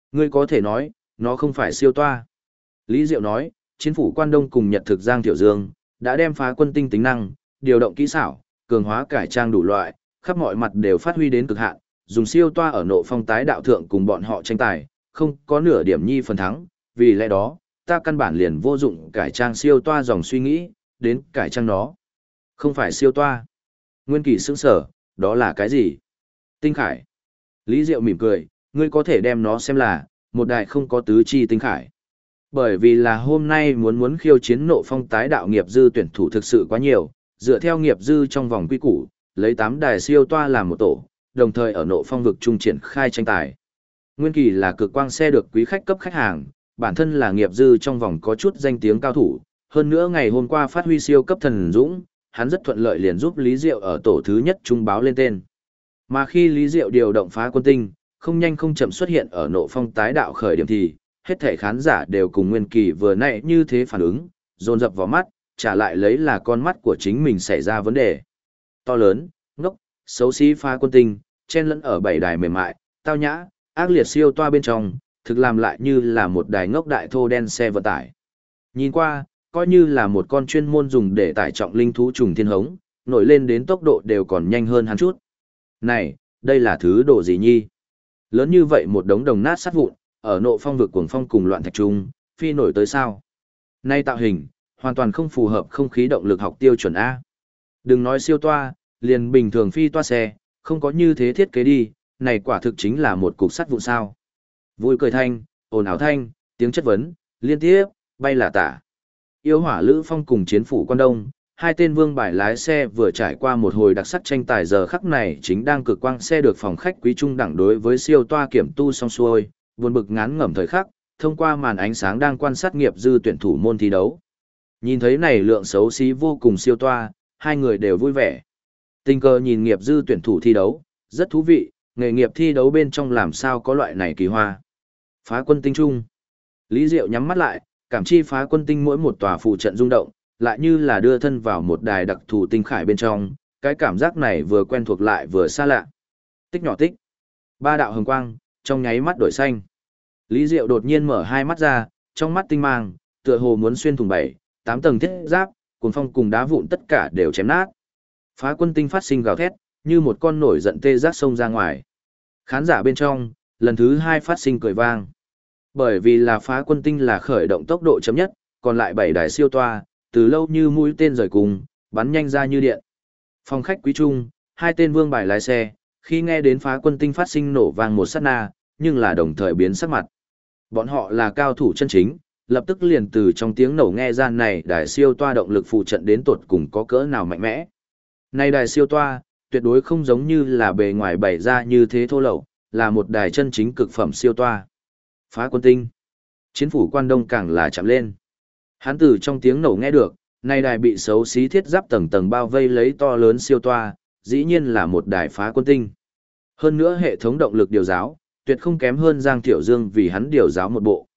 Ngươi có thể nói, nó không phải siêu toa. Lý Diệu nói, chiến phủ quan đông cùng Nhật thực Giang Tiểu Dương, đã đem phá quân tinh tính năng, điều động kỹ xảo, cường hóa cải trang đủ loại, khắp mọi mặt đều phát huy đến cực hạn, dùng siêu toa ở nộ phong tái đạo thượng cùng bọn họ tranh tài, không có nửa điểm nhi phần thắng, vì lẽ đó, ta căn bản liền vô dụng cải trang siêu toa dòng suy nghĩ, đến cải trang nó. Không phải siêu toa. Nguyên Kỳ sững sở, đó là cái gì? Tinh khải. Lý Diệu mỉm cười, ngươi có thể đem nó xem là, một đài không có tứ chi tinh khải. Bởi vì là hôm nay muốn khiêu chiến nộ phong tái đạo nghiệp dư tuyển thủ thực sự quá nhiều, dựa theo nghiệp dư trong vòng quy củ, lấy 8 đài siêu toa làm một tổ, đồng thời ở nộ phong vực trung triển khai tranh tài. Nguyên Kỳ là cực quang xe được quý khách cấp khách hàng, bản thân là nghiệp dư trong vòng có chút danh tiếng cao thủ, hơn nữa ngày hôm qua phát huy siêu cấp thần dũng, hắn rất thuận lợi liền giúp Lý Diệu ở tổ thứ nhất trung báo lên tên. Mà khi Lý Diệu điều động phá quân tinh, không nhanh không chậm xuất hiện ở nộ phong tái đạo khởi điểm thì, hết thể khán giả đều cùng Nguyên Kỳ vừa nãy như thế phản ứng, dồn dập vào mắt, trả lại lấy là con mắt của chính mình xảy ra vấn đề. To lớn, ngốc, xấu xí phá quân tinh, chen lẫn ở 7 đài mềm mại, tao nhã, ác liệt siêu toa bên trong, thực làm lại như là một đài ngốc đại thô đen xe vận tải. Nhìn qua, coi như là một con chuyên môn dùng để tải trọng linh thú trùng thiên hống, nổi lên đến tốc độ đều còn nhanh hơn hắn chút. Này, đây là thứ đồ gì nhi? Lớn như vậy một đống đồng nát sát vụn, ở nộ phong vực cuồng phong cùng loạn thạch trung, phi nổi tới sao? Nay tạo hình, hoàn toàn không phù hợp không khí động lực học tiêu chuẩn A. Đừng nói siêu toa, liền bình thường phi toa xe, không có như thế thiết kế đi, này quả thực chính là một cục sắt vụn sao. Vui cười thanh, ồn ào thanh, tiếng chất vấn, liên tiếp, bay là tả. Yêu hỏa Lữ Phong cùng chiến phủ quan đông, hai tên vương bài lái xe vừa trải qua một hồi đặc sắc tranh tài giờ khắc này chính đang cực quang xe được phòng khách quý trung đẳng đối với siêu toa kiểm tu xong xuôi, buồn bực ngán ngẩm thời khắc, thông qua màn ánh sáng đang quan sát nghiệp dư tuyển thủ môn thi đấu. Nhìn thấy này lượng xấu xí vô cùng siêu toa, hai người đều vui vẻ. Tình cờ nhìn nghiệp dư tuyển thủ thi đấu, rất thú vị, nghề nghiệp thi đấu bên trong làm sao có loại này kỳ hoa. Phá quân tinh trung. Lý Diệu nhắm mắt lại, cảm chi phá quân tinh mỗi một tòa phụ trận rung động, lại như là đưa thân vào một đài đặc thù tinh khải bên trong, cái cảm giác này vừa quen thuộc lại vừa xa lạ. Tích nhỏ tích. Ba đạo hồng quang, trong nháy mắt đổi xanh. Lý Diệu đột nhiên mở hai mắt ra, trong mắt tinh mang, tựa hồ muốn xuyên thủng 7, 8 tầng thiết giáp, cuồng phong cùng đá vụn tất cả đều chém nát. Phá quân tinh phát sinh gào thét, như một con nổi giận tê giác xông ra ngoài. Khán giả bên trong, lần thứ 2 phát sinh cười vang. Bởi vì là phá quân tinh là khởi động tốc độ chấm nhất, còn lại 7 đài siêu toa, từ lâu như mũi tên rời cùng, bắn nhanh ra như điện. Phòng khách quý trung, hai tên vương bài lái xe, khi nghe đến phá quân tinh phát sinh nổ vang một sát na, nhưng là đồng thời biến sắc mặt. Bọn họ là cao thủ chân chính, lập tức liền từ trong tiếng nổ nghe ra này đài siêu toa động lực phụ trận đến tột cùng có cỡ nào mạnh mẽ. Này đài siêu toa, tuyệt đối không giống như là bề ngoài bày ra như thế thô lậu, là một đài chân chính cực phẩm siêu toa. Phá quân tinh. Chiến phủ quan đông càng là chạm lên. Hắn từ trong tiếng nổ nghe được, này đài bị xấu xí thiết giáp tầng tầng bao vây lấy to lớn siêu toa, dĩ nhiên là một đài phá quân tinh. Hơn nữa hệ thống động lực điều giáo, tuyệt không kém hơn Giang Thiểu Dương vì hắn điều giáo một bộ.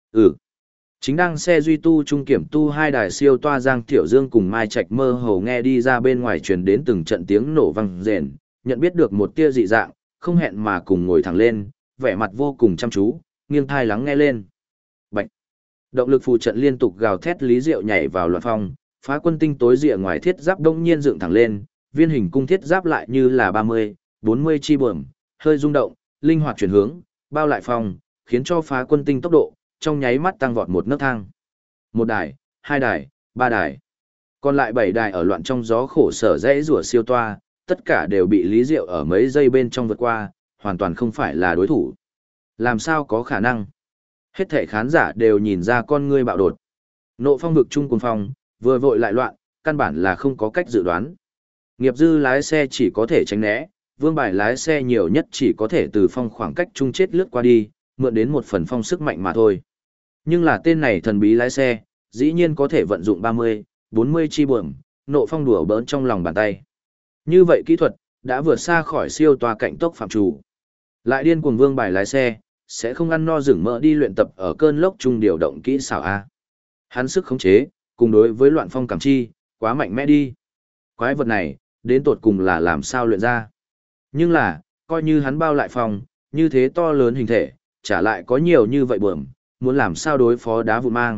Chính đang xe duy tu trung kiểm tu hai đài siêu toa Giang Thiểu Dương cùng Mai Trạch mơ hồ nghe đi ra bên ngoài truyền đến từng trận tiếng nổ vang rền, nhận biết được một tia dị dạng, không hẹn mà cùng ngồi thẳng lên, vẻ mặt vô cùng chăm chú, nghiêng thai lắng nghe lên. Bạch. Động lực phù trận liên tục gào thét Lý Diệu nhảy vào loạn phong, phá quân tinh tối rìa ngoài thiết giáp đông nhiên dựng thẳng lên, viên hình cung thiết giáp lại như là 30, 40 chi bẩm, hơi rung động, linh hoạt chuyển hướng, bao lại phong, khiến cho phá quân tinh tốc độ trong nháy mắt tăng vọt một nấc thang. Một đài, hai đài, ba đài. Còn lại 7 đài ở loạn trong gió khổ sở rẽ rủa siêu toa, tất cả đều bị Lý Diệu ở mấy giây bên trong vượt qua, hoàn toàn không phải là đối thủ. Làm sao có khả năng? Hết thảy khán giả đều nhìn ra con ngươi bạo đột. Nộ phong vực trung cuồng phong, vừa vội lại loạn, căn bản là không có cách dự đoán. Nghiệp dư lái xe chỉ có thể tránh né, vương bài lái xe nhiều nhất chỉ có thể từ phong khoảng cách trung chết lướt qua đi, mượn đến một phần phong sức mạnh mà thôi. Nhưng là tên này thần bí lái xe, dĩ nhiên có thể vận dụng 30, 40 chi buồm, nộ phong đùa bỡn trong lòng bàn tay. Như vậy kỹ thuật, đã vượt xa khỏi siêu toa cạnh tốc phạm chủ. Lại điên cuồng vương bài lái xe, sẽ không ăn no rừng mỡ đi luyện tập ở cơn lốc trung điều động kỹ xảo A. Hắn sức khống chế, cùng đối với loạn phong cảm chi, quá mạnh mẽ đi. Quái vật này, đến tột cùng là làm sao luyện ra. Nhưng là, coi như hắn bao lại phong, như thế to lớn hình thể, trả lại có nhiều như vậy bờm, muốn làm sao đối phó đá vụn mang.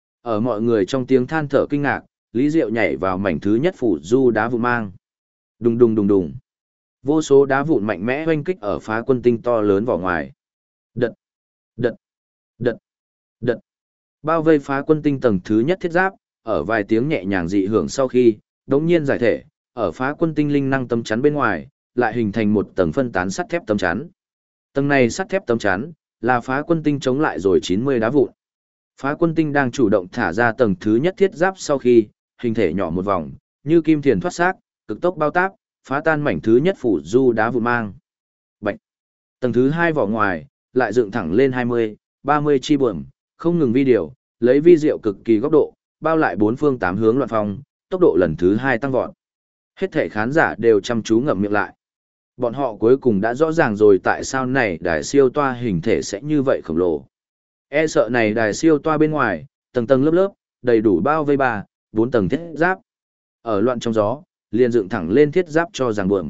Ở mọi người trong tiếng than thở kinh ngạc, Lý Diệu nhảy vào mảnh thứ nhất phủ du đá vụn mang. Đùng đùng đùng đùng. Vô số đá vụn mạnh mẽ oanh kích ở phá quân tinh to lớn vỏ ngoài. Đật, đật, đật, đật. Bao vây phá quân tinh tầng thứ nhất thiết giáp, ở vài tiếng nhẹ nhàng dị hưởng sau khi, đống nhiên giải thể, ở phá quân tinh linh năng tấm chắn bên ngoài, lại hình thành một tầng phân tán sắt thép tấm chắn. Tầng này sắt thép tấm chắn, là phá quân tinh chống lại rồi 90 đá vụn. Phá quân tinh đang chủ động thả ra tầng thứ nhất thiết giáp sau khi, hình thể nhỏ một vòng, như kim thiền thoát xác, cực tốc bao táp, phá tan mảnh thứ nhất phủ du đá vụn mang. Bạch. Tầng thứ hai vỏ ngoài, lại dựng thẳng lên 20, 30 chi buồm, không ngừng vi điều, lấy vi diệu cực kỳ góc độ, bao lại bốn phương tám hướng loạn phong, tốc độ lần thứ hai tăng vọt. Hết thể khán giả đều chăm chú ngậm miệng lại. Bọn họ cuối cùng đã rõ ràng rồi tại sao này đài siêu toa hình thể sẽ như vậy khổng lồ. E sợ này đài siêu toa bên ngoài, tầng tầng lớp lớp, đầy đủ bao vây 4 tầng thiết giáp. Ở loạn trong gió, liền dựng thẳng lên thiết giáp cho ràng buồm.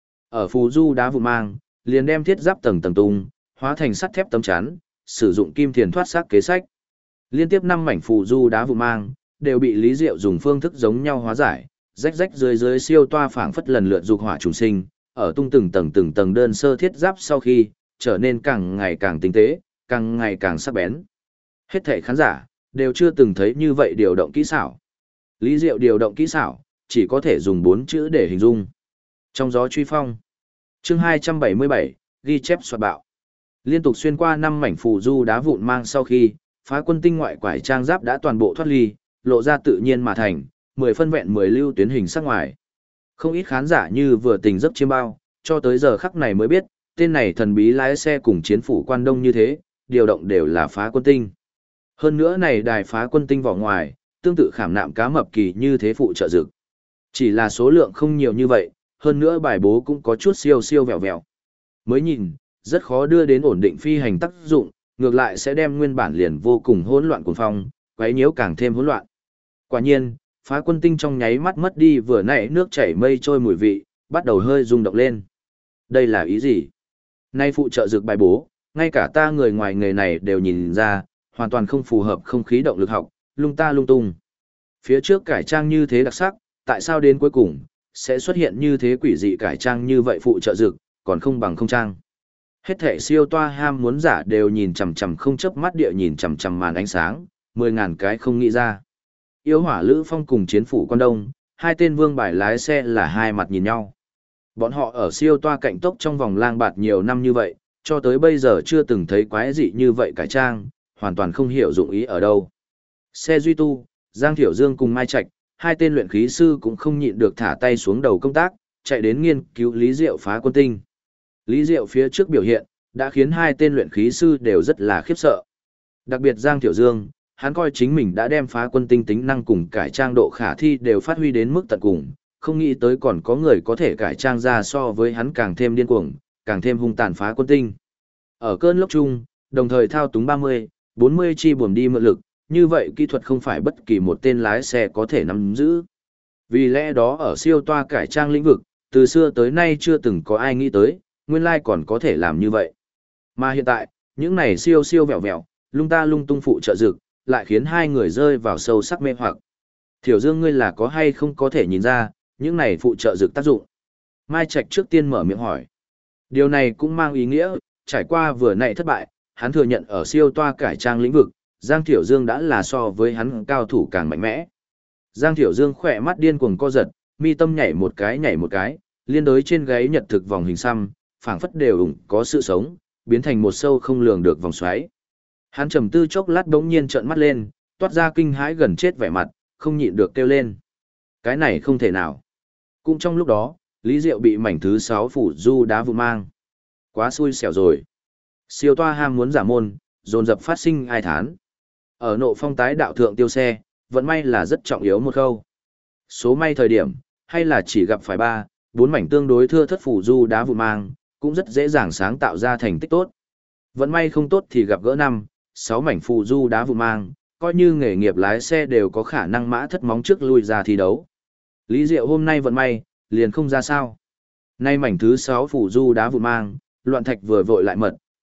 Ở phù du đá vụn mang, liền đem thiết giáp tầng tầng tung, hóa thành sắt thép tấm chắn, sử dụng kim thiền thoát xác kế sách. Liên tiếp 5 mảnh phù du đá vụn mang, đều bị Lý Diệu dùng phương thức giống nhau hóa giải, rách rách dưới siêu toa phảng phất lần lượt dục hỏa trùng sinh, ở tung từng tầng đơn sơ thiết giáp sau khi, trở nên càng ngày càng tinh tế, càng ngày càng sắc bén. Hết thảy khán giả, đều chưa từng thấy như vậy điều động kỹ xảo. Lý Diệu điều động kỹ xảo, chỉ có thể dùng 4 chữ để hình dung. Trong gió truy phong. Chương 277, ghi chép soạt bạo. Liên tục xuyên qua 5 mảnh phù du đá vụn mang sau khi, phá quân tinh ngoại quải trang giáp đã toàn bộ thoát ly, lộ ra tự nhiên mà thành, 10 phân vẹn 10 lưu tuyến hình sắc ngoài. Không ít khán giả như vừa tỉnh giấc chiêm bao, cho tới giờ khắc này mới biết, tên này thần bí lái xe cùng chiến phủ quan đông như thế, điều động đều là phá quân tinh. Hơn nữa này đài phá quân tinh vỏ ngoài, tương tự khảm nạm cá mập kỳ như thế phụ trợ dực. Chỉ là số lượng không nhiều như vậy, hơn nữa bài bố cũng có chút siêu siêu vẹo vẹo. Mới nhìn, rất khó đưa đến ổn định phi hành tác dụng, ngược lại sẽ đem nguyên bản liền vô cùng hỗn loạn cuồng phong, quấy nhiễu càng thêm hỗn loạn. Quả nhiên, phá quân tinh trong nháy mắt mất đi vừa nãy nước chảy mây trôi mùi vị, bắt đầu hơi rung động lên. Đây là ý gì? Nay phụ trợ dược bài bố, ngay cả ta người ngoài nghề này đều nhìn ra, hoàn toàn không phù hợp không khí động lực học, lung ta lung tung. Phía trước cải trang như thế đặc sắc, tại sao đến cuối cùng, sẽ xuất hiện như thế quỷ dị cải trang như vậy phụ trợ dược, còn không bằng không trang. Hết thể siêu toa ham muốn giả đều nhìn chằm chằm không chớp mắt địa nhìn chằm chằm màn ánh sáng, 10.000 cái không nghĩ ra. Yếu hỏa Lữ Phong cùng chiến phủ quan đông, hai tên vương bài lái xe là hai mặt nhìn nhau. Bọn họ ở siêu toa cạnh tốc trong vòng lang bạt nhiều năm như vậy, cho tới bây giờ chưa từng thấy quái dị như vậy cải trang, hoàn toàn không hiểu dụng ý ở đâu. Xe Duy Tu, Giang Thiểu Dương cùng Mai Trạch, hai tên luyện khí sư cũng không nhịn được thả tay xuống đầu công tác, chạy đến nghiên cứu Lý Diệu phá quân tinh. Lý Diệu phía trước biểu hiện, đã khiến hai tên luyện khí sư đều rất là khiếp sợ. Đặc biệt Giang Thiểu Dương, hắn coi chính mình đã đem phá quân tinh tính năng cùng cải trang độ khả thi đều phát huy đến mức tận cùng, không nghĩ tới còn có người có thể cải trang ra so với hắn càng thêm điên cuồng, càng thêm hung tàn phá quân tinh. Ở cơn lốc chung, đồng thời thao túng 30, 40 chi buồm đi mượn lực, như vậy kỹ thuật không phải bất kỳ một tên lái xe có thể nắm giữ. Vì lẽ đó ở siêu toa cải trang lĩnh vực, từ xưa tới nay chưa từng có ai nghĩ tới, nguyên lai còn có thể làm như vậy. Mà hiện tại, những này siêu siêu vẹo vẹo, lung ta lung tung phụ trợ dực, lại khiến hai người rơi vào sâu sắc mê hoặc. Thiểu Dương ngươi là có hay không có thể nhìn ra, những này phụ trợ dực tác dụng. Mai Trạch trước tiên mở miệng hỏi. Điều này cũng mang ý nghĩa, trải qua vừa nãy thất bại, hắn thừa nhận ở siêu toa cải trang lĩnh vực, Giang Thiểu Dương đã là so với hắn cao thủ càng mạnh mẽ. Giang Thiểu Dương khỏe mắt điên cuồng co giật, mi tâm nhảy một cái, liên đối trên gáy nhật thực vòng hình xăm, phảng phất đều ủng có sự sống, biến thành một sâu không lường được vòng xoáy. Hắn trầm tư chốc lát bỗng nhiên trợn mắt lên, toát ra kinh hãi gần chết vẻ mặt, không nhịn được kêu lên. Cái này không thể nào. Cũng trong lúc đó, Lý Diệu bị mảnh thứ 6 phủ du đá vụn mang. Quá xui xẻo rồi. Siêu toa ham muốn giả môn, dồn dập phát sinh ai thán. Ở nộ phong tái đạo thượng tiêu xe, vận may là rất trọng yếu một khâu. Số may thời điểm, hay là chỉ gặp phải 3, 4 mảnh tương đối thưa thất phủ du đá vụn mang, cũng rất dễ dàng sáng tạo ra thành tích tốt. Vận may không tốt thì gặp gỡ 5, 6 mảnh phù du đá vụn mang, coi như nghề nghiệp lái xe đều có khả năng mã thất móng trước lui ra thi đấu. Lý Diệu hôm nay vận may, liền không ra sao. Nay mảnh thứ 6 phù du đá vụn mang, loạn thạch vừa vội lại mật,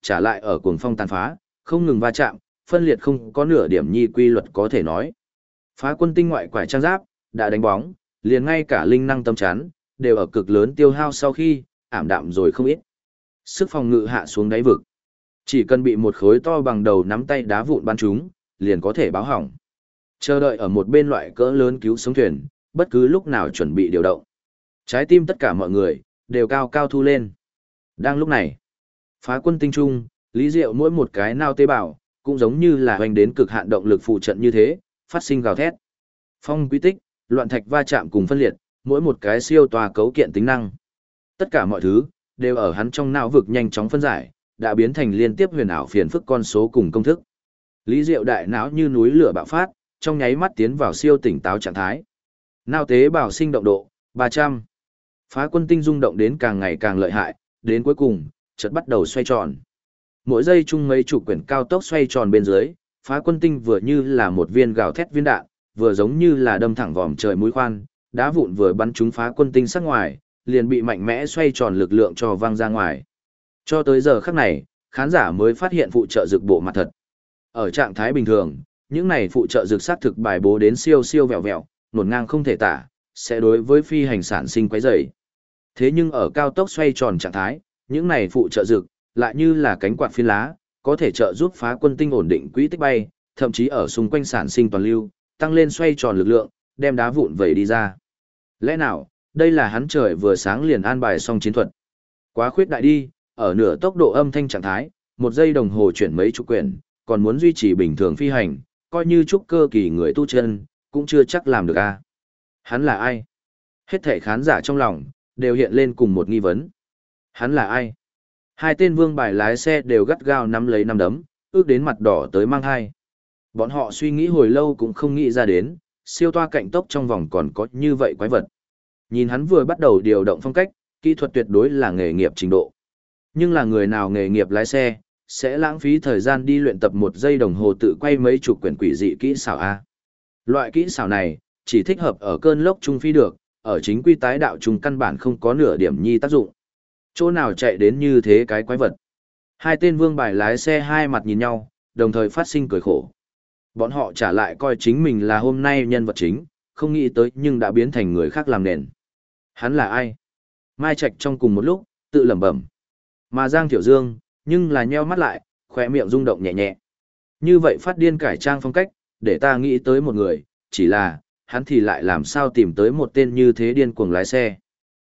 trả lại ở cuồng phong tàn phá, không ngừng va chạm, phân liệt không có nửa điểm nhi quy luật có thể nói. Phá quân tinh ngoại quải trang giáp, đã đánh bóng, liền ngay cả linh năng tâm chắn, đều ở cực lớn tiêu hao sau khi, ảm đạm rồi không ít. Sức phòng ngự hạ xuống đáy vực. Chỉ cần bị một khối to bằng đầu nắm tay đá vụn bắn trúng, liền có thể báo hỏng. Chờ đợi ở một bên loại cỡ lớn cứu sống thuyền, bất cứ lúc nào chuẩn bị điều động. Trái tim tất cả mọi người, đều cao cao thu lên. Đang lúc này, phá quân tinh trung, Lý Diệu mỗi một cái nao tế bào, cũng giống như là hoành đến cực hạn động lực phụ trận như thế, phát sinh gào thét. Phong quy tích, loạn thạch va chạm cùng phân liệt, mỗi một cái siêu tòa cấu kiện tính năng. Tất cả mọi thứ, đều ở hắn trong não vực nhanh chóng phân giải, đã biến thành liên tiếp huyền ảo phiền phức con số cùng công thức. Lý Diệu đại não như núi lửa bạo phát, trong nháy mắt tiến vào siêu tỉnh táo trạng thái. Não tế bào sinh động độ 300. Phá quân tinh rung động đến càng ngày càng lợi hại, đến cuối cùng, chợt bắt đầu xoay tròn. Mỗi giây chung mấy chục quyển cao tốc xoay tròn bên dưới, phá quân tinh vừa như là một viên gào thét viên đạn, vừa giống như là đâm thẳng vòm trời mũi khoan, đá vụn vừa bắn trúng phá quân tinh sát ngoài, liền bị mạnh mẽ xoay tròn lực lượng cho văng ra ngoài. Cho tới giờ khắc này, khán giả mới phát hiện phụ trợ dược bộ mặt thật. Ở trạng thái bình thường, những này phụ trợ dược sát thực bài bố đến siêu siêu vẹo vẹo, nổn ngang không thể tả, sẽ đối với phi hành sản sinh quấy rầy. Thế nhưng ở cao tốc xoay tròn trạng thái, những này phụ trợ dược lại như là cánh quạt phiến lá, có thể trợ giúp phá quân tinh ổn định quỹ tích bay, thậm chí ở xung quanh sản sinh toàn lưu, tăng lên xoay tròn lực lượng, đem đá vụn vẩy đi ra. Lẽ nào, đây là hắn trời vừa sáng liền an bài xong chiến thuật. Quá khuyết đại đi, ở nửa tốc độ âm thanh trạng thái, 1 giây đồng hồ chuyển mấy chục quyển, còn muốn duy trì bình thường phi hành, coi như trúc cơ kỳ người tu chân, cũng chưa chắc làm được a. Hắn là ai? Hết thảy khán giả trong lòng, đều hiện lên cùng một nghi vấn. Hắn là ai? Hai tên vương bài lái xe đều gắt gao nắm lấy nắm đấm, ước đến mặt đỏ tới mang hai. Bọn họ suy nghĩ hồi lâu cũng không nghĩ ra đến, siêu toa cạnh tốc trong vòng còn có như vậy quái vật. Nhìn hắn vừa bắt đầu điều động phong cách, kỹ thuật tuyệt đối là nghề nghiệp trình độ. Nhưng là người nào nghề nghiệp lái xe, sẽ lãng phí thời gian đi luyện tập 1 giây đồng hồ tự quay mấy chục quyển quỷ dị kỹ xảo A. Loại kỹ xảo này, chỉ thích hợp ở cơn lốc trung phi được, ở chính quy tái đạo trung căn bản không có nửa điểm nhi tác dụng. Chỗ nào chạy đến như thế cái quái vật. Hai tên vương bài lái xe hai mặt nhìn nhau, đồng thời phát sinh cười khổ. Bọn họ trả lại coi chính mình là hôm nay nhân vật chính, không nghĩ tới nhưng đã biến thành người khác làm nền. Hắn là ai? Mai Trạch trong cùng một lúc, tự lẩm bẩm. Mà Giang Thiểu Dương, nhưng là nheo mắt lại, khỏe miệng rung động nhẹ nhẹ. Như vậy phát điên cải trang phong cách, để ta nghĩ tới một người, chỉ là, hắn thì lại làm sao tìm tới một tên như thế điên cuồng lái xe.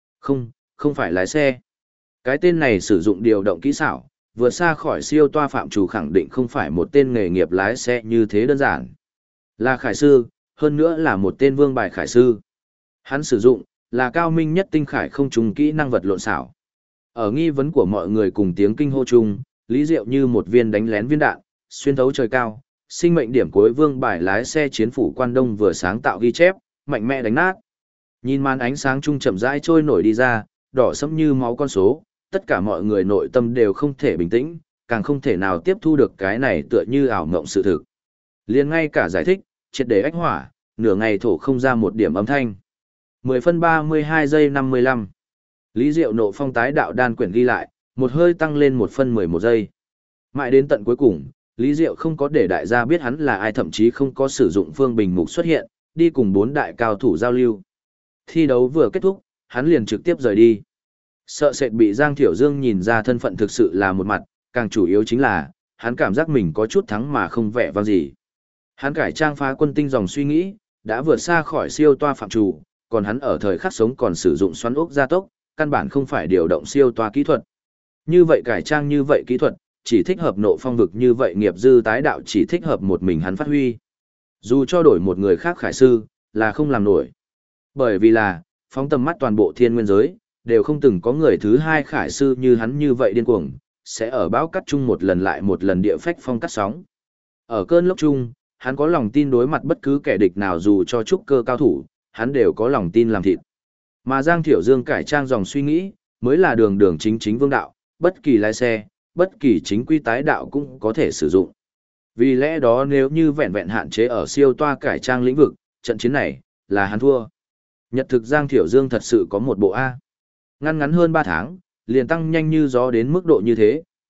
Không phải lái xe. Cái tên này sử dụng điều động kỹ xảo, vượt xa khỏi siêu toa phạm chủ khẳng định không phải một tên nghề nghiệp lái xe như thế đơn giản. Là khải sư, hơn nữa là một tên vương bài khải sư. Hắn sử dụng, là cao minh nhất tinh khải không trùng kỹ năng vật lộn xảo. Ở nghi vấn của mọi người cùng tiếng kinh hô chung, Lý Diệu như một viên đánh lén viên đạn, xuyên thấu trời cao, sinh mệnh điểm cuối vương bài lái xe chiến phủ quan đông vừa sáng tạo ghi chép, mạnh mẽ đánh nát. Nhìn màn ánh sáng trung chậm rãi trôi nổi đi ra, đỏ sẫm như máu con số, tất cả mọi người nội tâm đều không thể bình tĩnh, càng không thể nào tiếp thu được cái này tựa như ảo mộng sự thực. Liền ngay cả giải thích, triệt để ách hỏa, nửa ngày thổ không ra một điểm âm thanh. 10 phân 32 giây 55. Lý Diệu nộ phong tái đạo đan quyển ghi lại, một hơi tăng lên 1 phân 11 giây. Mãi đến tận cuối cùng, Lý Diệu không có để đại gia biết hắn là ai, thậm chí không có sử dụng Phương Bình Mục xuất hiện, đi cùng 4 đại cao thủ giao lưu. Thi đấu vừa kết thúc, hắn liền trực tiếp rời đi. Sợ sệt bị Giang Thiểu Dương nhìn ra thân phận thực sự là một mặt, càng chủ yếu chính là, hắn cảm giác mình có chút thắng mà không vẻ vang gì. Hắn cải trang phá quân tinh dòng suy nghĩ, đã vượt xa khỏi siêu toa phạm chủ, còn hắn ở thời khắc sống còn sử dụng xoắn ốc gia tốc, căn bản không phải điều động siêu toa kỹ thuật. Như vậy cải trang như vậy kỹ thuật, chỉ thích hợp nộ phong vực, như vậy nghiệp dư tái đạo chỉ thích hợp một mình hắn phát huy. Dù cho đổi một người khác khải sư, là không làm nổi. Bởi vì là, phóng tầm mắt toàn bộ thiên nguyên giới, đều không từng có người thứ hai khải sư như hắn như vậy điên cuồng, sẽ ở bão cắt chung một lần lại một lần địa phách phong cắt sóng. Ở cơn lốc chung, hắn có lòng tin đối mặt bất cứ kẻ địch nào, dù cho trúc cơ cao thủ, hắn đều có lòng tin làm thịt. Mà Giang Thiểu Dương cải trang dòng suy nghĩ, mới là đường đường chính chính vương đạo, bất kỳ lái xe, bất kỳ chính quy tái đạo cũng có thể sử dụng. Vì lẽ đó nếu như vẹn vẹn hạn chế ở siêu toa cải trang lĩnh vực, trận chiến này, là hắn thua. Nhật thực Giang Thiểu Dương thật sự có một bộ A. Ngắn ngắn hơn 3 tháng, liền tăng nhanh như gió đến mức độ như thế,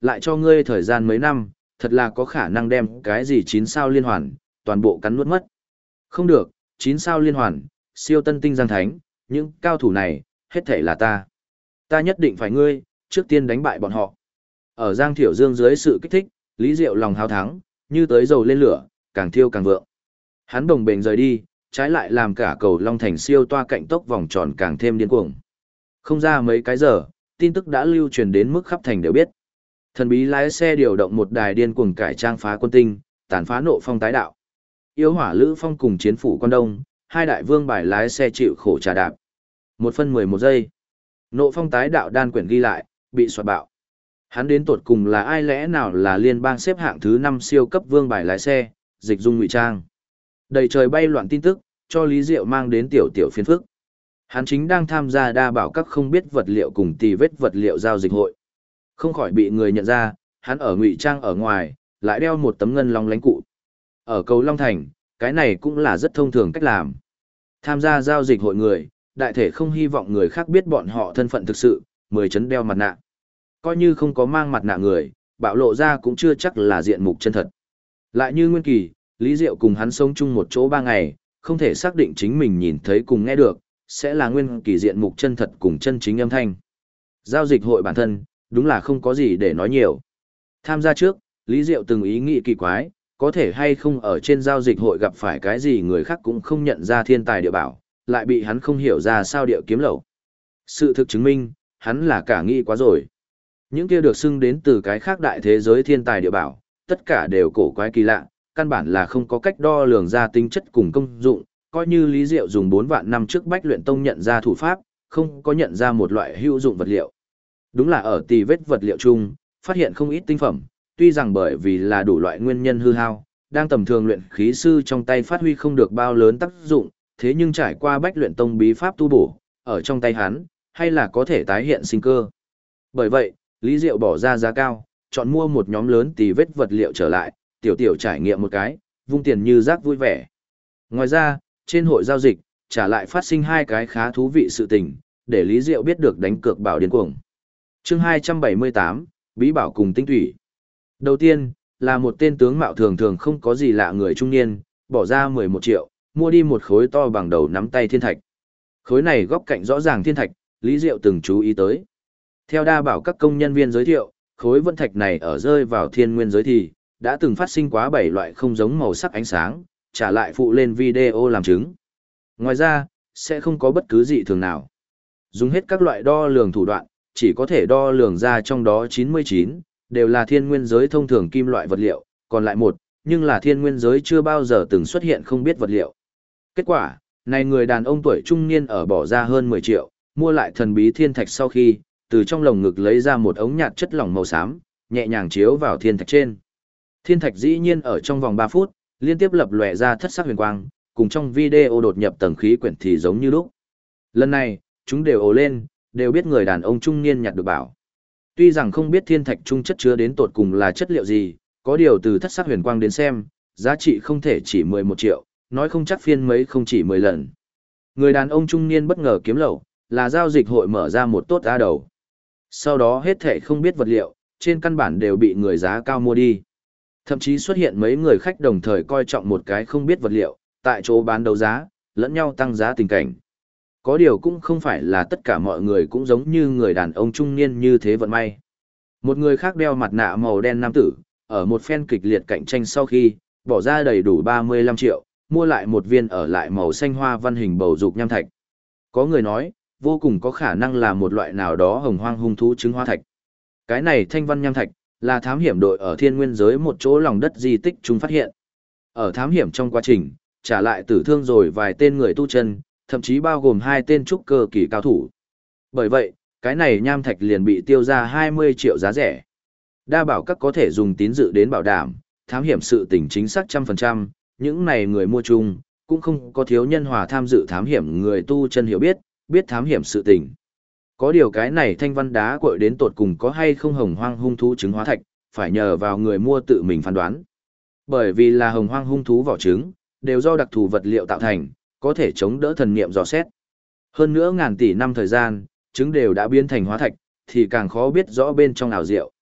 lại cho ngươi thời gian mấy năm, thật là có khả năng đem cái gì 9 sao liên hoàn, toàn bộ cắn nuốt mất. Không được, 9 sao liên hoàn, siêu tân tinh giang thánh, những cao thủ này, hết thảy là ta. Ta nhất định phải ngươi, trước tiên đánh bại bọn họ. Ở Giang Thiểu Dương dưới sự kích thích, Lý Diệu lòng háo thắng, như tới dầu lên lửa, càng thiêu càng vượng. Hắn đồng bền rời đi, trái lại làm cả cầu Long Thành siêu toa cạnh tốc vòng tròn càng thêm điên cuồng. Không ra mấy cái giờ, tin tức đã lưu truyền đến mức khắp thành đều biết. Thần bí lái xe điều động một đài điên cuồng cải trang phá quân tinh, tàn phá nộ phong tái đạo. Yếu hỏa lữ phong cùng chiến phủ quan đông, hai đại vương bài lái xe chịu khổ trà đạp. 1 phân 11 giây. Nộ phong tái đạo đan quyển ghi lại, bị soạt bạo. Hắn đến tột cùng là ai, lẽ nào là liên bang xếp hạng thứ 5 siêu cấp vương bài lái xe, dịch dung ngụy trang. Đầy trời bay loạn tin tức, cho Lý Diệu mang đến tiểu tiểu phiền phức. Hắn chính đang tham gia đa bảo các không biết vật liệu cùng tì vết vật liệu giao dịch hội. Không khỏi bị người nhận ra, hắn ở ngụy trang ở ngoài, lại đeo một tấm ngân long lánh cụ. Ở cầu Long Thành, cái này cũng là rất thông thường cách làm. Tham gia giao dịch hội người, đại thể không hy vọng người khác biết bọn họ thân phận thực sự, 10 chấn đeo mặt nạ. Coi như không có mang mặt nạ người, bạo lộ ra cũng chưa chắc là diện mục chân thật. Lại như Nguyên Kỳ, Lý Diệu cùng hắn sống chung một chỗ 3 ngày, không thể xác định chính mình nhìn thấy cùng nghe được, sẽ là Nguyên Kỳ diện mục chân thật cùng chân chính âm thanh. Giao dịch hội bản thân, đúng là không có gì để nói nhiều. Tham gia trước, Lý Diệu từng ý nghĩ kỳ quái, có thể hay không ở trên giao dịch hội gặp phải cái gì người khác cũng không nhận ra thiên tài địa bảo, lại bị hắn không hiểu ra sao địa kiếm lậu. Sự thực chứng minh, hắn là cả nghĩ quá rồi. Những kia được xưng đến từ cái khác đại thế giới thiên tài địa bảo, tất cả đều cổ quái kỳ lạ, căn bản là không có cách đo lường ra tính chất cùng công dụng, coi như Lý Diệu dùng 4 vạn năm trước Bách Luyện Tông nhận ra thủ pháp, không có nhận ra một loại hữu dụng vật liệu. Đúng là ở tì vết vật liệu chung, phát hiện không ít tinh phẩm, tuy rằng bởi vì là đủ loại nguyên nhân hư hao, đang tầm thường luyện khí sư trong tay phát huy không được bao lớn tác dụng, thế nhưng trải qua Bách Luyện Tông bí pháp tu bổ, ở trong tay hắn, hay là có thể tái hiện sinh cơ. Bởi vậy, Lý Diệu bỏ ra giá cao, chọn mua một nhóm lớn tì vết vật liệu trở lại, tiểu tiểu trải nghiệm một cái, vung tiền như rác vui vẻ. Ngoài ra, trên hội giao dịch, trả lại phát sinh 2 cái khá thú vị sự tình, để Lý Diệu biết được đánh cược bảo điên cuồng. Chương 278, Bí bảo cùng tinh thủy. Đầu tiên, là một tên tướng mạo thường thường không có gì lạ người trung niên, bỏ ra 11 triệu, mua đi một khối to bằng đầu nắm tay thiên thạch. Khối này góc cạnh rõ ràng thiên thạch, Lý Diệu từng chú ý tới. Theo đa bảo các công nhân viên giới thiệu, khối vân thạch này ở rơi vào thiên nguyên giới thì, đã từng phát sinh quá 7 loại không giống màu sắc ánh sáng, trả lại phụ lên video làm chứng. Ngoài ra, sẽ không có bất cứ dị thường nào. Dùng hết các loại đo lường thủ đoạn, chỉ có thể đo lường ra trong đó 99, đều là thiên nguyên giới thông thường kim loại vật liệu, còn lại một, nhưng là thiên nguyên giới chưa bao giờ từng xuất hiện không biết vật liệu. Kết quả, này người đàn ông tuổi trung niên ở bỏ ra hơn 10 triệu, mua lại thần bí thiên thạch sau khi, từ trong lồng ngực lấy ra một ống nhạt chất lỏng màu xám, nhẹ nhàng chiếu vào thiên thạch trên. Thiên thạch dĩ nhiên ở trong vòng 3 phút, liên tiếp lập lòe ra thất sắc huyền quang, cùng trong video đột nhập tầng khí quyển thì giống như lúc. Lần này, chúng đều ồ lên, đều biết người đàn ông trung niên nhặt được bảo. Tuy rằng không biết thiên thạch trung chất chứa đến tột cùng là chất liệu gì, có điều từ thất sắc huyền quang đến xem, giá trị không thể chỉ 11 triệu, nói không chắc phiên mấy không chỉ 10 lần. Người đàn ông trung niên bất ngờ kiếm lậu, là giao dịch hội mở ra một tốt giá đầu. Sau đó hết thảy không biết vật liệu, trên căn bản đều bị người giá cao mua đi. Thậm chí xuất hiện mấy người khách đồng thời coi trọng một cái không biết vật liệu, tại chỗ bán đấu giá, lẫn nhau tăng giá tình cảnh. Có điều cũng không phải là tất cả mọi người cũng giống như người đàn ông trung niên như thế vận may. Một người khác đeo mặt nạ màu đen nam tử, ở một phen kịch liệt cạnh tranh sau khi, bỏ ra đầy đủ 35 triệu, mua lại một viên ở lại màu xanh hoa văn hình bầu dục nham thạch. Có người nói, vô cùng có khả năng là một loại nào đó hồng hoang hung thú trứng hoa thạch. Cái này thanh văn nham thạch, là thám hiểm đội ở thiên nguyên giới một chỗ lòng đất di tích chúng phát hiện. Ở thám hiểm trong quá trình, trả lại tử thương rồi vài tên người tu chân, thậm chí bao gồm 2 tên trúc cơ kỳ cao thủ. Bởi vậy, cái này nham thạch liền bị tiêu ra 20 triệu giá rẻ. Đa bảo các có thể dùng tín dự đến bảo đảm, thám hiểm sự tình chính xác 100%, những này người mua chung, cũng không có thiếu nhân hòa tham dự thám hiểm người tu chân hiểu biết thám hiểm sự tình. Có điều cái này thanh văn đá cội đến tột cùng có hay không hồng hoang hung thú trứng hóa thạch, phải nhờ vào người mua tự mình phán đoán. Bởi vì là hồng hoang hung thú vỏ trứng, đều do đặc thù vật liệu tạo thành, có thể chống đỡ thần niệm dò xét. Hơn nữa ngàn tỷ năm thời gian, trứng đều đã biến thành hóa thạch, thì càng khó biết rõ bên trong ảo diệu.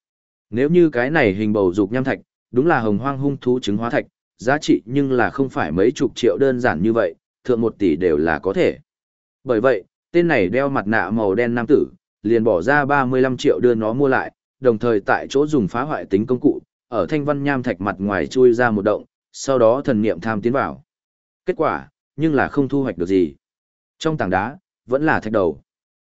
Nếu như cái này hình bầu dục nham thạch, đúng là hồng hoang hung thú trứng hóa thạch, giá trị nhưng là không phải mấy chục triệu đơn giản như vậy, thượng 1 tỷ đều là có thể. Bởi vậy, tên này đeo mặt nạ màu đen nam tử, liền bỏ ra 35 triệu đưa nó mua lại, đồng thời tại chỗ dùng phá hoại tính công cụ, ở thanh văn nham thạch mặt ngoài chui ra một động, sau đó thần niệm tham tiến vào. Kết quả, nhưng là không thu hoạch được gì. Trong tảng đá, vẫn là thạch đầu.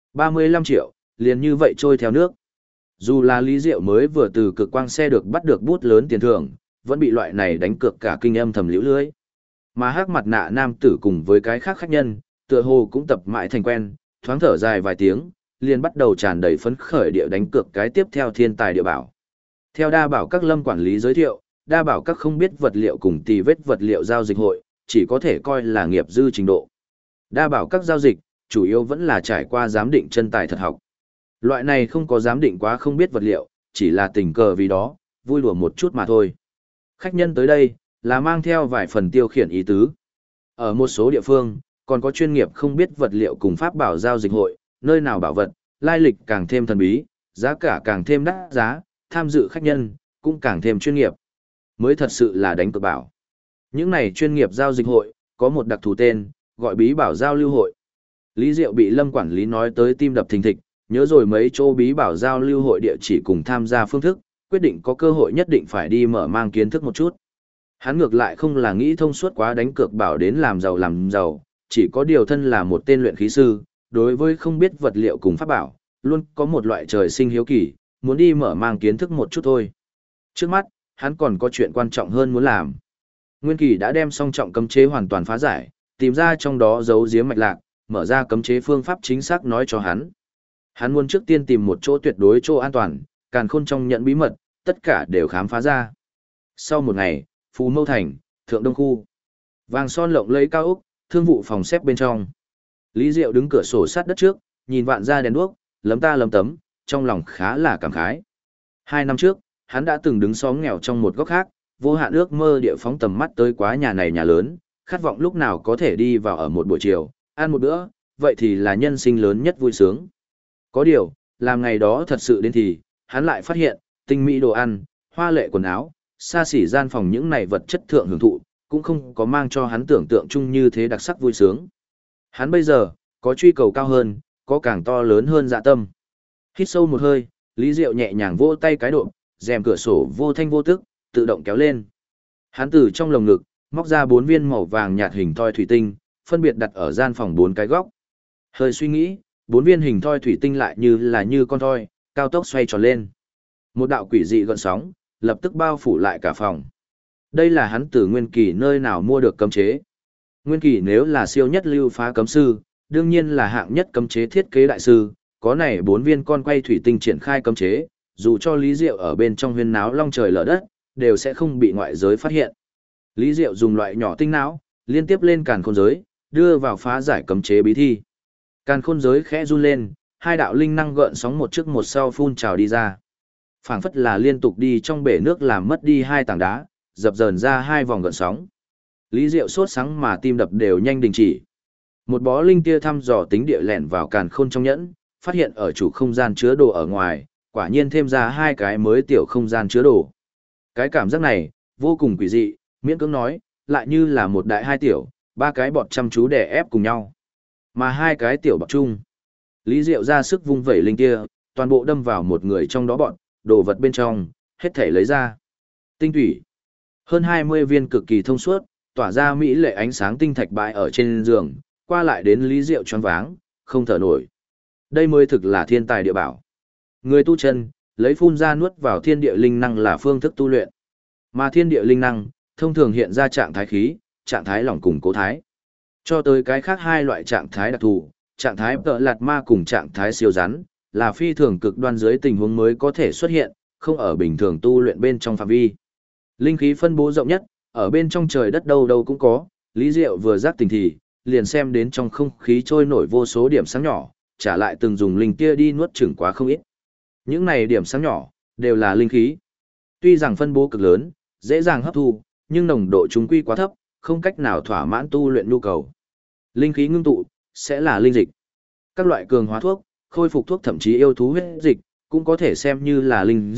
35 triệu, liền như vậy trôi theo nước. Dù là Lý Diệu mới vừa từ cực quang xe được bắt được bút lớn tiền thưởng, vẫn bị loại này đánh cược cả kinh âm thầm liễu lưới. Mà hắc mặt nạ nam tử cùng với cái khác khách nhân, tựa hồ cũng tập mãi thành quen, thoáng thở dài vài tiếng, liền bắt đầu tràn đầy phấn khởi địa đánh cược cái tiếp theo thiên tài địa bảo. Theo đa bảo các lâm quản lý giới thiệu, đa bảo các không biết vật liệu cùng tì vết vật liệu giao dịch hội, chỉ có thể coi là nghiệp dư trình độ. Đa bảo các giao dịch, chủ yếu vẫn là trải qua giám định chân tài thật học. Loại này không có giám định quá không biết vật liệu, chỉ là tình cờ vì đó, vui đùa một chút mà thôi. Khách nhân tới đây, là mang theo vài phần tiêu khiển ý tứ. Ở một số địa phương, còn có chuyên nghiệp không biết vật liệu cùng pháp bảo giao dịch hội, nơi nào bảo vật, lai lịch càng thêm thần bí, giá cả càng thêm đắt giá, tham dự khách nhân, cũng càng thêm chuyên nghiệp. Mới thật sự là đánh cược bảo. Những này chuyên nghiệp giao dịch hội, có một đặc thù tên, gọi bí bảo giao lưu hội. Lý Diệu bị Lâm quản lý nói tới tim đập thình thịch, nhớ rồi mấy chỗ bí bảo giao lưu hội địa chỉ cùng tham gia phương thức, quyết định có cơ hội nhất định phải đi mở mang kiến thức một chút. Hắn ngược lại không là nghĩ thông suốt quá đánh cược bảo đến làm giàu, chỉ có điều thân là một tên luyện khí sư, đối với không biết vật liệu cùng pháp bảo, luôn có một loại trời sinh hiếu kỳ, muốn đi mở mang kiến thức một chút thôi. Trước mắt, hắn còn có chuyện quan trọng hơn muốn làm. Nguyên Kỳ đã đem song trọng cấm chế hoàn toàn phá giải, tìm ra trong đó giấu giếm mạch lạc, mở ra cấm chế phương pháp chính xác nói cho hắn. Hắn muốn trước tiên tìm một chỗ tuyệt đối chỗ an toàn, càn khôn trong nhận bí mật, tất cả đều khám phá ra. Sau một ngày, Phú Mâu Thành, Thượng Đông Khu. Vàng son lộng lẫy cao ốc, thương vụ phòng xếp bên trong. Lý Diệu đứng cửa sổ sát đất trước, nhìn vạn ra đèn đuốc, lấm ta lấm tấm, trong lòng khá là cảm khái. 2 năm trước, hắn đã từng đứng xóm nghèo trong một góc khác, vô hạn ước mơ địa phóng tầm mắt tới quá nhà này nhà lớn, khát vọng lúc nào có thể đi vào ở một buổi chiều, ăn một bữa, vậy thì là nhân sinh lớn nhất vui sướng. Có điều, làm ngày đó thật sự đến thì, hắn lại phát hiện, tinh mỹ đồ ăn, hoa lệ quần áo, xa xỉ gian phòng những này vật chất thượng hưởng thụ, cũng không có mang cho hắn tưởng tượng chung như thế đặc sắc vui sướng. Hắn bây giờ, có truy cầu cao hơn, có càng to lớn hơn dạ tâm. Hít sâu một hơi, Lý Diệu nhẹ nhàng vỗ tay cái độ, rèm cửa sổ vô thanh vô tức, tự động kéo lên. Hắn từ trong lồng ngực, móc ra 4 viên màu vàng nhạt hình thoi thủy tinh, phân biệt đặt ở gian phòng 4 cái góc. Hơi suy nghĩ, 4 viên hình thoi thủy tinh lại như con thoi, cao tốc xoay tròn lên. Một đạo quỷ dị gợn sóng, lập tức bao phủ lại cả phòng. Đây là hắn từ Nguyên Kỳ nơi nào mua được cấm chế. Nguyên Kỳ nếu là siêu nhất lưu phá cấm sư, đương nhiên là hạng nhất cấm chế thiết kế đại sư, có này 4 viên con quay thủy tinh triển khai cấm chế, dù cho Lý Diệu ở bên trong huyên náo long trời lở đất, đều sẽ không bị ngoại giới phát hiện. Lý Diệu dùng loại nhỏ tinh não, liên tiếp lên càn khôn giới, đưa vào phá giải cấm chế bí thi. Càn khôn giới khẽ run lên, 2 đạo linh năng gợn sóng một trước một sau phun trào đi ra. Phảng phất là liên tục đi trong bể nước làm mất đi 2 tảng đá, dập dờn ra 2 vòng gợn sóng. Lý Diệu sốt sắng mà tim đập đều nhanh đình chỉ. Một bó linh tia thăm dò tính địa lẻn vào càn khôn trong nhẫn, phát hiện ở chủ không gian chứa đồ ở ngoài, quả nhiên thêm ra 2 cái mới tiểu không gian chứa đồ. Cái cảm giác này, vô cùng quỷ dị, miễn cưỡng nói, lại như là một đại 2 tiểu, 3 cái bọt chăm chú đè ép cùng nhau. Mà 2 cái tiểu bọt chung. Lý Diệu ra sức vung vẩy linh tia, toàn bộ đâm vào một người trong đó bọn, đồ vật bên trong, hết thể lấy ra. Tinh thủy. Hơn 20 viên cực kỳ thông suốt, tỏa ra mỹ lệ ánh sáng tinh thạch bãi ở trên giường, qua lại đến Lý Diệu choáng váng, không thở nổi. Đây mới thực là thiên tài địa bảo. Người tu chân, lấy phun ra nuốt vào thiên địa linh năng là phương thức tu luyện. Mà thiên địa linh năng, thông thường hiện ra trạng thái khí, trạng thái lỏng cùng cố thái. Cho tới cái khác 2 loại trạng thái đặc thù, trạng thái tợ lạt ma cùng trạng thái siêu rắn, là phi thường cực đoan dưới tình huống mới có thể xuất hiện, không ở bình thường tu luyện bên trong phạm vi. Linh khí phân bố rộng nhất, ở bên trong trời đất đâu đâu cũng có, Lý Diệu vừa giác tỉnh thì, liền xem đến trong không khí trôi nổi vô số điểm sáng nhỏ, trả lại từng dùng linh kia đi nuốt chửng quá không ít. Những này điểm sáng nhỏ, đều là linh khí. Tuy rằng phân bố cực lớn, dễ dàng hấp thu, nhưng nồng độ chúng quy quá thấp, không cách nào thỏa mãn tu luyện nhu cầu. Linh khí ngưng tụ, sẽ là linh dịch. Các loại cường hóa thuốc, khôi phục thuốc thậm chí yêu thú huyết dịch, cũng có thể xem như là linh dịch,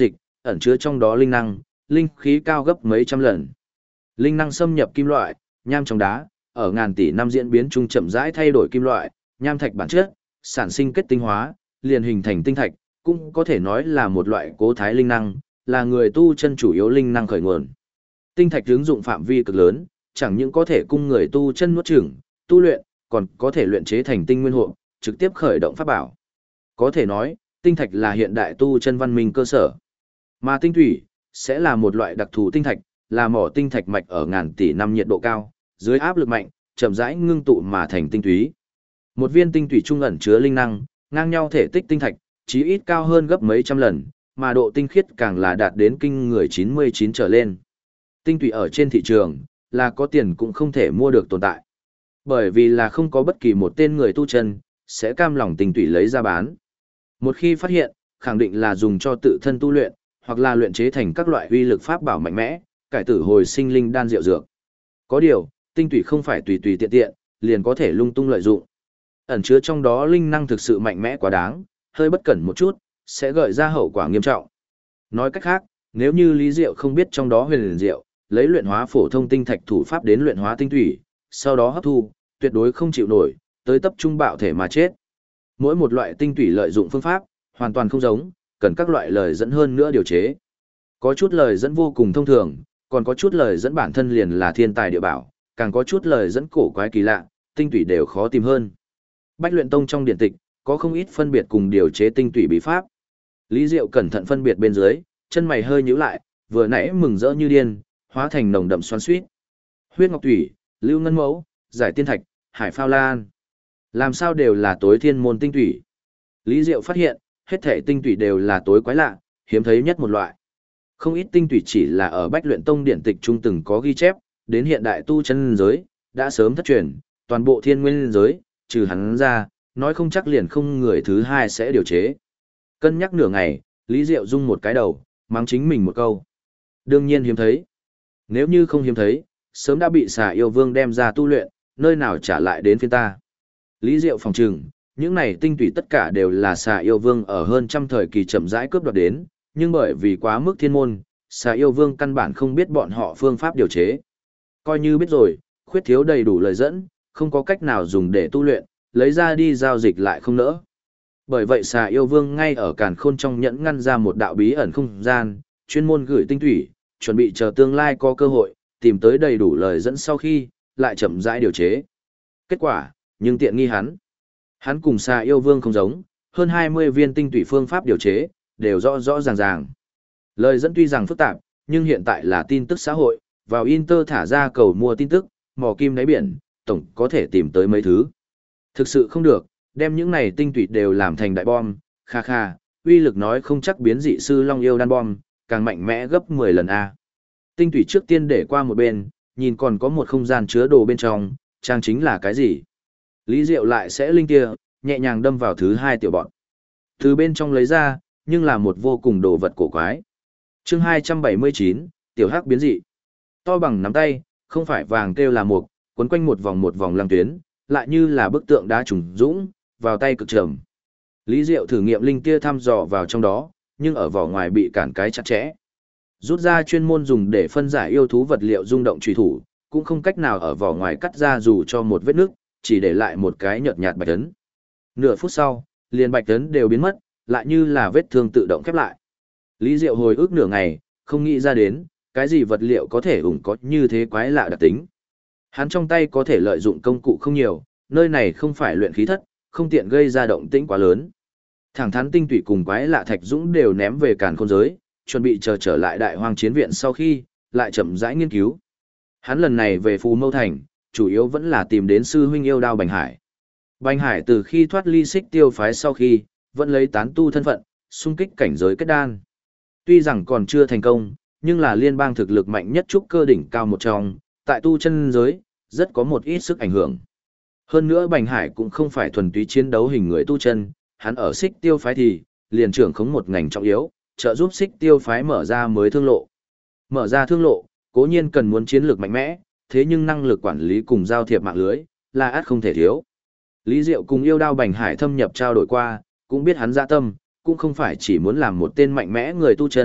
ẩn chứa trong đó linh năng, linh khí cao gấp mấy trăm lần. Linh năng xâm nhập kim loại, nham trong đá, ở ngàn tỷ năm diễn biến chung chậm rãi thay đổi kim loại, nham thạch bản chất, sản sinh kết tinh hóa, liền hình thành tinh thạch, cũng có thể nói là một loại cố thái linh năng, là người tu chân chủ yếu linh năng khởi nguồn. Tinh thạch ứng dụng phạm vi cực lớn, chẳng những có thể cung người tu chân nuốt chửng, tu luyện, còn có thể luyện chế thành tinh nguyên hộ, trực tiếp khởi động pháp bảo. Có thể nói, tinh thạch là hiện đại tu chân văn minh cơ sở. Mà tinh thủy sẽ là một loại đặc thù tinh thạch, là mỏ tinh thạch mạch ở ngàn tỷ năm nhiệt độ cao, dưới áp lực mạnh, chậm rãi ngưng tụ mà thành tinh túy. Một viên tinh thủy trung ẩn chứa linh năng, ngang nhau thể tích tinh thạch, chí ít cao hơn gấp mấy trăm lần, mà độ tinh khiết càng là đạt đến kinh người 99 trở lên. Tinh thủy ở trên thị trường, là có tiền cũng không thể mua được tồn tại. Bởi vì là không có bất kỳ một tên người tu chân, sẽ cam lòng tinh thủy lấy ra bán. Một khi phát hiện, khẳng định là dùng cho tự thân tu luyện, hoặc là luyện chế thành các loại uy lực pháp bảo mạnh mẽ, cải tử hồi sinh linh đan diệu dược. Có điều, tinh thủy không phải tùy tùy tiện tiện, liền có thể lung tung lợi dụng. Ẩn chứa trong đó linh năng thực sự mạnh mẽ quá đáng, hơi bất cẩn một chút, sẽ gợi ra hậu quả nghiêm trọng. Nói cách khác, nếu như Lý Diệu không biết trong đó huyền liền diệu, lấy luyện hóa phổ thông tinh thạch thủ pháp đến luyện hóa tinh thủy, sau đó hấp thu, tuyệt đối không chịu nổi, tới tập trung bạo thể mà chết. Mỗi một loại tinh thủy lợi dụng phương pháp, hoàn toàn không giống, cần các loại lời dẫn hơn nữa điều chế. Có chút lời dẫn vô cùng thông thường, còn có chút lời dẫn bản thân liền là thiên tài địa bảo, càng có chút lời dẫn cổ quái kỳ lạ, tinh thủy đều khó tìm hơn. Bách Luyện Tông trong điện tịch, có không ít phân biệt cùng điều chế tinh thủy bí pháp. Lý Diệu cẩn thận phân biệt bên dưới, chân mày hơi nhíu lại, vừa nãy mừng rỡ như điên, hóa thành nồng đậm xoắn xuýt. Huyết ngọc thủy, lưu ngân mẫu, giải tiên thạch, hải phao lan. Làm sao đều là tối thiên môn tinh thủy. Lý Diệu phát hiện, hết thể tinh thủy đều là tối quái lạ, hiếm thấy nhất một loại. Không ít tinh thủy chỉ là ở Bách Luyện Tông điện tịch trung từng có ghi chép, đến hiện đại tu chân giới, đã sớm thất truyền, toàn bộ thiên nguyên giới, trừ hắn ra, nói không chắc liền không người thứ hai sẽ điều chế. Cân nhắc nửa ngày, Lý Diệu rung một cái đầu, mắng chính mình một câu. Đương nhiên hiếm thấy. Nếu như không hiếm thấy, sớm đã bị xà yêu vương đem ra tu luyện, nơi nào trả lại đến phiên ta. Lý Diệu phòng trừng, những này tinh tủy tất cả đều là xà yêu vương ở hơn trăm thời kỳ chậm rãi cướp đoạt đến, nhưng bởi vì quá mức thiên môn, xà yêu vương căn bản không biết bọn họ phương pháp điều chế. Coi như biết rồi, khuyết thiếu đầy đủ lời dẫn, không có cách nào dùng để tu luyện, lấy ra đi giao dịch lại không nỡ. Bởi vậy xà yêu vương ngay ở càn khôn trong nhẫn ngăn ra một đạo bí ẩn không gian, chuyên môn gửi tinh thủy, chuẩn bị chờ tương lai có cơ hội, tìm tới đầy đủ lời dẫn sau khi, lại chậm rãi điều chế. Kết quả, nhưng tiện nghi hắn. Hắn cùng xà yêu vương không giống, hơn 20 viên tinh thủy phương pháp điều chế, đều rõ rõ ràng ràng. Lời dẫn tuy rằng phức tạp, nhưng hiện tại là tin tức xã hội, vào Inter thả ra cầu mua tin tức, mò kim đáy biển, tổng có thể tìm tới mấy thứ. Thực sự không được, đem những này tinh thủy đều làm thành đại bom, kha kha, uy lực nói không chắc biến dị sư Long Yêu đan bom, càng mạnh mẽ gấp 10 lần A. Tinh thủy trước tiên để qua một bên, nhìn còn có một không gian chứa đồ bên trong, trang chính là cái gì. Lý Diệu lại sẽ linh kia, nhẹ nhàng đâm vào thứ hai tiểu bọn. Từ bên trong lấy ra, nhưng là một vô cùng đồ vật cổ quái. Chương 279, tiểu hắc biến dị. To bằng nắm tay, không phải vàng kêu là mục, quấn quanh một vòng lăng tuyến, lại như là bức tượng đá trùng dũng, vào tay cực trầm. Lý Diệu thử nghiệm linh kia thăm dò vào trong đó, nhưng ở vỏ ngoài bị cản cái chặt chẽ. Rút ra chuyên môn dùng để phân giải yêu thú vật liệu rung động truy thủ, cũng không cách nào ở vỏ ngoài cắt ra dù cho một vết nước, chỉ để lại một cái nhợt nhạt bạch tấn. Nửa phút sau, liền bạch tấn đều biến mất, lại như là vết thương tự động khép lại. Lý Diệu hồi ức nửa ngày, không nghĩ ra đến, cái gì vật liệu có thể ủng có như thế quái lạ đặc tính. Hắn trong tay có thể lợi dụng công cụ không nhiều, nơi này không phải luyện khí thất, không tiện gây ra động tĩnh quá lớn. Thẳng thắn tinh tụy cùng quái lạ thạch dũng đều ném về càn khôn giới, chuẩn bị chờ trở lại đại hoang chiến viện sau khi, lại chậm rãi nghiên cứu. Hắn lần này về Phù Mâu Thành, chủ yếu vẫn là tìm đến sư huynh yêu đao Bành Hải. Bành Hải từ khi thoát ly Xích Tiêu phái sau khi, vẫn lấy tán tu thân phận, xung kích cảnh giới kết đan. Tuy rằng còn chưa thành công, nhưng là liên bang thực lực mạnh nhất trúc cơ đỉnh cao một trong, tại tu chân giới, rất có một ít sức ảnh hưởng. Hơn nữa Bành Hải cũng không phải thuần túy chiến đấu hình người tu chân, hắn ở Xích Tiêu phái thì, liền trưởng khống một ngành trọng yếu, trợ giúp Xích Tiêu phái mở ra mới thương lộ. Mở ra thương lộ, cố nhiên cần muốn chiến lược mạnh mẽ, thế nhưng năng lực quản lý cùng giao thiệp mạng lưới, là ắt không thể thiếu. Lý Diệu cùng yêu đao Bành Hải thâm nhập trao đổi qua, cũng biết hắn dạ tâm, cũng không phải chỉ muốn làm một tên mạnh mẽ người tu chân,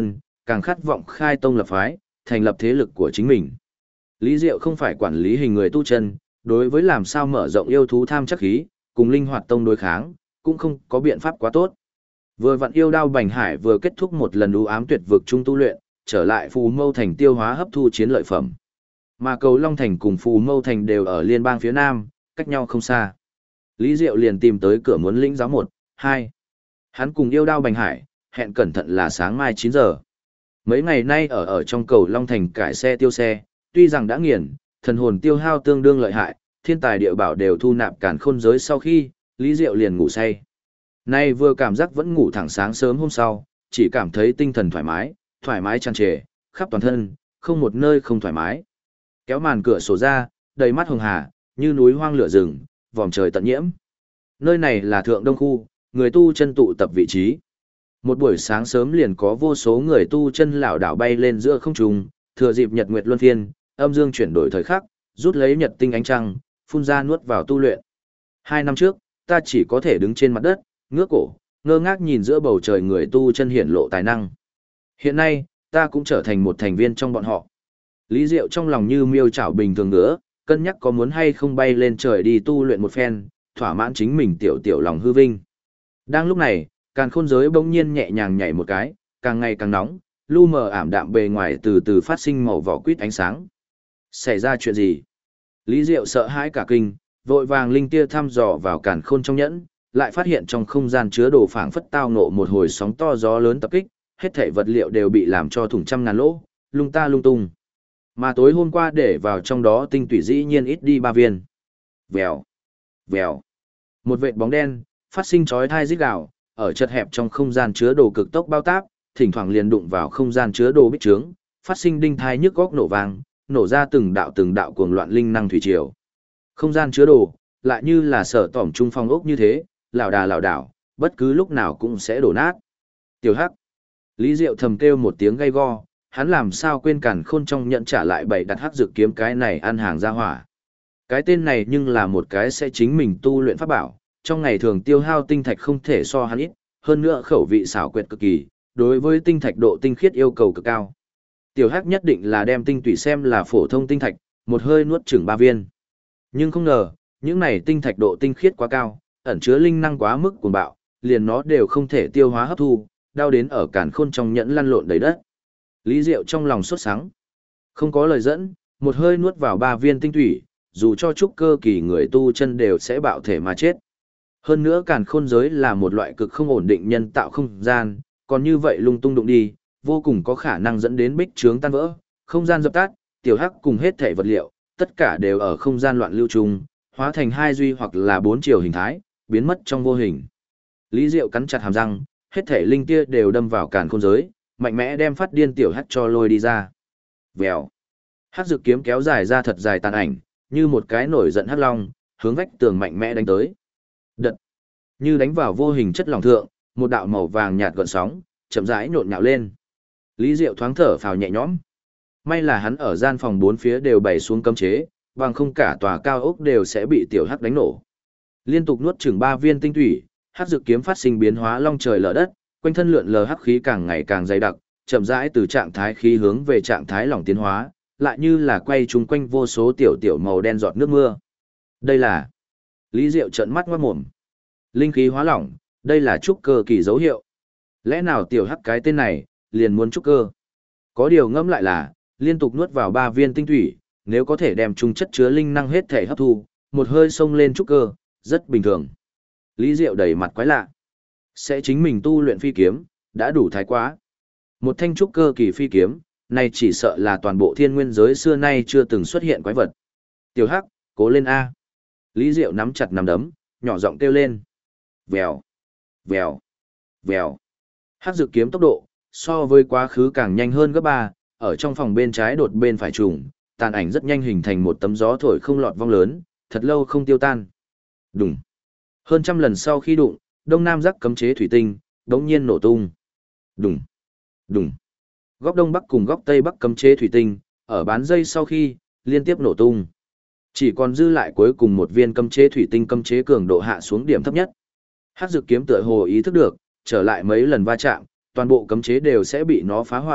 càng khát vọng khai tông lập phái, thành lập thế lực của chính mình. Lý Diệu không phải quản lý hình người tu chân, đối với làm sao mở rộng yêu thú tham chắc khí, cùng linh hoạt tông đối kháng, cũng không có biện pháp quá tốt. Vừa vặn yêu đao Bành Hải vừa kết thúc một lần u ám tuyệt vực trung tu luyện, trở lại Phù Mâu Thành tiêu hóa hấp thu chiến lợi phẩm. Mà Cầu Long Thành cùng Phù Mâu Thành đều ở liên bang phía nam, cách nhau không xa. Lý Diệu liền tìm tới cửa muốn lĩnh giáo 1, 2. Hắn cùng yêu đao Bành Hải, hẹn cẩn thận là sáng mai 9 giờ. Mấy ngày nay ở trong Cầu Long Thành cải xe tiêu xe, tuy rằng đã nghiền, thần hồn tiêu hao tương đương lợi hại, thiên tài địa bảo đều thu nạp càn khôn giới sau khi, Lý Diệu liền ngủ say. Nay vừa cảm giác vẫn ngủ thẳng sáng sớm hôm sau, chỉ cảm thấy tinh thần thoải mái tràn trề, khắp toàn thân, không một nơi không thoải mái. Kéo màn cửa sổ ra, đầy mắt hồng hà, như núi hoang lửa rừng, vòm trời tận nhiễm. Nơi này là Thượng Đông Khu, người tu chân tụ tập vị trí. Một buổi sáng sớm liền có vô số người tu chân lảo đảo bay lên giữa không trung, thừa dịp nhật nguyệt luân phiên, âm dương chuyển đổi thời khắc, rút lấy nhật tinh ánh trăng, phun ra nuốt vào tu luyện. 2 năm trước, ta chỉ có thể đứng trên mặt đất, ngước cổ, ngơ ngác nhìn giữa bầu trời người tu chân hiển lộ tài năng. Hiện nay, ta cũng trở thành một thành viên trong bọn họ. Lý Diệu trong lòng như miêu chảo bình thường nữa, cân nhắc có muốn hay không bay lên trời đi tu luyện một phen, thỏa mãn chính mình tiểu lòng hư vinh. Đang lúc này, càn khôn giới bỗng nhiên nhẹ nhàng nhảy một cái, càng ngày càng nóng, lu mờ ảm đạm bề ngoài từ từ phát sinh màu vỏ quýt ánh sáng. Xảy ra chuyện gì? Lý Diệu sợ hãi cả kinh, vội vàng linh tia thăm dò vào càn khôn trong nhẫn, lại phát hiện trong không gian chứa đồ phảng phất tao nộ một hồi sóng to gió lớn tập kích, hết thảy vật liệu đều bị làm cho thủng trăm ngàn lỗ, lung ta lung tung. Mà tối hôm qua để vào trong đó tinh tủy dĩ nhiên ít đi 3 viên. Vèo, vèo. Một vệt bóng đen, phát sinh chói tai rít gào, ở chật hẹp trong không gian chứa đồ cực tốc bao táp, thỉnh thoảng liền đụng vào không gian chứa đồ bích trướng, phát sinh đinh thai nhức góc nổ vang, nổ ra từng đạo cuồng loạn linh năng thủy triều. Không gian chứa đồ, lại như là sở tỏm trung phong ốc như thế, lảo đảo, bất cứ lúc nào cũng sẽ đổ nát. Tiểu Hắc. Lý Diệu thầm kêu một tiếng gay go, hắn làm sao quên càn khôn trong nhận trả lại bày đặt hắc dược kiếm cái này ăn hàng ra hỏa. Cái tên này nhưng là một cái sẽ chính mình tu luyện pháp bảo, trong ngày thường tiêu hao tinh thạch không thể so hắn ít, hơn nữa khẩu vị xảo quyệt cực kỳ, đối với tinh thạch độ tinh khiết yêu cầu cực cao. Tiểu Hắc nhất định là đem tinh tủy xem là phổ thông tinh thạch, một hơi nuốt chửng 3 viên. Nhưng không ngờ, những này tinh thạch độ tinh khiết quá cao, ẩn chứa linh năng quá mức cuồng bạo, liền nó đều không thể tiêu hóa hấp thu, đau đến ở càn khôn trong nhẫn lăn lộn đầy đất. Lý Diệu trong lòng sốt sắng. Không có lời dẫn, một hơi nuốt vào 3 viên tinh thủy, dù cho trúc cơ kỳ người tu chân đều sẽ bạo thể mà chết. Hơn nữa càn khôn giới là một loại cực không ổn định nhân tạo không gian, còn như vậy lung tung đụng đi, vô cùng có khả năng dẫn đến bích trướng tan vỡ, không gian dập tắt, Tiểu Hắc cùng hết thể vật liệu, tất cả đều ở không gian loạn lưu trùng, hóa thành 2 duy hoặc là 4 chiều hình thái, biến mất trong vô hình. Lý Diệu cắn chặt hàm răng, hết thể linh tia đều đâm vào càn khôn giới, mạnh mẽ đem phát điên Tiểu Hắc cho lôi đi ra. Vèo. Hắc dược kiếm kéo dài ra thật dài tàn ảnh, như một cái nổi giận hắc long, hướng vách tường mạnh mẽ đánh tới. Đật. Như đánh vào vô hình chất lỏng thượng, một đạo màu vàng nhạt gợn sóng, chậm rãi nhộn nhạo lên. Lý Diệu thoáng thở phào nhẹ nhõm. May là hắn ở gian phòng 4 phía đều bày xuống cấm chế, bằng không cả tòa cao ốc đều sẽ bị Tiểu Hắc đánh nổ. Liên tục nuốt chửng 3 viên tinh thủy, hắc dược kiếm phát sinh biến hóa long trời lở đất, quanh thân lượn lờ hắc khí càng ngày càng dày đặc, chậm rãi từ trạng thái khí hướng về trạng thái lỏng tiến hóa, lại như là quay chung quanh vô số tiểu màu đen giọt nước mưa. Đây là... Lý Diệu trợn mắt ngoát mồm. Linh khí hóa lỏng, đây là trúc cơ kỳ dấu hiệu. Lẽ nào Tiểu Hắc cái tên này, liền muốn trúc cơ? Có điều ngẫm lại là, liên tục nuốt vào 3 viên tinh thủy, nếu có thể đem chung chất chứa linh năng hết thể hấp thu, một hơi xông lên trúc cơ, rất bình thường. Lý Diệu đầy mặt quái lạ. Sẽ chính mình tu luyện phi kiếm, đã đủ thái quá. Một thanh trúc cơ kỳ phi kiếm, này chỉ sợ là toàn bộ thiên nguyên giới xưa nay chưa từng xuất hiện quái vật. Tiểu Hắc, cố lên A. Lý Diệu nắm chặt nắm đấm, nhỏ giọng kêu lên. Vèo, vèo, vèo. Hắc dược kiếm tốc độ, so với quá khứ càng nhanh hơn gấp 3, ở trong phòng bên trái đột bên phải trùng, tàn ảnh rất nhanh hình thành một tấm gió thổi không lọt vong lớn, thật lâu không tiêu tan. Đùng. Hơn trăm lần sau khi đụng, đông nam giác cấm chế thủy tinh, đống nhiên nổ tung. Đùng, đùng. Góc đông bắc cùng góc tây bắc cấm chế thủy tinh, ở bán dây sau khi, liên tiếp nổ tung. Chỉ còn dư lại cuối cùng một viên cấm chế thủy tinh cấm chế cường độ hạ xuống điểm thấp nhất. Hắc dược kiếm tựa hồ ý thức được, trở lại mấy lần va chạm, toàn bộ cấm chế đều sẽ bị nó phá hoại,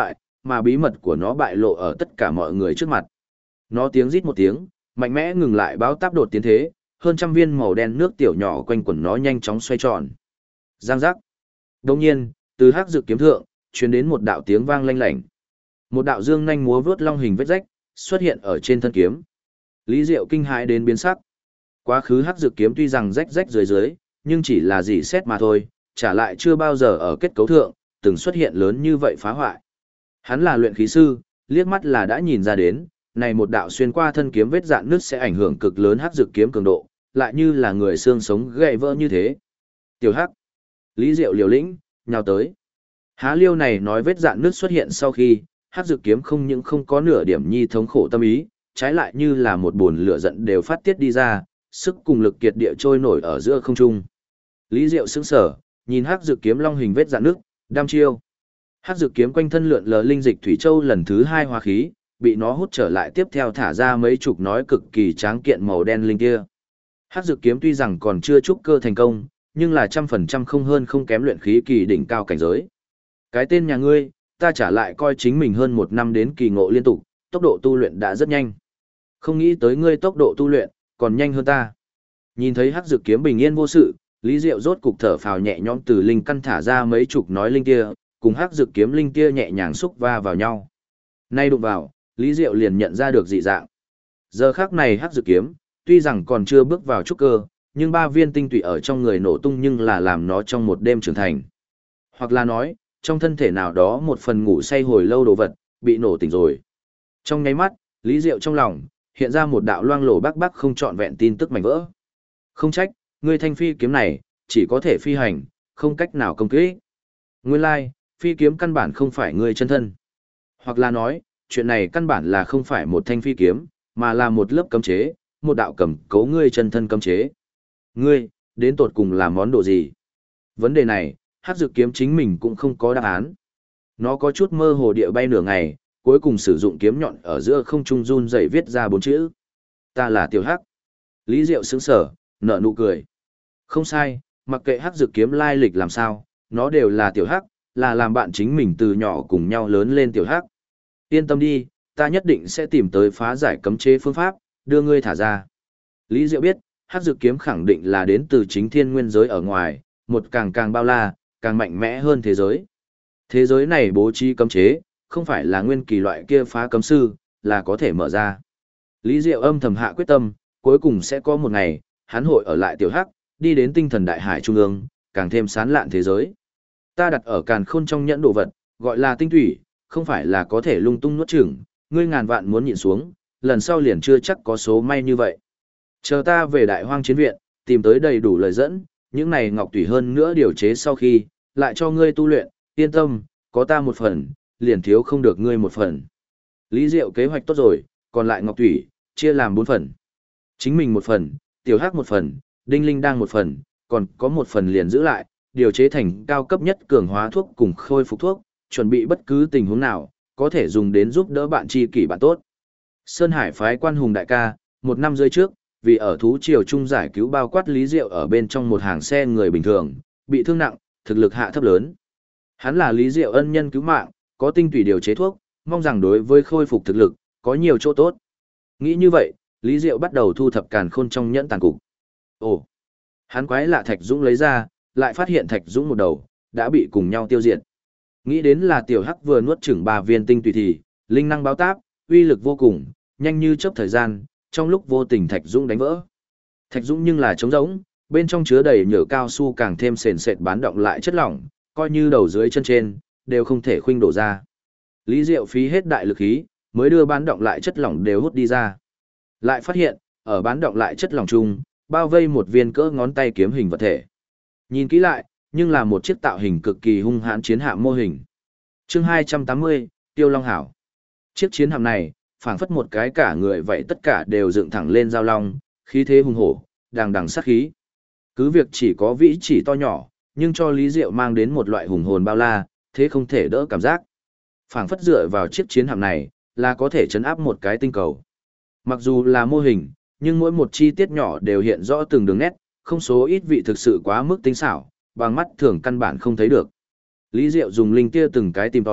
mà bí mật của nó bại lộ ở tất cả mọi người trước mặt. Nó tiếng rít một tiếng, mạnh mẽ ngừng lại báo táp đột tiến thế, hơn trăm viên màu đen nước tiểu nhỏ quanh quẩn nó nhanh chóng xoay tròn. Giang giác. Đồng nhiên, từ hắc dược kiếm thượng, truyền đến một đạo tiếng vang lanh lảnh. Một đạo dương nhanh múa vướt long hình vết rách, xuất hiện ở trên thân kiếm. Lý Diệu kinh hãi đến biến sắc. Quá khứ hắc dược kiếm tuy rằng rách rách dưới dưới, nhưng chỉ là dỉ xét mà thôi, trả lại chưa bao giờ ở kết cấu thượng, từng xuất hiện lớn như vậy phá hoại. Hắn là luyện khí sư, liếc mắt là đã nhìn ra đến, này một đạo xuyên qua thân kiếm vết dạn nứt sẽ ảnh hưởng cực lớn hắc dược kiếm cường độ, lại như là người xương sống gãy vỡ như thế. Tiểu Hắc, Lý Diệu liều lĩnh, nhào tới. Há liêu này nói vết dạn nứt xuất hiện sau khi, hắc dược kiếm không những không có nửa điểm nhi thống khổ tâm ý, trái lại như là một bồn lửa giận đều phát tiết đi ra, sức cùng lực kiệt địa trôi nổi ở giữa không trung. Lý Diệu sững sờ, nhìn hắc dược kiếm long hình vết dạn nứt, đăm chiêu. Hắc dược kiếm quanh thân lượn lờ linh dịch thủy châu lần thứ 2 hóa khí, bị nó hút trở lại tiếp theo thả ra mấy chục nói cực kỳ tráng kiện màu đen linh kia. Hắc dược kiếm tuy rằng còn chưa trúc cơ thành công, nhưng là 100% không hơn không kém luyện khí kỳ đỉnh cao cảnh giới. Cái tên nhà ngươi, ta trả lại coi chính mình hơn 1 năm đến kỳ ngộ liên tục, tốc độ tu luyện đã rất nhanh. Không nghĩ tới ngươi tốc độ tu luyện, còn nhanh hơn ta. Nhìn thấy hắc dược kiếm bình yên vô sự, Lý Diệu rốt cục thở phào nhẹ nhõm từ linh căn thả ra mấy chục nói linh kia, cùng hắc dược kiếm linh kia nhẹ nhàng xúc va vào nhau. Nay đụng vào, Lý Diệu liền nhận ra được dị dạng. Giờ khắc này hắc dược kiếm, tuy rằng còn chưa bước vào trúc cơ, nhưng 3 viên tinh tụy ở trong người nổ tung nhưng là làm nó trong một đêm trưởng thành. Hoặc là nói, trong thân thể nào đó một phần ngủ say hồi lâu đồ vật, bị nổ tỉnh rồi. Trong nháy mắt, Lý Diệu trong lòng, hiện ra một đạo loang lổ bác bác không trọn vẹn tin tức mảnh vỡ. Không trách, ngươi thanh phi kiếm này, chỉ có thể phi hành, không cách nào công kích. Nguyên lai, phi kiếm căn bản không phải ngươi chân thân. Hoặc là nói, chuyện này căn bản là không phải một thanh phi kiếm, mà là một lớp cấm chế, một đạo cầm cố ngươi chân thân cấm chế. Ngươi, đến tột cùng là món đồ gì? Vấn đề này, hắc dược kiếm chính mình cũng không có đáp án. Nó có chút mơ hồ địa bay nửa ngày, cuối cùng sử dụng kiếm nhọn ở giữa không trung run rẩy viết ra 4 chữ. Ta là Tiểu Hắc. Lý Diệu sững sờ, nở nụ cười. Không sai, mặc kệ hắc dược kiếm lai lịch làm sao, nó đều là Tiểu Hắc, là làm bạn chính mình từ nhỏ cùng nhau lớn lên Tiểu Hắc. Yên tâm đi, ta nhất định sẽ tìm tới phá giải cấm chế phương pháp, đưa ngươi thả ra. Lý Diệu biết, hắc dược kiếm khẳng định là đến từ chính thiên nguyên giới ở ngoài, một càng càng bao la, càng mạnh mẽ hơn thế giới. Thế giới này bố trí cấm chế, không phải là nguyên kỳ loại kia phá cấm sư, là có thể mở ra. Lý Diệu âm thầm hạ quyết tâm, cuối cùng sẽ có một ngày, hắn hội ở lại Tiểu Hắc, đi đến tinh thần đại hải trung ương, càng thêm sán lạn thế giới. Ta đặt ở càn khôn trong nhẫn đồ vật, gọi là tinh thủy, không phải là có thể lung tung nuốt chửng, ngươi ngàn vạn muốn nhịn xuống, lần sau liền chưa chắc có số may như vậy. Chờ ta về đại hoang chiến viện, tìm tới đầy đủ lời dẫn, những này ngọc tùy hơn nữa điều chế sau khi, lại cho ngươi tu luyện, yên tâm, có ta một phần, liền thiếu không được ngươi một phần. Lý Diệu kế hoạch tốt rồi, còn lại ngọc thủy, chia làm 4 phần. Chính mình một phần, Tiểu Hắc một phần, Đinh Linh đang một phần, còn có một phần liền giữ lại, điều chế thành cao cấp nhất cường hóa thuốc cùng khôi phục thuốc, chuẩn bị bất cứ tình huống nào, có thể dùng đến giúp đỡ bạn tri kỷ bạn tốt. Sơn Hải phái Quan Hùng đại ca, 1 năm rưỡi trước, vì ở thú triều trung giải cứu bao quát Lý Diệu ở bên trong một hàng xe người bình thường, bị thương nặng, thực lực hạ thấp lớn. Hắn là Lý Diệu ân nhân cứu mạng, có tinh tùy điều chế thuốc, mong rằng đối với khôi phục thực lực, có nhiều chỗ tốt. Nghĩ như vậy, Lý Diệu bắt đầu thu thập càn khôn trong nhẫn tàn cục. Ồ, hắn quái lạ Thạch Dũng lấy ra, lại phát hiện Thạch Dũng một đầu, đã bị cùng nhau tiêu diệt. Nghĩ đến là Tiểu Hắc vừa nuốt chửng 3 viên tinh tùy thì, linh năng báo táp, uy lực vô cùng, nhanh như chớp thời gian, trong lúc vô tình Thạch Dũng đánh vỡ. Thạch Dũng nhưng là trống rỗng, bên trong chứa đầy nhựa cao su càng thêm sền sệt bán động lại chất lỏng, coi như đầu dưới chân trên, đều không thể khuynh đổ ra. Lý Diệu phí hết đại lực khí, mới đưa bán động lại chất lỏng đều hút đi ra. Lại phát hiện, ở bán động lại chất lỏng chung, bao vây một viên cỡ ngón tay kiếm hình vật thể. Nhìn kỹ lại, nhưng là một chiếc tạo hình cực kỳ hung hãn chiến hạm mô hình. Chương 280, Tiêu Long Hảo. Chiếc chiến hạm này, phảng phất một cái cả người vậy tất cả đều dựng thẳng lên giao long, khí thế hùng hổ, đằng đằng sát khí. Cứ việc chỉ có vĩ chỉ to nhỏ, nhưng cho Lý Diệu mang đến một loại hùng hồn bao la, thế không thể đỡ cảm giác. Phảng phất dựa vào chiếc chiến hạm này, là có thể chấn áp một cái tinh cầu. Mặc dù là mô hình, nhưng mỗi một chi tiết nhỏ đều hiện rõ từng đường nét, không số ít vị thực sự quá mức tinh xảo, bằng mắt thường căn bản không thấy được. Lý Diệu dùng linh tia từng cái tìm tòi,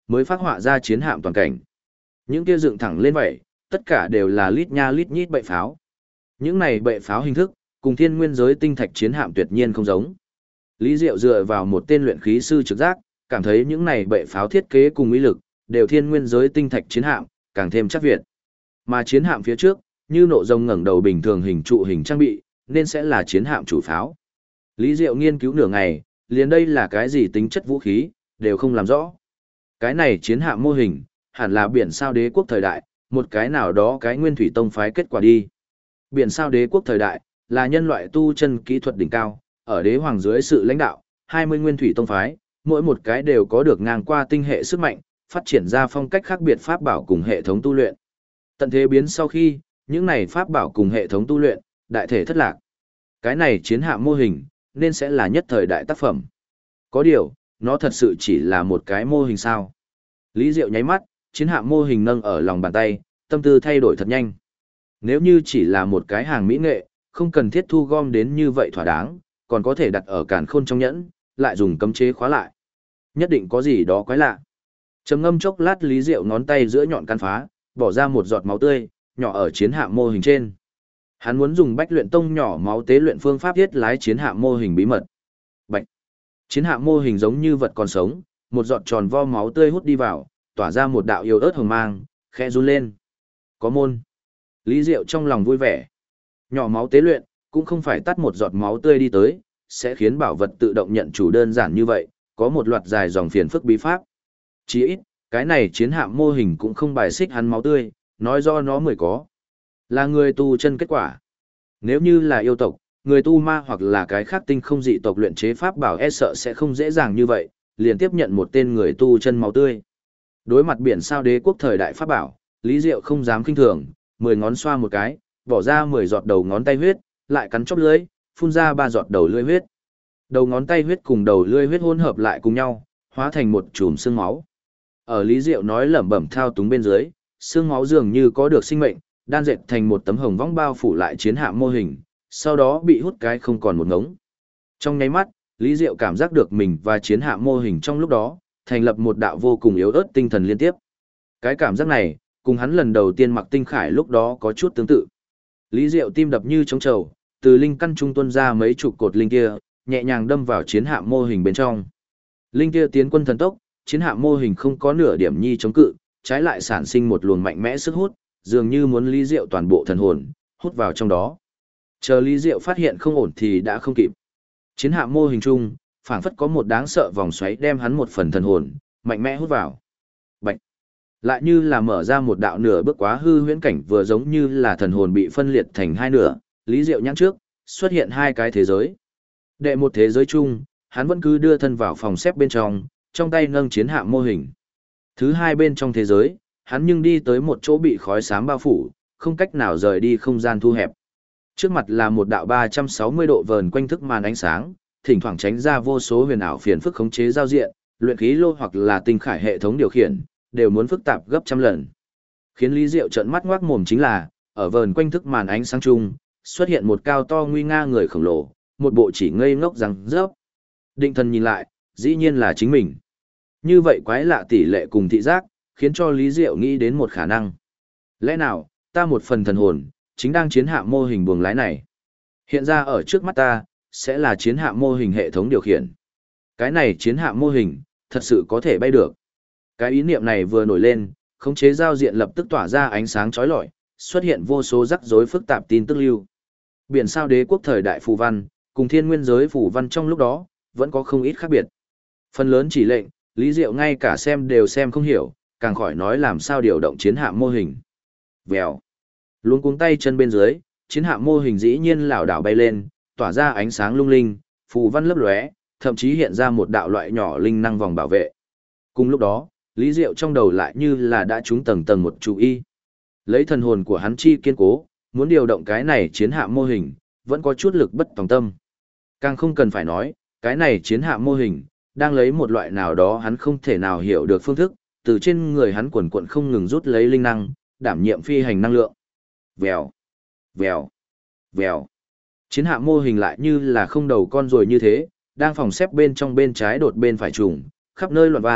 mới phát họa ra chiến hạm toàn cảnh. Những kia dựng thẳng lên vậy, tất cả đều là lít nha lít nhít bệ pháo. Những này bệ pháo hình thức, cùng thiên nguyên giới tinh thạch chiến hạm tuyệt nhiên không giống. Lý Diệu dựa vào một tên luyện khí sư trực giác, cảm thấy những này bệ pháo thiết kế cùng uy lực, đều thiên nguyên giới tinh thạch chiến hạm, càng thêm chắc việt. Mà chiến hạm phía trước, như nộ rồng ngẩng đầu bình thường hình trụ hình trang bị, nên sẽ là chiến hạm chủ pháo. Lý Diệu nghiên cứu nửa ngày, liền đây là cái gì tính chất vũ khí, đều không làm rõ. Cái này chiến hạm mô hình, hẳn là biển sao đế quốc thời đại, một cái nào đó cái nguyên thủy tông phái kết quả đi. Biển sao đế quốc thời đại, là nhân loại tu chân kỹ thuật đỉnh cao, ở đế hoàng dưới sự lãnh đạo, 20 nguyên thủy tông phái, mỗi một cái đều có được ngang qua tinh hệ sức mạnh, phát triển ra phong cách khác biệt pháp bảo cùng hệ thống tu luyện. Tận thế biến sau khi, những này pháp bảo cùng hệ thống tu luyện, đại thể thất lạc. Cái này chiến hạm mô hình, nên sẽ là nhất thời đại tác phẩm. Có điều, nó thật sự chỉ là một cái mô hình sao. Lý Diệu nháy mắt, chiến hạm mô hình nâng ở lòng bàn tay, tâm tư thay đổi thật nhanh. Nếu như chỉ là một cái hàng mỹ nghệ, không cần thiết thu gom đến như vậy thỏa đáng, còn có thể đặt ở càn khôn trong nhẫn, lại dùng cấm chế khóa lại. Nhất định có gì đó quái lạ. Trầm ngâm chốc lát, Lý Diệu ngón tay giữa nhọn căn phá, bỏ ra một giọt máu tươi, nhỏ ở chiến hạm mô hình trên. Hắn muốn dùng Bách Luyện Tông nhỏ máu tế luyện phương pháp thiết lái chiến hạm mô hình bí mật. Bạch. Chiến hạm mô hình giống như vật còn sống, một giọt tròn vo máu tươi hút đi vào, tỏa ra một đạo yếu ớt hồng mang, khẽ run lên. Có môn. Lý Diệu trong lòng vui vẻ. Nhỏ máu tế luyện, cũng không phải tắt một giọt máu tươi đi tới, sẽ khiến bảo vật tự động nhận chủ đơn giản như vậy, có một loạt dài dòng phiền phức bí pháp. Chỉ ít, cái này chiến hạm mô hình cũng không bài xích hắn máu tươi, nói do nó mới có. Là người tu chân kết quả. Nếu như là yêu tộc, người tu ma hoặc là cái khác tinh không dị tộc luyện chế pháp bảo e sợ sẽ không dễ dàng như vậy, liền tiếp nhận một tên người tu chân máu tươi. Đối mặt biển sao đế quốc thời đại pháp bảo, Lý Diệu không dám kinh thường, 10 ngón xoa một cái, bỏ ra 10 giọt đầu ngón tay huyết, lại cắn chóp lưỡi, phun ra 3 giọt đầu lưỡi huyết. Đầu ngón tay huyết cùng đầu lưỡi huyết hỗn hợp lại cùng nhau, hóa thành một chùm xương máu. Ở Lý Diệu nói lẩm bẩm thao túng bên dưới, xương máu dường như có được sinh mệnh, đan dệt thành một tấm hồng vong bao phủ lại chiến hạm mô hình, sau đó bị hút cái không còn một ngống. Trong nháy mắt, Lý Diệu cảm giác được mình và chiến hạm mô hình trong lúc đó, thành lập một đạo vô cùng yếu ớt tinh thần liên tiếp. Cái cảm giác này, cùng hắn lần đầu tiên mặc tinh khải lúc đó có chút tương tự. Lý Diệu tim đập như trống trầu, từ linh căn trung tuân ra mấy chục cột linh kia, nhẹ nhàng đâm vào chiến hạm mô hình bên trong. Linh kia tiến quân thần tốc, chiến hạm mô hình không có nửa điểm nhi chống cự, trái lại sản sinh một luồng mạnh mẽ sức hút, dường như muốn Lý Diệu toàn bộ thần hồn hút vào trong đó. Chờ Lý Diệu phát hiện không ổn thì đã không kịp. Chiến hạm mô hình chung, phảng phất có một đáng sợ vòng xoáy đem hắn một phần thần hồn mạnh mẽ hút vào. Bạch. Lại như là mở ra một đạo nửa bước quá hư huyễn cảnh, vừa giống như là thần hồn bị phân liệt thành hai nửa, Lý Diệu nhãn trước, xuất hiện hai cái thế giới. Đệ một thế giới chung, hắn vẫn cứ đưa thân vào phòng xếp bên trong tay nâng chiến hạm mô hình. Thứ hai bên trong thế giới, hắn nhưng đi tới một chỗ bị khói xám bao phủ, không cách nào rời đi không gian thu hẹp. Trước mặt là một đạo 360 độ vờn quanh thức màn ánh sáng, thỉnh thoảng tránh ra vô số huyền ảo phiền phức khống chế giao diện, luyện khí lô hoặc là tinh khải hệ thống điều khiển, đều muốn phức tạp gấp trăm lần. Khiến Lý Diệu trợn mắt ngoác mồm chính là, ở vờn quanh thức màn ánh sáng chung, xuất hiện một cao to nguy nga người khổng lồ, một bộ chỉ ngây ngốc răng rớp. Định thần nhìn lại, dĩ nhiên là chính mình. Như vậy quái lạ tỷ lệ cùng thị giác, khiến cho Lý Diệu nghĩ đến một khả năng. Lẽ nào, ta một phần thần hồn, chính đang chiến hạm mô hình buồng lái này. Hiện ra ở trước mắt ta, sẽ là chiến hạm mô hình hệ thống điều khiển. Cái này chiến hạm mô hình, thật sự có thể bay được. Cái ý niệm này vừa nổi lên, khống chế giao diện lập tức tỏa ra ánh sáng chói lọi, xuất hiện vô số rắc rối phức tạp tin tức lưu. Biển sao đế quốc thời đại phù văn, cùng thiên nguyên giới phù văn trong lúc đó, vẫn có không ít khác biệt. Phần lớn chỉ lệnh, Lý Diệu ngay cả xem đều xem không hiểu, càng khỏi nói làm sao điều động chiến hạm mô hình. Vèo. Luống cuống tay chân bên dưới, chiến hạm mô hình dĩ nhiên lảo đảo bay lên, tỏa ra ánh sáng lung linh, phù văn lấp lóe, thậm chí hiện ra một đạo loại nhỏ linh năng vòng bảo vệ. Cùng lúc đó, Lý Diệu trong đầu lại như là đã trúng tầng tầng một chú ý. Lấy thần hồn của hắn chi kiên cố, muốn điều động cái này chiến hạm mô hình, vẫn có chút lực bất tòng tâm. Càng không cần phải nói, cái này chiến hạm mô hình, đang lấy một loại nào đó hắn không thể nào hiểu được phương thức, từ trên người hắn quần quận không ngừng rút lấy linh năng, đảm nhiệm phi hành năng lượng. Vèo, vèo, vèo. Chiến hạm mô hình lại như là không đầu con rồi như thế, đang phòng xếp bên trong bên trái đột bên phải trùng, khắp nơi loạn va,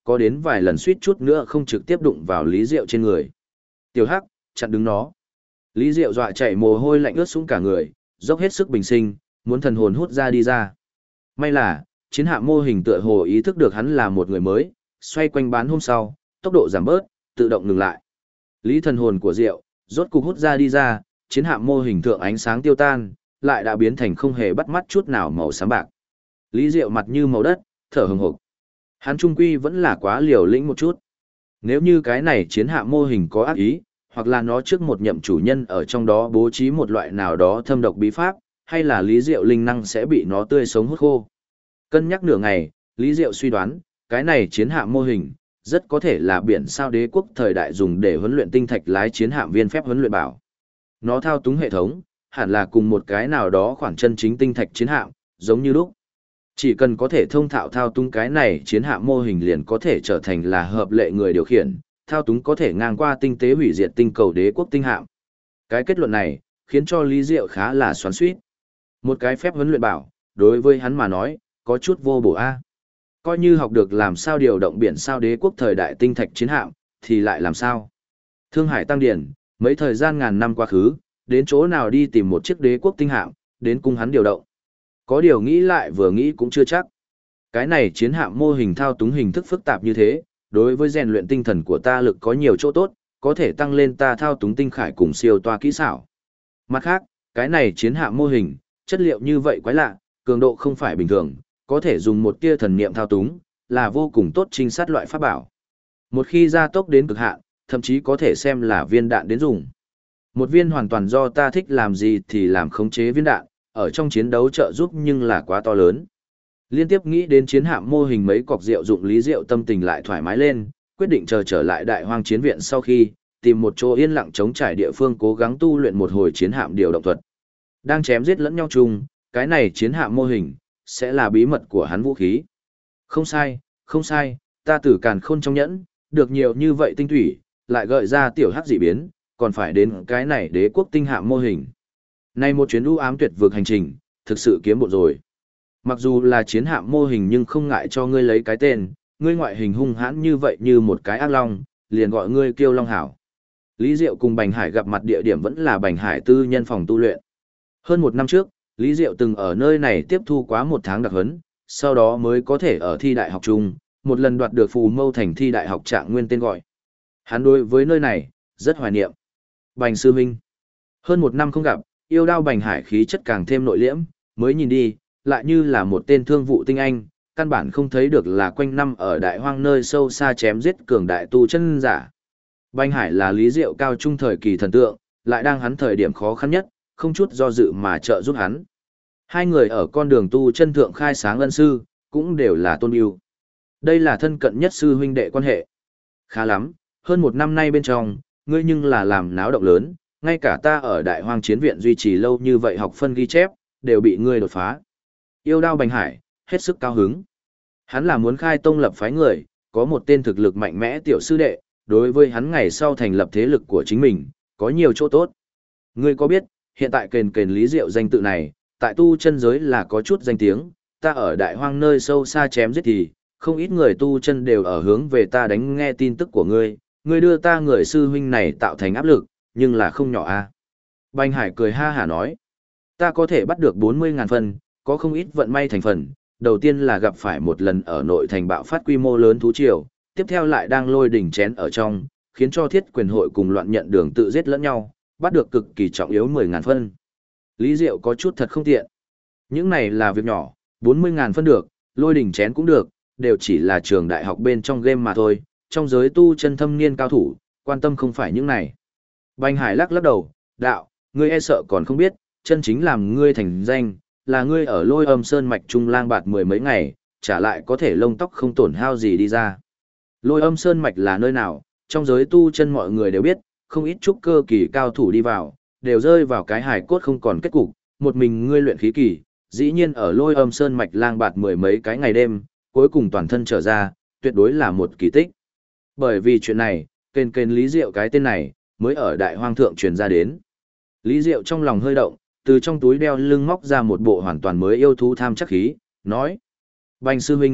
có đến vài lần suýt chút nữa không trực tiếp đụng vào Lý Diệu trên người. Tiểu Hắc, chặn đứng nó. Lý Diệu dọa chạy mồ hôi lạnh ướt sũng cả người, dốc hết sức bình sinh, muốn thần hồn hút ra đi ra. May là, chiến hạm mô hình tựa hồ ý thức được hắn là một người mới, xoay quanh bán hôm sau, tốc độ giảm bớt, tự động ngừng lại. Lý thần hồn của Diệu, rốt cục hút ra đi ra, chiến hạm mô hình thượng ánh sáng tiêu tan, lại đã biến thành không hề bắt mắt chút nào màu xám bạc. Lý Diệu mặt như màu đất, thở hừng hực. Hắn trung quy vẫn là quá liều lĩnh một chút. Nếu như cái này chiến hạm mô hình có ác ý, hoặc là nó trước một nhậm chủ nhân ở trong đó bố trí một loại nào đó thâm độc bí pháp, hay là Lý Diệu linh năng sẽ bị nó tươi sống hút khô. Cân nhắc nửa ngày, Lý Diệu suy đoán, cái này chiến hạm mô hình, rất có thể là biển sao đế quốc thời đại dùng để huấn luyện tinh thạch lái chiến hạm viên phép huấn luyện bảo. Nó thao túng hệ thống, hẳn là cùng một cái nào đó khoảng chân chính tinh thạch chiến hạm, giống như lúc. Chỉ cần có thể thông thạo thao túng cái này chiến hạm mô hình liền có thể trở thành là hợp lệ người điều khiển, thao túng có thể ngang qua tinh tế hủy diệt tinh cầu đế quốc tinh hạm. Cái kết luận này, khiến cho Lý Diệu khá là xoắn xuýt. Một cái phép huấn luyện bảo, đối với hắn mà nói, có chút vô bổ a. Coi như học được làm sao điều động biển sao đế quốc thời đại tinh thạch chiến hạm, thì lại làm sao? Thương Hải Tăng Điển, mấy thời gian ngàn năm quá khứ, đến chỗ nào đi tìm một chiếc đế quốc tinh hạm, đến cung hắn điều động. Có điều nghĩ lại vừa nghĩ cũng chưa chắc. Cái này chiến hạm mô hình thao túng hình thức phức tạp như thế, đối với rèn luyện tinh thần của ta lực có nhiều chỗ tốt, có thể tăng lên ta thao túng tinh khải cùng siêu toa kỹ xảo. Mặt khác, cái này chiến hạm mô hình, chất liệu như vậy quái lạ, cường độ không phải bình thường, có thể dùng một tia thần niệm thao túng, là vô cùng tốt trinh sát loại pháp bảo. Một khi gia tốc đến cực hạn, thậm chí có thể xem là viên đạn đến dùng. Một viên hoàn toàn do ta thích làm gì thì làm khống chế viên đạn, ở trong chiến đấu trợ giúp nhưng là quá to lớn. Liên tiếp nghĩ đến chiến hạm mô hình mấy cọc rượu dụng Lý Diệu tâm tình lại thoải mái lên, quyết định chờ trở lại đại hoang chiến viện sau khi, tìm một chỗ yên lặng chống trải địa phương cố gắng tu luyện một hồi chiến hạm điều động thuật. Đang chém giết lẫn nhau chung, cái này chiến hạm mô hình, sẽ là bí mật của hắn vũ khí. Không sai, không sai, ta tử càn khôn trong nhẫn, được nhiều như vậy tinh thủy, lại gợi ra tiểu hắc dị biến, còn phải đến cái này đế quốc tinh hạm mô hình. Này một chuyến u ám tuyệt vực hành trình, thực sự kiếm bộ rồi. Mặc dù là chiến hạm mô hình nhưng không ngại cho ngươi lấy cái tên, ngươi ngoại hình hung hãn như vậy như một cái ác long, liền gọi ngươi Kiêu Long Hảo. Lý Diệu cùng Bành Hải gặp mặt địa điểm vẫn là Bành Hải tư nhân phòng tu luyện. Hơn một năm trước, Lý Diệu từng ở nơi này tiếp thu quá một tháng đặc huấn, sau đó mới có thể ở thi đại học chung, một lần đoạt được Phù Mâu thành thi đại học trạng nguyên tên gọi. Hắn đối với nơi này, rất hoài niệm. Bành sư huynh. Hơn một năm không gặp, yêu đao Bành Hải khí chất càng thêm nội liễm, mới nhìn đi, lại như là một tên thương vụ tinh anh, căn bản không thấy được là quanh năm ở đại hoang nơi sâu xa chém giết cường đại tu chân giả. Bành Hải là Lý Diệu cao trung thời kỳ thần tượng, lại đang hắn thời điểm khó khăn nhất, không chút do dự mà trợ giúp hắn. Hai người ở con đường tu chân thượng khai sáng ân sư, cũng đều là tôn yêu. Đây là thân cận nhất sư huynh đệ quan hệ. Khá lắm, hơn một năm nay bên trong, ngươi nhưng là làm náo động lớn, ngay cả ta ở đại hoang chiến viện duy trì lâu như vậy học phân ghi chép, đều bị ngươi đột phá. Yêu đao Bành Hải, hết sức cao hứng. Hắn là muốn khai tông lập phái người, có một tên thực lực mạnh mẽ tiểu sư đệ, đối với hắn ngày sau thành lập thế lực của chính mình, có nhiều chỗ tốt. Ngươi có biết, hiện tại kền kền Lý Diệu danh tự này, tại tu chân giới là có chút danh tiếng, ta ở đại hoang nơi sâu xa chém giết thì, không ít người tu chân đều ở hướng về ta đánh nghe tin tức của ngươi, ngươi đưa ta người sư huynh này tạo thành áp lực, nhưng là không nhỏ a. Bành Hải cười ha hả nói, ta có thể bắt được 40.000 phân, có không ít vận may thành phần, đầu tiên là gặp phải một lần ở nội thành bạo phát quy mô lớn thú triều, tiếp theo lại đang lôi đỉnh chén ở trong, khiến cho thiết quyền hội cùng loạn nhận đường tự giết lẫn nhau, bắt được cực kỳ trọng yếu 10.000 phân. Lý Diệu có chút thật không tiện. Những này là việc nhỏ, 40.000 phân được, lôi đỉnh chén cũng được, đều chỉ là trường đại học bên trong game mà thôi, trong giới tu chân thâm niên cao thủ, quan tâm không phải những này. Bành Hải lắc lắc đầu, đạo, ngươi e sợ còn không biết, chân chính làm ngươi thành danh, là ngươi ở Lôi Âm Sơn mạch trung lang bạt mười mấy ngày, trả lại có thể lông tóc không tổn hao gì đi ra. Lôi Âm Sơn mạch là nơi nào, trong giới tu chân mọi người đều biết, không ít trúc cơ kỳ cao thủ đi vào, đều rơi vào cái hài cốt không còn kết cục, một mình ngươi luyện khí kỳ, dĩ nhiên ở Lôi Âm Sơn mạch lang bạt mười mấy cái ngày đêm, cuối cùng toàn thân trở ra, tuyệt đối là một kỳ tích. Bởi vì chuyện này, kênh Lý Diệu cái tên này, mới ở đại hoang thượng truyền ra đến. Lý Diệu trong lòng hơi động, từ trong túi đeo lưng móc ra một bộ hoàn toàn mới yêu thú tham chắc khí, nói. Bành sư huynh,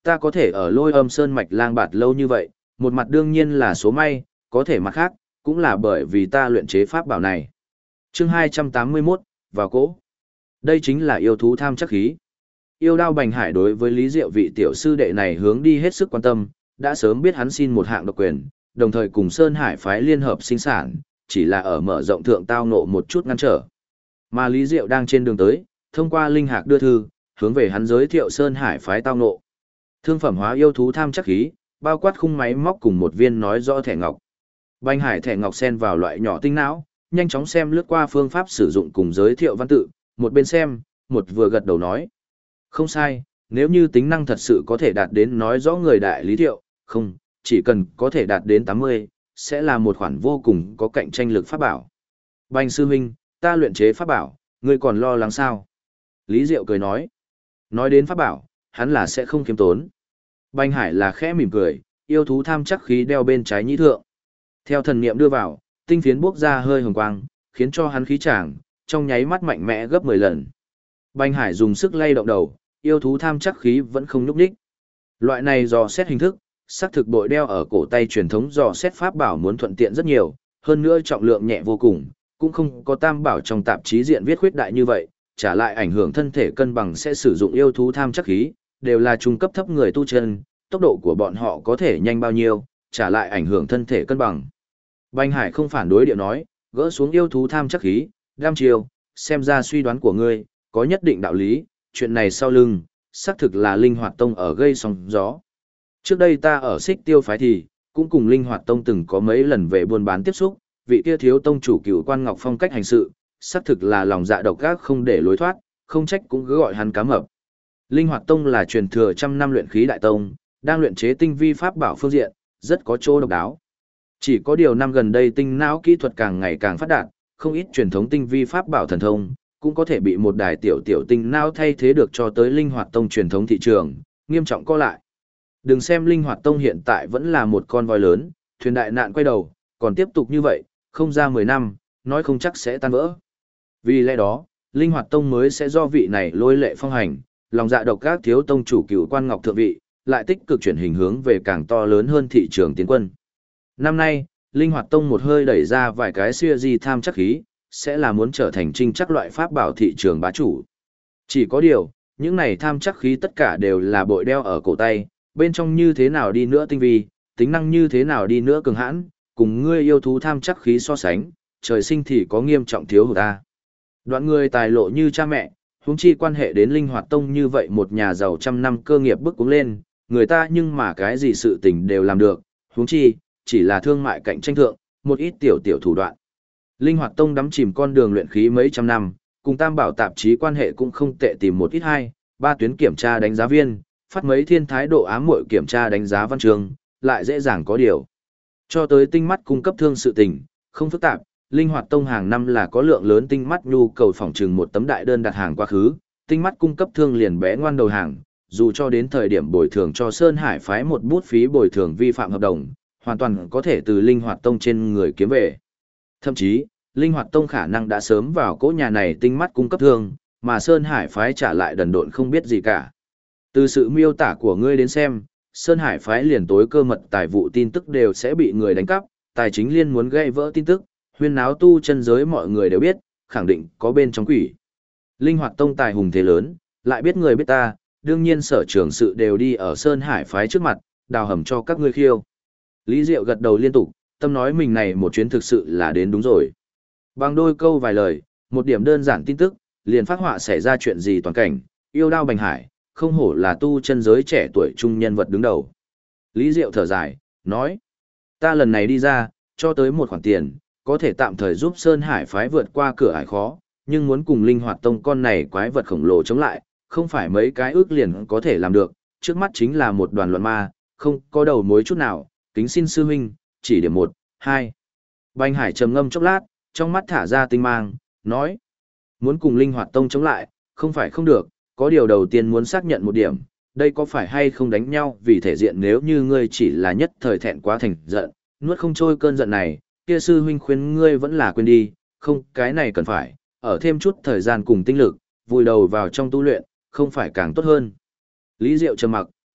ta có thể ở Lôi Âm Sơn mạch lang bạt lâu như vậy, một mặt đương nhiên là số may, có thể mặt khác, cũng là bởi vì ta luyện chế pháp bảo này. Chương 281, vào cỗ. Đây chính là yêu thú tham chắc khí. Yêu Đao Bành Hải đối với Lý Diệu vị tiểu sư đệ này hướng đi hết sức quan tâm, đã sớm biết hắn xin một hạng độc quyền, đồng thời cùng Sơn Hải phái liên hợp sinh sản, chỉ là ở mở rộng thượng tao ngộ một chút ngăn trở. Mà Lý Diệu đang trên đường tới, thông qua linh hạc đưa thư, hướng về hắn giới thiệu Sơn Hải phái tao ngộ. Thương phẩm hóa yêu thú tham chắc khí, bao quát khung máy móc cùng một viên nói rõ thẻ ngọc. Bành Hải thẻ ngọc xen vào loại nhỏ tinh não, nhanh chóng xem lướt qua phương pháp sử dụng cùng giới thiệu văn tự, một bên xem, một vừa gật đầu nói. Không sai, nếu như tính năng thật sự có thể đạt đến nói rõ người đại lý thiệu, không, chỉ cần có thể đạt đến 80, sẽ là một khoản vô cùng có cạnh tranh lực pháp bảo. Bành sư huynh, ta luyện chế pháp bảo, ngươi còn lo lắng sao? Lý Diệu cười nói. Nói đến pháp bảo, hắn là sẽ không khiêm tốn. Bành Hải là khẽ mỉm cười, yêu thú tham chắc khí đeo bên trái nhĩ thượng. Theo thần niệm đưa vào, tinh phiến bốc ra hơi hồng quang, khiến cho hắn khí tràng, trong nháy mắt mạnh mẽ gấp 10 lần. Bành Hải dùng sức lay động đầu, yêu thú tham chắc khí vẫn không nhúc nhích. Loại này dò xét hình thức, xác thực bội đeo ở cổ tay truyền thống dò xét pháp bảo muốn thuận tiện rất nhiều, hơn nữa trọng lượng nhẹ vô cùng, cũng không có tam bảo trong tạp chí diện viết khuyết đại như vậy, trả lại ảnh hưởng thân thể cân bằng sẽ sử dụng yêu thú tham chắc khí, đều là trung cấp thấp người tu chân, tốc độ của bọn họ có thể nhanh bao nhiêu, trả lại ảnh hưởng thân thể cân bằng. Bành Hải không phản đối điệu nói, gỡ xuống yêu thú tham chắc khí, đam chiều, xem ra suy đoán của ngươi, có nhất định đạo lý, chuyện này sau lưng, xác thực là Linh Hoạt Tông ở gây sóng gió. Trước đây ta ở Xích Tiêu phái thì, cũng cùng Linh Hoạt Tông từng có mấy lần về buôn bán tiếp xúc, vị kia thiếu tông chủ Cửu Quan Ngọc Phong cách hành sự, xác thực là lòng dạ độc ác không để lối thoát, không trách cũng cứ gọi hắn cá mập. Linh Hoạt Tông là truyền thừa trăm năm luyện khí đại tông, đang luyện chế tinh vi pháp bảo phương diện, rất có chỗ độc đáo. Chỉ có điều năm gần đây tinh não kỹ thuật càng ngày càng phát đạt, không ít truyền thống tinh vi pháp bảo thần thông, cũng có thể bị một đài tiểu tiểu tinh não thay thế được cho tới Linh Hoạt Tông truyền thống thị trường, nghiêm trọng co lại. Đừng xem Linh Hoạt Tông hiện tại vẫn là một con voi lớn, thuyền đại nạn quay đầu, còn tiếp tục như vậy, không ra 10 năm, nói không chắc sẽ tan vỡ. Vì lẽ đó, Linh Hoạt Tông mới sẽ do vị này lôi lệ phong hành, lòng dạ độc các thiếu tông chủ Cửu Quan Ngọc thượng vị, lại tích cực chuyển hình hướng về càng to lớn hơn thị trường tiến quân. Năm nay, Linh Hoạt Tông một hơi đẩy ra vài cái siêu di tham chắc khí, sẽ là muốn trở thành trinh chắc loại pháp bảo thị trường bá chủ. Chỉ có điều, những này tham chắc khí tất cả đều là bội đeo ở cổ tay, bên trong như thế nào đi nữa tinh vi, tính năng như thế nào đi nữa cường hãn, cùng ngươi yêu thú tham chắc khí so sánh, trời sinh thì có nghiêm trọng thiếu hụt ta. Đoạn người tài lộ như cha mẹ, huống chi quan hệ đến Linh Hoạt Tông như vậy một nhà giàu trăm năm cơ nghiệp bức cuống lên, người ta nhưng mà cái gì sự tình đều làm được, huống chi, chỉ là thương mại cạnh tranh thượng, một ít tiểu tiểu thủ đoạn. Linh Hoạt Tông đắm chìm con đường luyện khí mấy trăm năm, cùng Tam Bảo tạp chí quan hệ cũng không tệ, tìm một ít hai, ba tuyến kiểm tra đánh giá viên, phát mấy thiên thái độ ám muội kiểm tra đánh giá văn chương, lại dễ dàng có điều. Cho tới tinh mắt cung cấp thương sự tình, không phức tạp, Linh Hoạt Tông hàng năm là có lượng lớn tinh mắt nhu cầu phòng trừng một tấm đại đơn đặt hàng quá khứ, tinh mắt cung cấp thương liền bé ngoan đầu hàng, dù cho đến thời điểm bồi thường cho Sơn Hải phái một bút phí bồi thường vi phạm hợp đồng, hoàn toàn có thể từ Linh Hoạt Tông trên người kiếm về. Thậm chí, Linh Hoạt Tông khả năng đã sớm vào cỗ nhà này tinh mắt cung cấp thương, mà Sơn Hải phái trả lại đần độn không biết gì cả. Từ sự miêu tả của ngươi đến xem, Sơn Hải phái liền tối cơ mật tài vụ tin tức đều sẽ bị người đánh cắp, tài chính liên muốn gây vỡ tin tức, huyên náo tu chân giới mọi người đều biết, khẳng định có bên trong quỷ. Linh Hoạt Tông tài hùng thế lớn, lại biết người biết ta, đương nhiên sở trường sự đều đi ở Sơn Hải phái trước mặt, đào hầm cho các ngươi khiêu. Lý Diệu gật đầu liên tục, tâm nói mình này một chuyến thực sự là đến đúng rồi. Bằng đôi câu vài lời, một điểm đơn giản tin tức, liền phát họa xảy ra chuyện gì toàn cảnh, yêu đao Bành Hải, không hổ là tu chân giới trẻ tuổi trung nhân vật đứng đầu. Lý Diệu thở dài, nói, ta lần này đi ra, cho tới một khoản tiền, có thể tạm thời giúp Sơn Hải phái vượt qua cửa ải khó, nhưng muốn cùng Linh Hoạt Tông con này quái vật khổng lồ chống lại, không phải mấy cái ước liền có thể làm được, trước mắt chính là một đoàn loạn ma, không có đầu mối chút nào, kính xin sư huynh, chỉ điểm 1, 2. Bành Hải trầm ngâm chốc lát, trong mắt thả ra tinh mang, nói, muốn cùng Linh Hoạt Tông chống lại, không phải không được, có điều đầu tiên muốn xác nhận một điểm, đây có phải hay không đánh nhau vì thể diện, nếu như ngươi chỉ là nhất thời thẹn quá thành giận, nuốt không trôi cơn giận này, kia sư huynh khuyên ngươi vẫn là quên đi, không, cái này cần phải, ở thêm chút thời gian cùng tinh lực, vùi đầu vào trong tu luyện, không phải càng tốt hơn. Lý Diệu trầm mặc,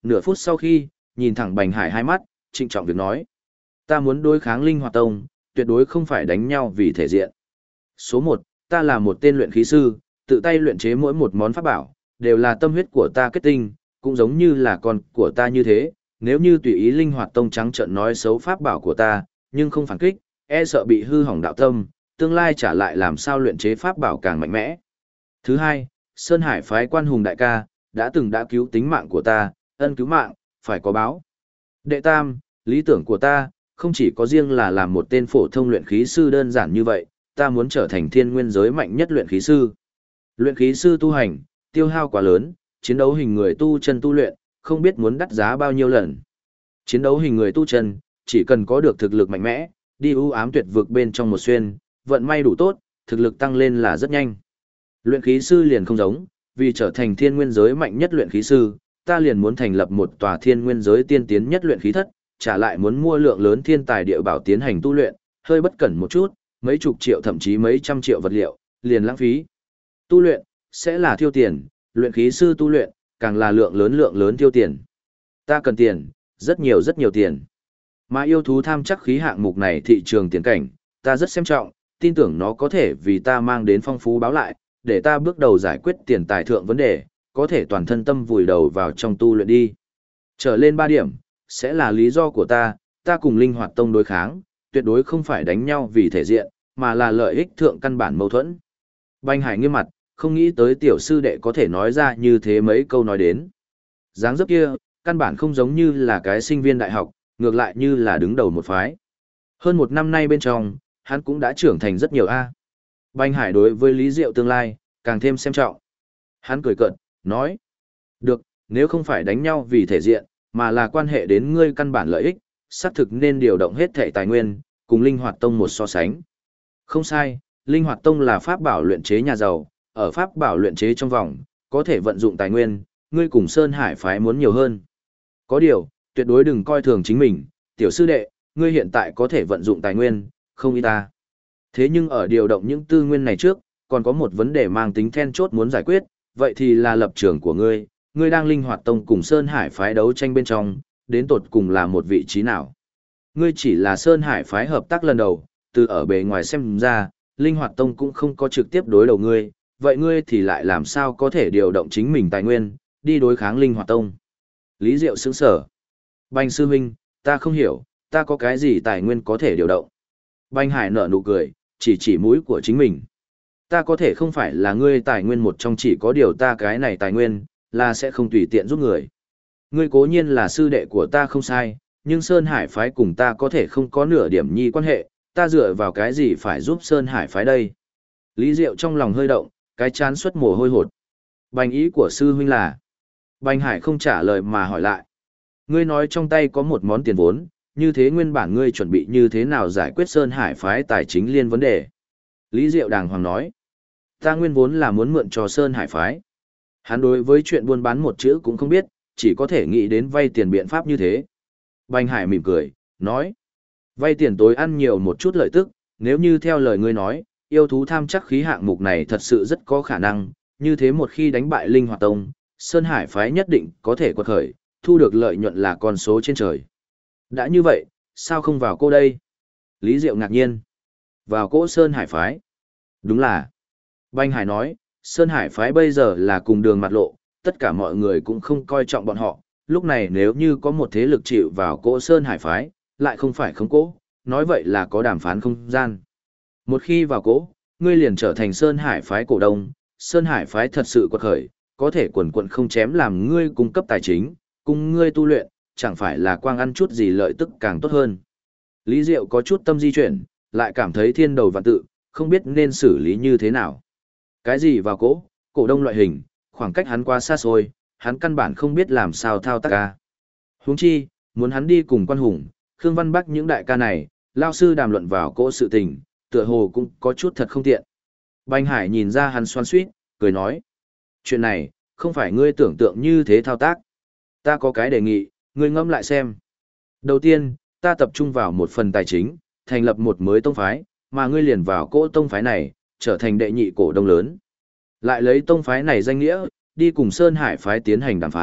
nửa phút sau khi, nhìn thẳng Bành Hải hai mắt, trịnh trọng việc nói. Ta muốn đối kháng Linh Hoạt Tông, tuyệt đối không phải đánh nhau vì thể diện. Số 1, ta là một tên luyện khí sư, tự tay luyện chế mỗi một món pháp bảo, đều là tâm huyết của ta kết tinh, cũng giống như là con của ta như thế, nếu như tùy ý Linh Hoạt Tông trắng trợn nói xấu pháp bảo của ta, nhưng không phản kích, e sợ bị hư hỏng đạo tâm, tương lai trả lại làm sao luyện chế pháp bảo càng mạnh mẽ. Thứ hai, Sơn Hải phái Quan Hùng đại ca, đã cứu tính mạng của ta, ân cứu mạng, phải có báo. Đệ tam, lý tưởng của ta, không chỉ có riêng là làm một tên phổ thông luyện khí sư đơn giản như vậy, ta muốn trở thành thiên nguyên giới mạnh nhất luyện khí sư. Luyện khí sư tu hành, tiêu hao quá lớn, chiến đấu hình người tu chân tu luyện, không biết muốn đắt giá bao nhiêu lần. Chiến đấu hình người tu chân, chỉ cần có được thực lực mạnh mẽ, đi u ám tuyệt vực bên trong một xuyên, vận may đủ tốt, thực lực tăng lên là rất nhanh. Luyện khí sư liền không giống, vì trở thành thiên nguyên giới mạnh nhất luyện khí sư, ta liền muốn thành lập một tòa thiên nguyên giới tiên tiến nhất luyện khí thất, trả lại muốn mua lượng lớn thiên tài địa bảo tiến hành tu luyện, hơi bất cẩn một chút, mấy chục triệu thậm chí mấy trăm triệu vật liệu, liền lãng phí. Tu luyện, sẽ là tiêu tiền, luyện khí sư tu luyện, càng là lượng lớn tiêu tiền. Ta cần tiền, rất nhiều tiền. Mà yêu thú tham chắc khí hạng mục này thị trường tiền cảnh, ta rất xem trọng, tin tưởng nó có thể vì ta mang đến phong phú báo lại, để ta bước đầu giải quyết tiền tài thượng vấn đề, có thể toàn thân tâm vùi đầu vào trong tu luyện đi. Trở lên 3 điểm, sẽ là lý do của ta cùng Linh Hoạt Tông đối kháng, tuyệt đối không phải đánh nhau vì thể diện, mà là lợi ích thượng căn bản mâu thuẫn. Bành Hải nghiêm mặt, không nghĩ tới tiểu sư đệ có thể nói ra như thế mấy câu nói đến. Dáng dấp kia, căn bản không giống như là cái sinh viên đại học, ngược lại như là đứng đầu một phái. Hơn một năm nay bên trong, hắn cũng đã trưởng thành rất nhiều a. Bành Hải đối với Lý Diệu tương lai, càng thêm xem trọng. Hắn cười cợt, nói. Được, nếu không phải đánh nhau vì thể diện, mà là quan hệ đến ngươi căn bản lợi ích, xác thực nên điều động hết thể tài nguyên, cùng Linh Hoạt Tông một so sánh. Không sai, Linh Hoạt Tông là pháp bảo luyện chế nhà giàu, ở pháp bảo luyện chế trong vòng, có thể vận dụng tài nguyên, ngươi cùng Sơn Hải phái muốn nhiều hơn. Có điều, tuyệt đối đừng coi thường chính mình, tiểu sư đệ, ngươi hiện tại có thể vận dụng tài nguyên, không ít ta. Thế nhưng ở điều động những tư nguyên này trước, còn có một vấn đề mang tính then chốt muốn giải quyết, vậy thì là lập trường của ngươi, ngươi đang Linh Hoạt Tông cùng Sơn Hải phái đấu tranh bên trong, đến tột cùng là một vị trí nào. Ngươi chỉ là Sơn Hải phái hợp tác lần đầu, từ ở bề ngoài xem ra, Linh Hoạt Tông cũng không có trực tiếp đối đầu ngươi, vậy ngươi thì lại làm sao có thể điều động chính mình tài nguyên, đi đối kháng Linh Hoạt Tông. Lý Diệu sững sở. Bành sư huynh, ta không hiểu, ta có cái gì tài nguyên có thể điều động. Bành Hải nở nụ cười, chỉ mũi của chính mình. Ta có thể không phải là ngươi tài nguyên một trong, chỉ có điều ta cái này tài nguyên, là sẽ không tùy tiện giúp người. Ngươi cố nhiên là sư đệ của ta không sai, nhưng Sơn Hải phái cùng ta có thể không có nửa điểm nhi quan hệ, ta dựa vào cái gì phải giúp Sơn Hải phái đây. Lý Diệu trong lòng hơi động, cái chán xuất mồ hôi hột. Bành ý của sư huynh là. Bành Hải không trả lời mà hỏi lại. Ngươi nói trong tay có một món tiền vốn, như thế nguyên bản ngươi chuẩn bị như thế nào giải quyết Sơn Hải phái tài chính liên vấn đề. Lý Diệu đàng hoàng nói. Ta nguyên vốn là muốn mượn cho Sơn Hải phái. Hắn đối với chuyện buôn bán một chữ cũng không biết, chỉ có thể nghĩ đến vay tiền biện pháp như thế. Bành Hải mỉm cười, nói. Vay tiền tối ăn nhiều một chút lợi tức, nếu như theo lời ngươi nói, yêu thú tham chắc khí hạng mục này thật sự rất có khả năng, như thế một khi đánh bại Linh Hoạt Tông, Sơn Hải phái nhất định có thể quật khởi, thu được lợi nhuận là con số trên trời. Đã như vậy, sao không vào cô đây? Lý Diệu ngạc nhiên. Vào cỗ Sơn Hải phái. Đúng là. Bành Hải nói, Sơn Hải phái bây giờ là cùng đường mặt lộ, tất cả mọi người cũng không coi trọng bọn họ. Lúc này nếu như có một thế lực chịu vào cỗ Sơn Hải phái, lại không phải không cỗ, nói vậy là có đàm phán không gian. Một khi vào cỗ, ngươi liền trở thành Sơn Hải phái cổ đông, Sơn Hải phái thật sự quật khởi, có thể quần quận không chém làm ngươi cung cấp tài chính, cùng ngươi tu luyện, chẳng phải là quang ăn chút gì lợi tức càng tốt hơn. Lý Diệu có chút tâm di chuyển, lại cảm thấy thiên đầu vạn tự, không biết nên xử lý như thế nào. Cái gì vào cỗ, cổ đông loại hình, khoảng cách hắn quá xa xôi, hắn căn bản không biết làm sao thao tác ca. Huống chi, muốn hắn đi cùng Quan Hùng, Khương Văn Bắc những đại ca này, lao sư đàm luận vào cỗ sự tình, tựa hồ cũng có chút thật không tiện. Bành Hải nhìn ra hắn xoan xuýt, cười nói. Chuyện này, không phải ngươi tưởng tượng như thế thao tác. Ta có cái đề nghị, ngươi ngẫm lại xem. Đầu tiên, ta tập trung vào một phần tài chính, thành lập một mới tông phái, mà ngươi liền vào cỗ tông phái này, trở thành đệ nhị cổ đông lớn. Lại lấy tông phái này danh nghĩa, đi cùng Sơn Hải phái tiến hành đàm phán,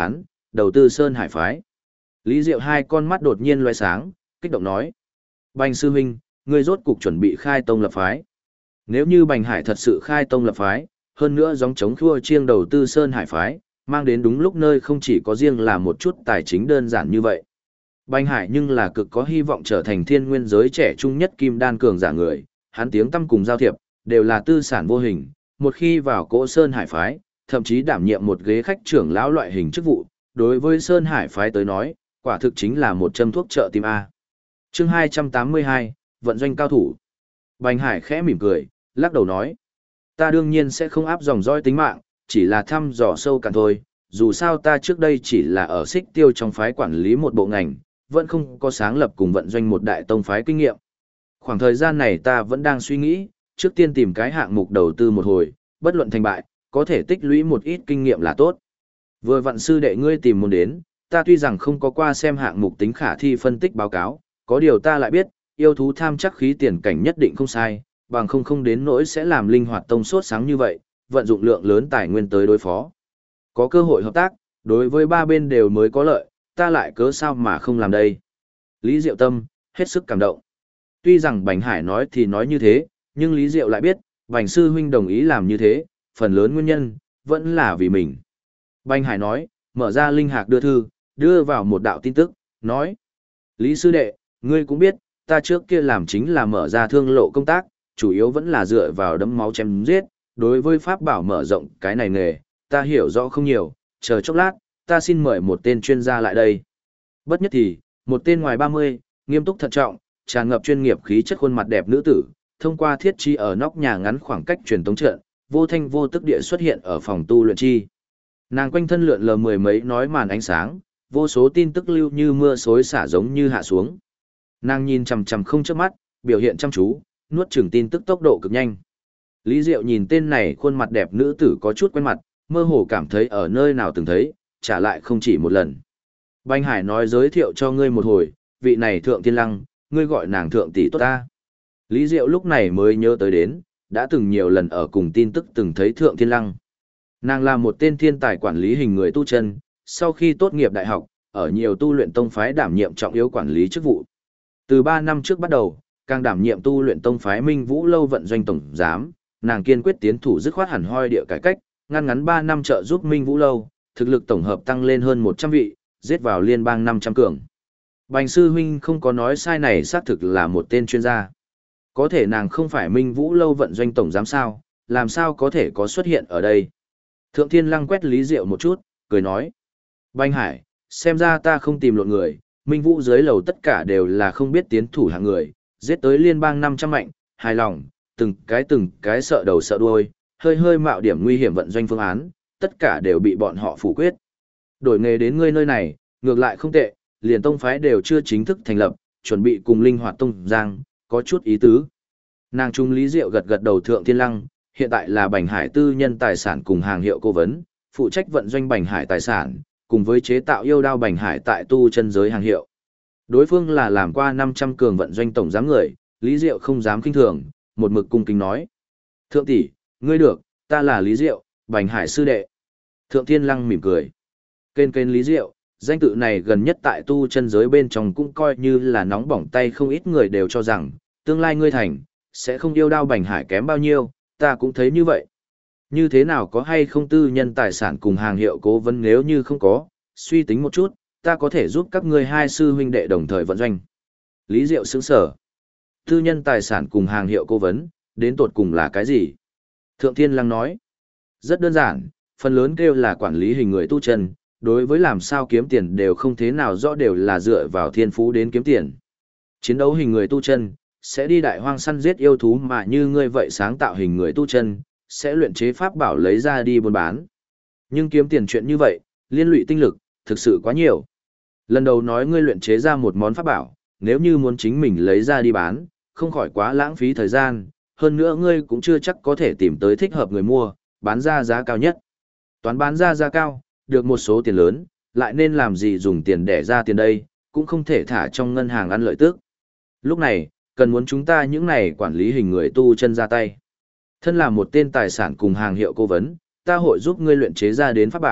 đầu tư Sơn Hải phái. Lý Diệu hai con mắt đột nhiên loe sáng, kích động nói. Bành sư huynh, ngươi rốt cục chuẩn bị khai tông lập phái. Nếu như Bành Hải thật sự khai tông lập phái, hơn nữa gióng chống khua chiêng đầu tư Sơn Hải phái, mang đến đúng lúc nơi không chỉ có riêng là một chút tài chính đơn giản như vậy. Bành Hải nhưng là cực có hy vọng trở thành thiên nguyên giới trẻ trung nhất kim đan cường giả người, hắn tiếng tăm cùng giao thiệp, đều là tư sản vô hình, một khi vào cỗ Sơn Hải phái, thậm chí đảm nhiệm một ghế khách trưởng lão loại hình chức vụ, đối với Sơn Hải phái tới nói, quả thực chính là một châm thuốc trợ tim A. Chương 282, vận doanh cao thủ. Bành Hải khẽ mỉm cười, lắc đầu nói, ta đương nhiên sẽ không áp dòng dõi tính mạng, chỉ là thăm dò sâu cạn thôi, dù sao ta trước đây chỉ là ở Xích Tiêu trong phái quản lý một bộ ngành, vẫn không có sáng lập cùng vận doanh một đại tông phái kinh nghiệm. Khoảng thời gian này ta vẫn đang suy nghĩ, trước tiên tìm cái hạng mục đầu tư một hồi, bất luận thành bại, có thể tích lũy một ít kinh nghiệm là tốt. Vừa vặn sư đệ ngươi tìm muốn đến, ta tuy rằng không có qua xem hạng mục tính khả thi phân tích báo cáo, có điều ta lại biết, yêu thú tham chắc khí tiền cảnh nhất định không sai, bằng không đến nỗi sẽ làm linh hoạt tông sốt sáng như vậy, vận dụng lượng lớn tài nguyên tới đối phó. Có cơ hội hợp tác, đối với ba bên đều mới có lợi, ta lại cớ sao mà không làm đây. Lý Diệu Tâm, hết sức cảm động. Tuy rằng Bành Hải nói thì nói như thế, nhưng Lý Diệu lại biết, Bành sư huynh đồng ý làm như thế, phần lớn nguyên nhân, vẫn là vì mình. Bành Hải nói, mở ra linh hạc đưa thư, đưa vào một đạo tin tức, nói. Lý sư đệ, ngươi cũng biết, ta trước kia làm chính là mở ra thương lộ công tác, chủ yếu vẫn là dựa vào đấm máu chém giết, đối với pháp bảo mở rộng cái này nghề, ta hiểu rõ không nhiều, chờ chốc lát, ta xin mời một tên chuyên gia lại đây. Bất nhất thì, một tên ngoài 30, nghiêm túc thận trọng, tràn ngập chuyên nghiệp khí chất khuôn mặt đẹp nữ tử, thông qua thiết trí ở nóc nhà ngắn khoảng cách truyền tống trận, vô thanh vô tức địa xuất hiện ở phòng tu luyện chi. Nàng quanh thân lượn lờ mười mấy nói màn ánh sáng, vô số tin tức lưu như mưa xối xả giống như hạ xuống. Nàng nhìn chằm chằm không chớp mắt, biểu hiện chăm chú, nuốt chửng tin tức tốc độ cực nhanh. Lý Diệu nhìn tên này khuôn mặt đẹp nữ tử có chút quen mặt, mơ hồ cảm thấy ở nơi nào từng thấy, trả lại không chỉ một lần. Bành Hải nói giới thiệu cho ngươi một hồi, vị này Thượng Thiên Lăng, ngươi gọi nàng Thượng tỷ tốt ta. Lý Diệu lúc này mới nhớ tới đến, đã từng nhiều lần ở cùng tin tức từng thấy Thượng Thiên Lăng. Nàng là một tên thiên tài quản lý hình người tu chân, sau khi tốt nghiệp đại học, ở nhiều tu luyện tông phái đảm nhiệm trọng yếu quản lý chức vụ. Từ 3 năm trước bắt đầu, càng đảm nhiệm tu luyện tông phái Minh Vũ Lâu vận doanh tổng giám, nàng kiên quyết tiến thủ dứt khoát hẳn hoi địa cải cách, ngăn ngắn 3 năm trợ giúp Minh Vũ Lâu, thực lực tổng hợp tăng lên hơn 100 vị, giết vào liên bang 500 cường. Bành sư huynh không có nói sai, này xác thực là một tên chuyên gia. Có thể nàng không phải Minh Vũ Lâu vận doanh tổng giám sao, làm sao có thể có xuất hiện ở đây. Thượng Thiên Lăng quét Lý Diệu một chút, cười nói. Bành Hải, xem ra ta không tìm lộn người, Minh Vũ dưới lầu tất cả đều là không biết tiến thủ hạng người, giết tới liên bang 500 mạnh, hài lòng, từng cái sợ đầu sợ đuôi, hơi mạo điểm nguy hiểm vận doanh phương án, tất cả đều bị bọn họ phủ quyết. Đổi nghề đến ngươi nơi này, ngược lại không tệ, liền tông phái đều chưa chính thức thành lập, chuẩn bị cùng linh hoạt tông giang, có chút ý tứ. Nàng trung Lý Diệu gật đầu. Thượng Thiên Lăng, hiện tại là Bành Hải tư nhân tài sản cùng hàng hiệu cố vấn, phụ trách vận doanh Bành Hải tài sản, cùng với chế tạo yêu đao Bành Hải tại tu chân giới hàng hiệu. Đối phương là làm qua 500 cường vận doanh tổng giám người, Lý Diệu không dám kinh thường, một mực cung kính nói. Thượng tỷ, ngươi được, ta là Lý Diệu, Bành Hải sư đệ. Thượng Thiên Lăng mỉm cười. Kênh Lý Diệu, danh tự này gần nhất tại tu chân giới bên trong cũng coi như là nóng bỏng tay, không ít người đều cho rằng, tương lai ngươi thành, sẽ không yêu đao Bành Hải kém bao nhiêu, ta cũng thấy như vậy. Như thế nào có hay không tư nhân tài sản cùng hàng hiệu cố vấn, nếu như không có, suy tính một chút, ta có thể giúp các ngươi hai sư huynh đệ đồng thời vận doanh. Lý Diệu sững sở. Tư nhân tài sản cùng hàng hiệu cố vấn, đến tột cùng là cái gì? Thượng Thiên Lăng nói. Rất đơn giản, phần lớn kêu là quản lý hình người tu chân, đối với làm sao kiếm tiền đều không thế nào rõ, đều là dựa vào thiên phú đến kiếm tiền. Chiến đấu hình người tu chân, sẽ đi đại hoang săn giết yêu thú, mà như ngươi vậy sáng tạo hình người tu chân, sẽ luyện chế pháp bảo lấy ra đi buôn bán. Nhưng kiếm tiền chuyện như vậy, liên lụy tinh lực, thực sự quá nhiều. Lần đầu nói ngươi luyện chế ra một món pháp bảo, nếu như muốn chính mình lấy ra đi bán, không khỏi quá lãng phí thời gian, hơn nữa ngươi cũng chưa chắc có thể tìm tới thích hợp người mua, bán ra giá cao nhất. Toán bán ra giá cao, được một số tiền lớn, lại nên làm gì dùng tiền để ra tiền đây, cũng không thể thả trong ngân hàng ăn lợi tức. Lúc này, cần muốn chúng ta những này quản lý hình người tu chân ra tay. Thân là một tên tài sản cùng hàng hiệu cố vấn, ta hội giúp ngươi luyện chế ra đến pháp bảo,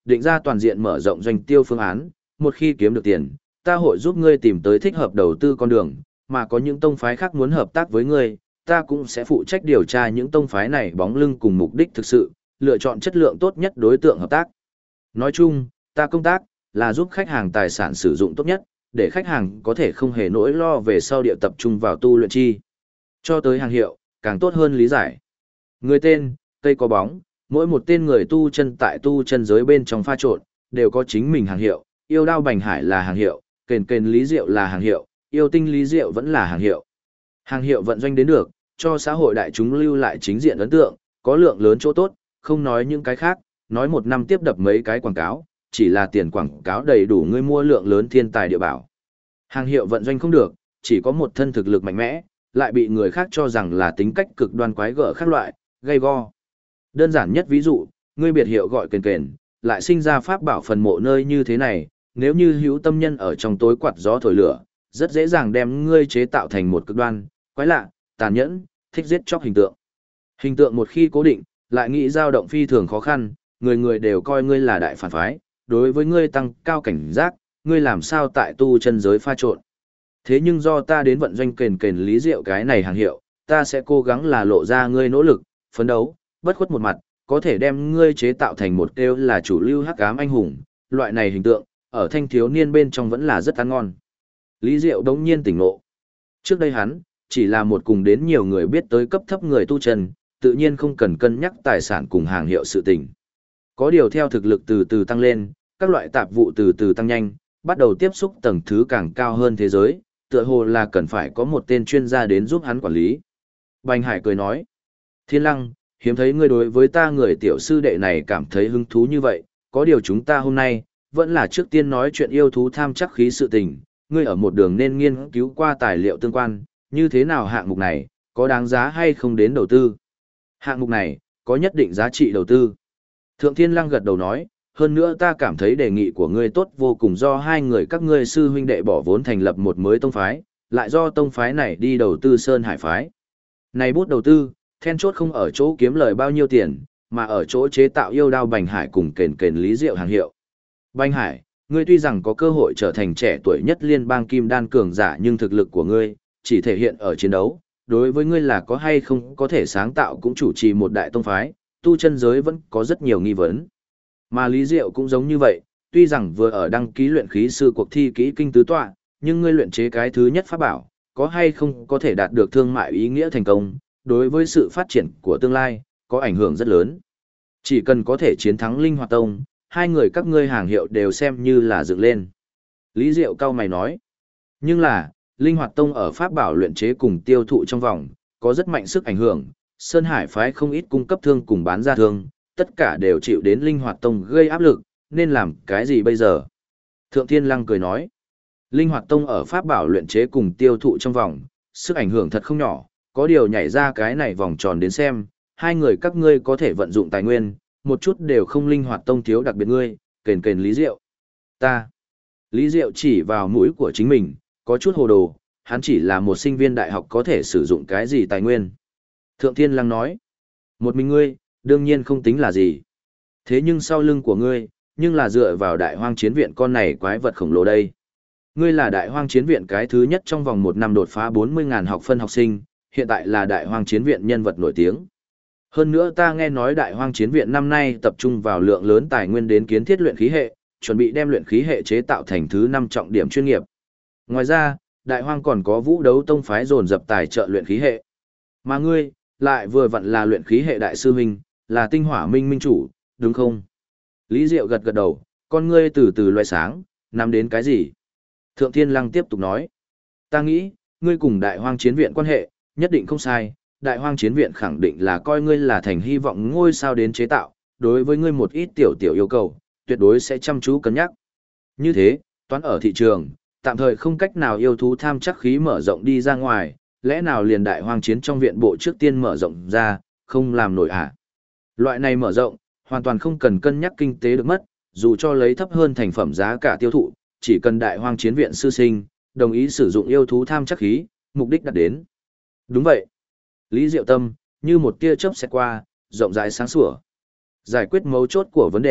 định ra toàn diện mở rộng doanh tiêu phương án, một khi kiếm được tiền, ta hội giúp ngươi tìm tới thích hợp đầu tư con đường, mà có những tông phái khác muốn hợp tác với ngươi, ta cũng sẽ phụ trách điều tra những tông phái này bóng lưng cùng mục đích thực sự, lựa chọn chất lượng tốt nhất đối tượng hợp tác. Nói chung, ta công tác là giúp khách hàng tài sản sử dụng tốt nhất, để khách hàng có thể không hề nỗi lo về sau địa tập trung vào tu luyện chi. Cho tới hàng hiệu, càng tốt hơn lý giải. Người tên, cây có bóng, mỗi một tên người tu chân tại tu chân giới bên trong pha trộn, đều có chính mình hàng hiệu, yêu đao bành hải là hàng hiệu, kền kền lý diệu là hàng hiệu, yêu tinh lý diệu vẫn là hàng hiệu. Hàng hiệu vận doanh đến được, cho xã hội đại chúng lưu lại chính diện ấn tượng, có lượng lớn chỗ tốt, không nói những cái khác, nói một năm tiếp đập mấy cái quảng cáo, chỉ là tiền quảng cáo đầy đủ ngươi mua lượng lớn thiên tài địa bảo. Hàng hiệu vận doanh không được, chỉ có một thân thực lực mạnh mẽ, lại bị người khác cho rằng là tính cách cực đoan quái gở khác loại, gây go. Đơn giản nhất ví dụ, ngươi biệt hiệu gọi kền kền, lại sinh ra pháp bảo phần mộ nơi như thế này, nếu như hữu tâm nhân ở trong tối quạt gió thổi lửa, rất dễ dàng đem ngươi chế tạo thành một cực đoan, quái lạ, tàn nhẫn, thích giết chóc hình tượng. Hình tượng một khi cố định, lại nghĩ dao động phi thường khó khăn, người người đều coi ngươi là đại phản phái, đối với ngươi tăng cao cảnh giác, ngươi làm sao tại tu chân giới pha trộn. Thế nhưng do ta đến vận doanh kền kền lý diệu cái này hàng hiệu, ta sẽ cố gắng là lộ ra ngươi nỗ lực, phấn đấu, bất khuất một mặt, có thể đem ngươi chế tạo thành một kêu là chủ lưu hắc ám anh hùng, loại này hình tượng, ở thanh thiếu niên bên trong vẫn là rất ăn ngon. Lý Diệu đống nhiên tỉnh ngộ. Trước đây hắn, chỉ là một cùng đến nhiều người biết tới cấp thấp người tu chân, tự nhiên không cần cân nhắc tài sản cùng hàng hiệu sự tình. Có điều theo thực lực từ từ tăng lên, các loại tạp vụ từ từ tăng nhanh, bắt đầu tiếp xúc tầng thứ càng cao hơn thế giới, tựa hồ là cần phải có một tên chuyên gia đến giúp hắn quản lý. Bành Hải cười nói, Thiên Lăng, hiếm thấy ngươi đối với ta người tiểu sư đệ này cảm thấy hứng thú như vậy, có điều chúng ta hôm nay, vẫn là trước tiên nói chuyện yêu thú tham chắc khí sự tình, ngươi ở một đường nên nghiên cứu qua tài liệu tương quan, như thế nào hạng mục này, có đáng giá hay không đến đầu tư. Hạng mục này, có nhất định giá trị đầu tư. Thượng Thiên Lăng gật đầu nói, hơn nữa ta cảm thấy đề nghị của ngươi tốt vô cùng do hai người các ngươi sư huynh đệ bỏ vốn thành lập một mới tông phái, lại do tông phái này đi đầu tư Sơn Hải phái. Này bút đầu tư, then chốt không ở chỗ kiếm lời bao nhiêu tiền, mà ở chỗ chế tạo yêu đao Bành Hải cùng kền kền lý diệu hàng hiệu. Bành Hải, ngươi tuy rằng có cơ hội trở thành trẻ tuổi nhất liên bang kim đan cường giả nhưng thực lực của ngươi, chỉ thể hiện ở chiến đấu, đối với ngươi là có hay không có thể sáng tạo cũng chủ trì một đại tông phái, tu chân giới vẫn có rất nhiều nghi vấn. Mà Lý Diệu cũng giống như vậy, tuy rằng vừa ở đăng ký luyện khí sư cuộc thi kỹ kinh tứ tọa, nhưng ngươi luyện chế cái thứ nhất pháp bảo, có hay không có thể đạt được thương mại ý nghĩa thành công, đối với sự phát triển của tương lai, có ảnh hưởng rất lớn. Chỉ cần có thể chiến thắng Linh Hoạt Tông, hai người các ngươi hàng hiệu đều xem như là dựng lên. Lý Diệu cao mày nói, nhưng là, Linh Hoạt Tông ở pháp bảo luyện chế cùng tiêu thụ trong vòng, có rất mạnh sức ảnh hưởng, Sơn Hải phái không ít cung cấp thương cùng bán ra thương, tất cả đều chịu đến Linh Hoạt Tông gây áp lực, nên làm cái gì bây giờ? Thượng Thiên Lăng cười nói, Linh Hoạt Tông ở pháp bảo luyện chế cùng tiêu thụ trong vòng, sức ảnh hưởng thật không nhỏ, có điều nhảy ra cái này vòng tròn đến xem, hai người các ngươi có thể vận dụng tài nguyên, một chút đều không Linh Hoạt Tông thiếu đặc biệt ngươi, kền kền Lý Diệu. Ta. Lý Diệu chỉ vào mũi của chính mình, có chút hồ đồ, hắn chỉ là một sinh viên đại học có thể sử dụng cái gì tài nguyên. Thượng Thiên Lăng nói, một mình ngươi, đương nhiên không tính là gì. Thế nhưng sau lưng của ngươi, nhưng là dựa vào đại hoang chiến viện con này quái vật khổng lồ đây. Ngươi là đại hoang chiến viện cái thứ nhất trong vòng một năm đột phá 40.000 học phân học sinh, hiện tại là đại hoang chiến viện nhân vật nổi tiếng. Hơn nữa ta nghe nói đại hoang chiến viện năm nay tập trung vào lượng lớn tài nguyên đến kiến thiết luyện khí hệ, chuẩn bị đem luyện khí hệ chế tạo thành thứ 5 trọng điểm chuyên nghiệp. Ngoài ra, đại hoang còn có vũ đấu tông phái dồn dập tài trợ luyện khí hệ. Mà ngươi, lại vừa vặn là luyện khí hệ đại sư huynh, là tinh hỏa minh minh chủ, đúng không? Lý Diệu gật gật đầu, con ngươi từ từ loại sáng, nắm đến cái gì? Thượng Thiên Lăng tiếp tục nói, ta nghĩ, ngươi cùng đại hoang chiến viện quan hệ, nhất định không sai, đại hoang chiến viện khẳng định là coi ngươi là thành hy vọng ngôi sao đến chế tạo, đối với ngươi một ít tiểu tiểu yêu cầu, tuyệt đối sẽ chăm chú cân nhắc. Như thế, toán ở thị trường, tạm thời không cách nào yêu thú tham chắc khí mở rộng đi ra ngoài, lẽ nào liền đại hoang chiến trong viện bộ trước tiên mở rộng ra, không làm nổi à? Loại này mở rộng, hoàn toàn không cần cân nhắc kinh tế được mất, dù cho lấy thấp hơn thành phẩm giá cả tiêu thụ, chỉ cần đại hoang chiến viện sư sinh, đồng ý sử dụng yêu thú tham chắc khí, mục đích đạt đến. Đúng vậy. Lý Diệu Tâm, như một tia chớp xẹt qua, rộng rãi sáng sủa. Giải quyết mấu chốt của vấn đề,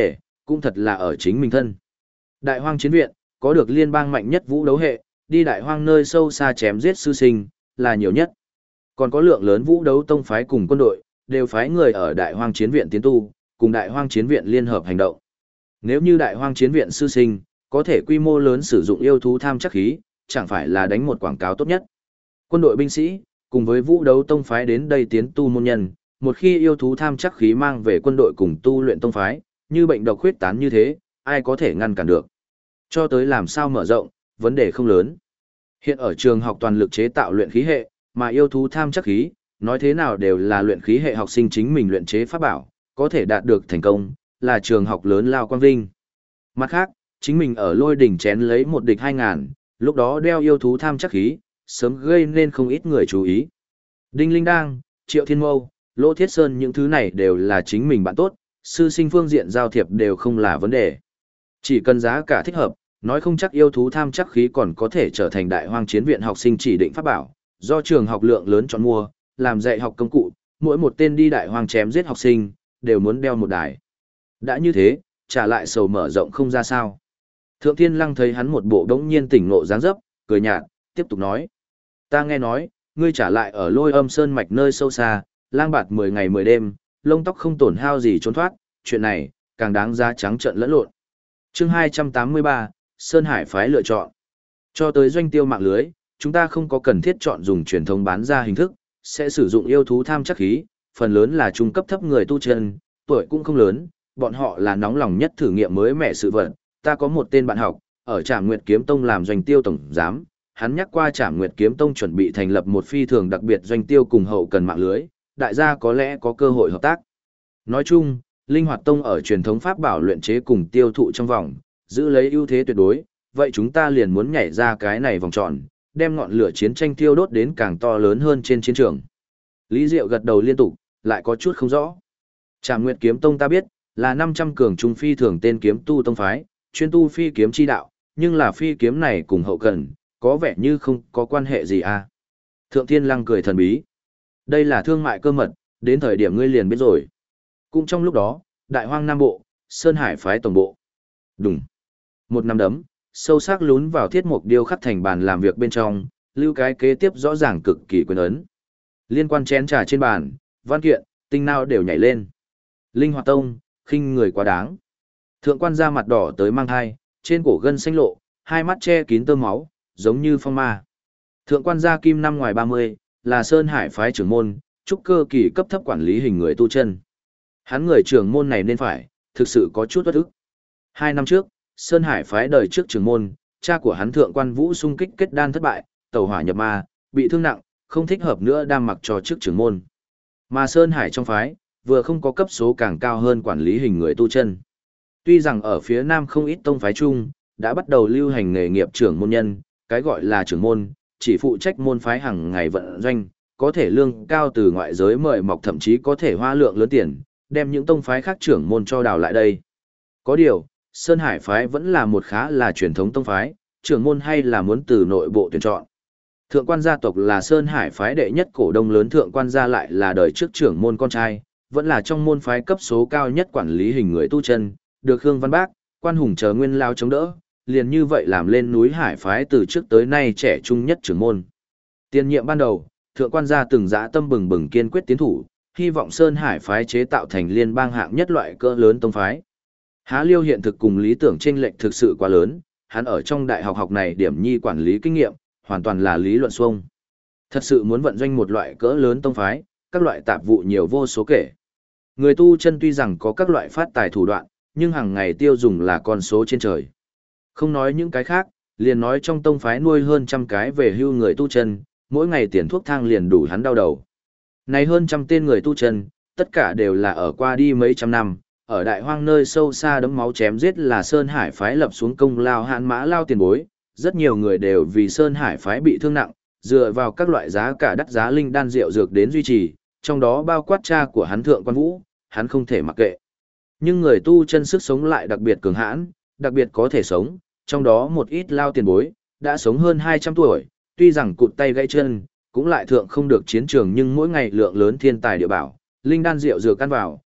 cũng thật là ở chính mình thân. Đại hoang chiến viện, có được liên bang mạnh nhất vũ đấu hệ, đi đại hoang nơi sâu xa chém giết sư sinh, là nhiều nhất. Còn có lượng lớn vũ đấu tông phái cùng quân đội, đều phái người ở đại hoang chiến viện tiến tu, cùng đại hoang chiến viện liên hợp hành động. Nếu như đại hoang chiến viện sư sinh, có thể quy mô lớn sử dụng yêu thú tham chắc khí, chẳng phải là đánh một quảng cáo tốt nhất. Quân đội binh sĩ, cùng với vũ đấu tông phái đến đây tiến tu môn nhân, một khi yêu thú tham chắc khí mang về quân đội cùng tu luyện tông phái, như bệnh độc huyết tán như thế, ai có thể ngăn cản được. Cho tới làm sao mở rộng, vấn đề không lớn. Hiện ở trường học toàn lực chế tạo luyện khí hệ, mà yêu thú tham chắc khí, nói thế nào đều là luyện khí hệ học sinh chính mình luyện chế pháp bảo, có thể đạt được thành công, là trường học lớn lao quang vinh. Mặt khác, chính mình ở lôi đỉnh chén lấy một địch 2000, lúc đó đeo yêu thú tham chắc khí, sớm gây nên không ít người chú ý. Đinh Linh Đang, Triệu Thiên Mâu, Lỗ Thiết Sơn những thứ này đều là chính mình bạn tốt, sư sinh phương diện giao thiệp đều không là vấn đề. Chỉ cần giá cả thích hợp, nói không chắc yêu thú tham chắc khí còn có thể trở thành đại hoang chiến viện học sinh chỉ định pháp bảo, do trường học lượng lớn chọn mua, làm dạy học công cụ, mỗi một tên đi đại hoang chém giết học sinh, đều muốn đeo một đài. Đã như thế, trả lại sầu mở rộng không ra sao. Thượng Thiên Lăng thấy hắn một bộ đống nhiên tỉnh ngộ dáng dấp, cười nhạt, tiếp tục nói. Ta nghe nói, ngươi trả lại ở Lôi Âm Sơn mạch nơi sâu xa, lang bạt 10 ngày 10 đêm, lông tóc không tổn hao gì trốn thoát, chuyện này, càng đáng giá trắng trợn lẫn lộn. Chương 283, Sơn Hải phái lựa chọn. Cho tới doanh tiêu mạng lưới, chúng ta không có cần thiết chọn dùng truyền thống bán ra hình thức, sẽ sử dụng yêu thú tham chắc khí, phần lớn là trung cấp thấp người tu chân, tuổi cũng không lớn, bọn họ là nóng lòng nhất thử nghiệm mới mẻ sự vật. Ta có một tên bạn học, ở Trảm Nguyệt Kiếm Tông làm doanh tiêu tổng giám, hắn nhắc qua Trảm Nguyệt Kiếm Tông chuẩn bị thành lập một phi thường đặc biệt doanh tiêu cùng hậu cần mạng lưới, đại gia có lẽ có cơ hội hợp tác. Nói chung, Linh Hoạt Tông ở truyền thống pháp bảo luyện chế cùng tiêu thụ trong vòng, giữ lấy ưu thế tuyệt đối, vậy chúng ta liền muốn nhảy ra cái này vòng tròn, đem ngọn lửa chiến tranh thiêu đốt đến càng to lớn hơn trên chiến trường. Lý Diệu gật đầu liên tục, lại có chút không rõ. Trảm Nguyệt Kiếm Tông ta biết, là 500 cường trung phi thường tên kiếm tu tông phái, chuyên tu phi kiếm chi đạo, nhưng là phi kiếm này cùng hậu cần, có vẻ như không có quan hệ gì à. Thượng Thiên Lăng cười thần bí. Đây là thương mại cơ mật, đến thời điểm ngươi liền biết rồi. Cũng trong lúc đó, Đại Hoang Nam Bộ, Sơn Hải phái tổng bộ. Đùng. Một nắm đấm, sâu sắc lún vào thiết mục điêu khắc thành bàn làm việc bên trong, lưu cái kế tiếp rõ ràng cực kỳ quyền ấn. Liên quan chén trà trên bàn, văn kiện, tinh nao đều nhảy lên. Linh Hoạt Tông, khinh người quá đáng. Thượng quan ra mặt đỏ tới mang thai, trên cổ gân xanh lộ, hai mắt che kín tơ máu, giống như phong ma. Thượng quan gia kim năm ngoài 30, là Sơn Hải phái trưởng môn, trúc cơ kỳ cấp thấp quản lý hình người tu chân. Hắn người trưởng môn này nên phải, thực sự có chút bất ức. 2 năm trước, Sơn Hải phái đời trước trưởng môn, cha của hắn thượng quan vũ xung kích kết đan thất bại, tẩu hỏa nhập ma, bị thương nặng, không thích hợp nữa đang mặc cho chức trưởng môn. Mà Sơn Hải trong phái, vừa không có cấp số càng cao hơn quản lý hình người tu chân. Tuy rằng ở phía Nam không ít tông phái chung, đã bắt đầu lưu hành nghề nghiệp trưởng môn nhân, cái gọi là trưởng môn, chỉ phụ trách môn phái hàng ngày vận doanh, có thể lương cao từ ngoại giới mời mọc thậm chí có thể hoa lượng lớn tiền, đem những tông phái khác trưởng môn cho đào lại đây. Có điều, Sơn Hải phái vẫn là một khá là truyền thống tông phái, trưởng môn hay là muốn từ nội bộ tuyển chọn. Thượng quan gia tộc là Sơn Hải phái đệ nhất cổ đông lớn, thượng quan gia lại là đời trước trưởng môn con trai, vẫn là trong môn phái cấp số cao nhất quản lý hình người tu chân, được Khương Văn Bác, Quan Hùng chờ nguyên lao chống đỡ, liền như vậy làm lên núi Hải phái từ trước tới nay trẻ trung nhất trưởng môn. Tiền nhiệm ban đầu, thượng quan gia từng dã tâm bừng bừng kiên quyết tiến thủ, hy vọng Sơn Hải phái chế tạo thành liên bang hạng nhất loại cỡ lớn tông phái. Há Liêu hiện thực cùng lý tưởng chênh lệch thực sự quá lớn, hắn ở trong đại học này điểm nhi quản lý kinh nghiệm, hoàn toàn là lý luận xuông. Thật sự muốn vận doanh một loại cỡ lớn tông phái, các loại tạp vụ nhiều vô số kể. Người tu chân tuy rằng có các loại phát tài thủ đoạn, nhưng hàng ngày tiêu dùng là con số trên trời. Không nói những cái khác, liền nói trong tông phái nuôi hơn trăm cái về hưu người tu chân, mỗi ngày tiền thuốc thang liền đủ hắn đau đầu. Này hơn trăm tên người tu chân, tất cả đều là ở qua đi mấy trăm năm, ở đại hoang nơi sâu xa đấm máu chém giết là Sơn Hải phái lập xuống công lao hạn mã lao tiền bối, rất nhiều người đều vì Sơn Hải phái bị thương nặng, dựa vào các loại giá cả đắt giá linh đan rượu dược đến duy trì, trong đó bao quát cha của hắn thượng quan vũ, hắn không thể mặc kệ. Nhưng người tu chân sức sống lại đặc biệt cường hãn, đặc biệt có thể sống, trong đó một ít lao tiền bối, đã sống hơn 200 tuổi, tuy rằng cụt tay gãy chân, cũng lại thượng không được chiến trường nhưng mỗi ngày lượng lớn thiên tài địa bảo, linh đan rượu dược căn vào,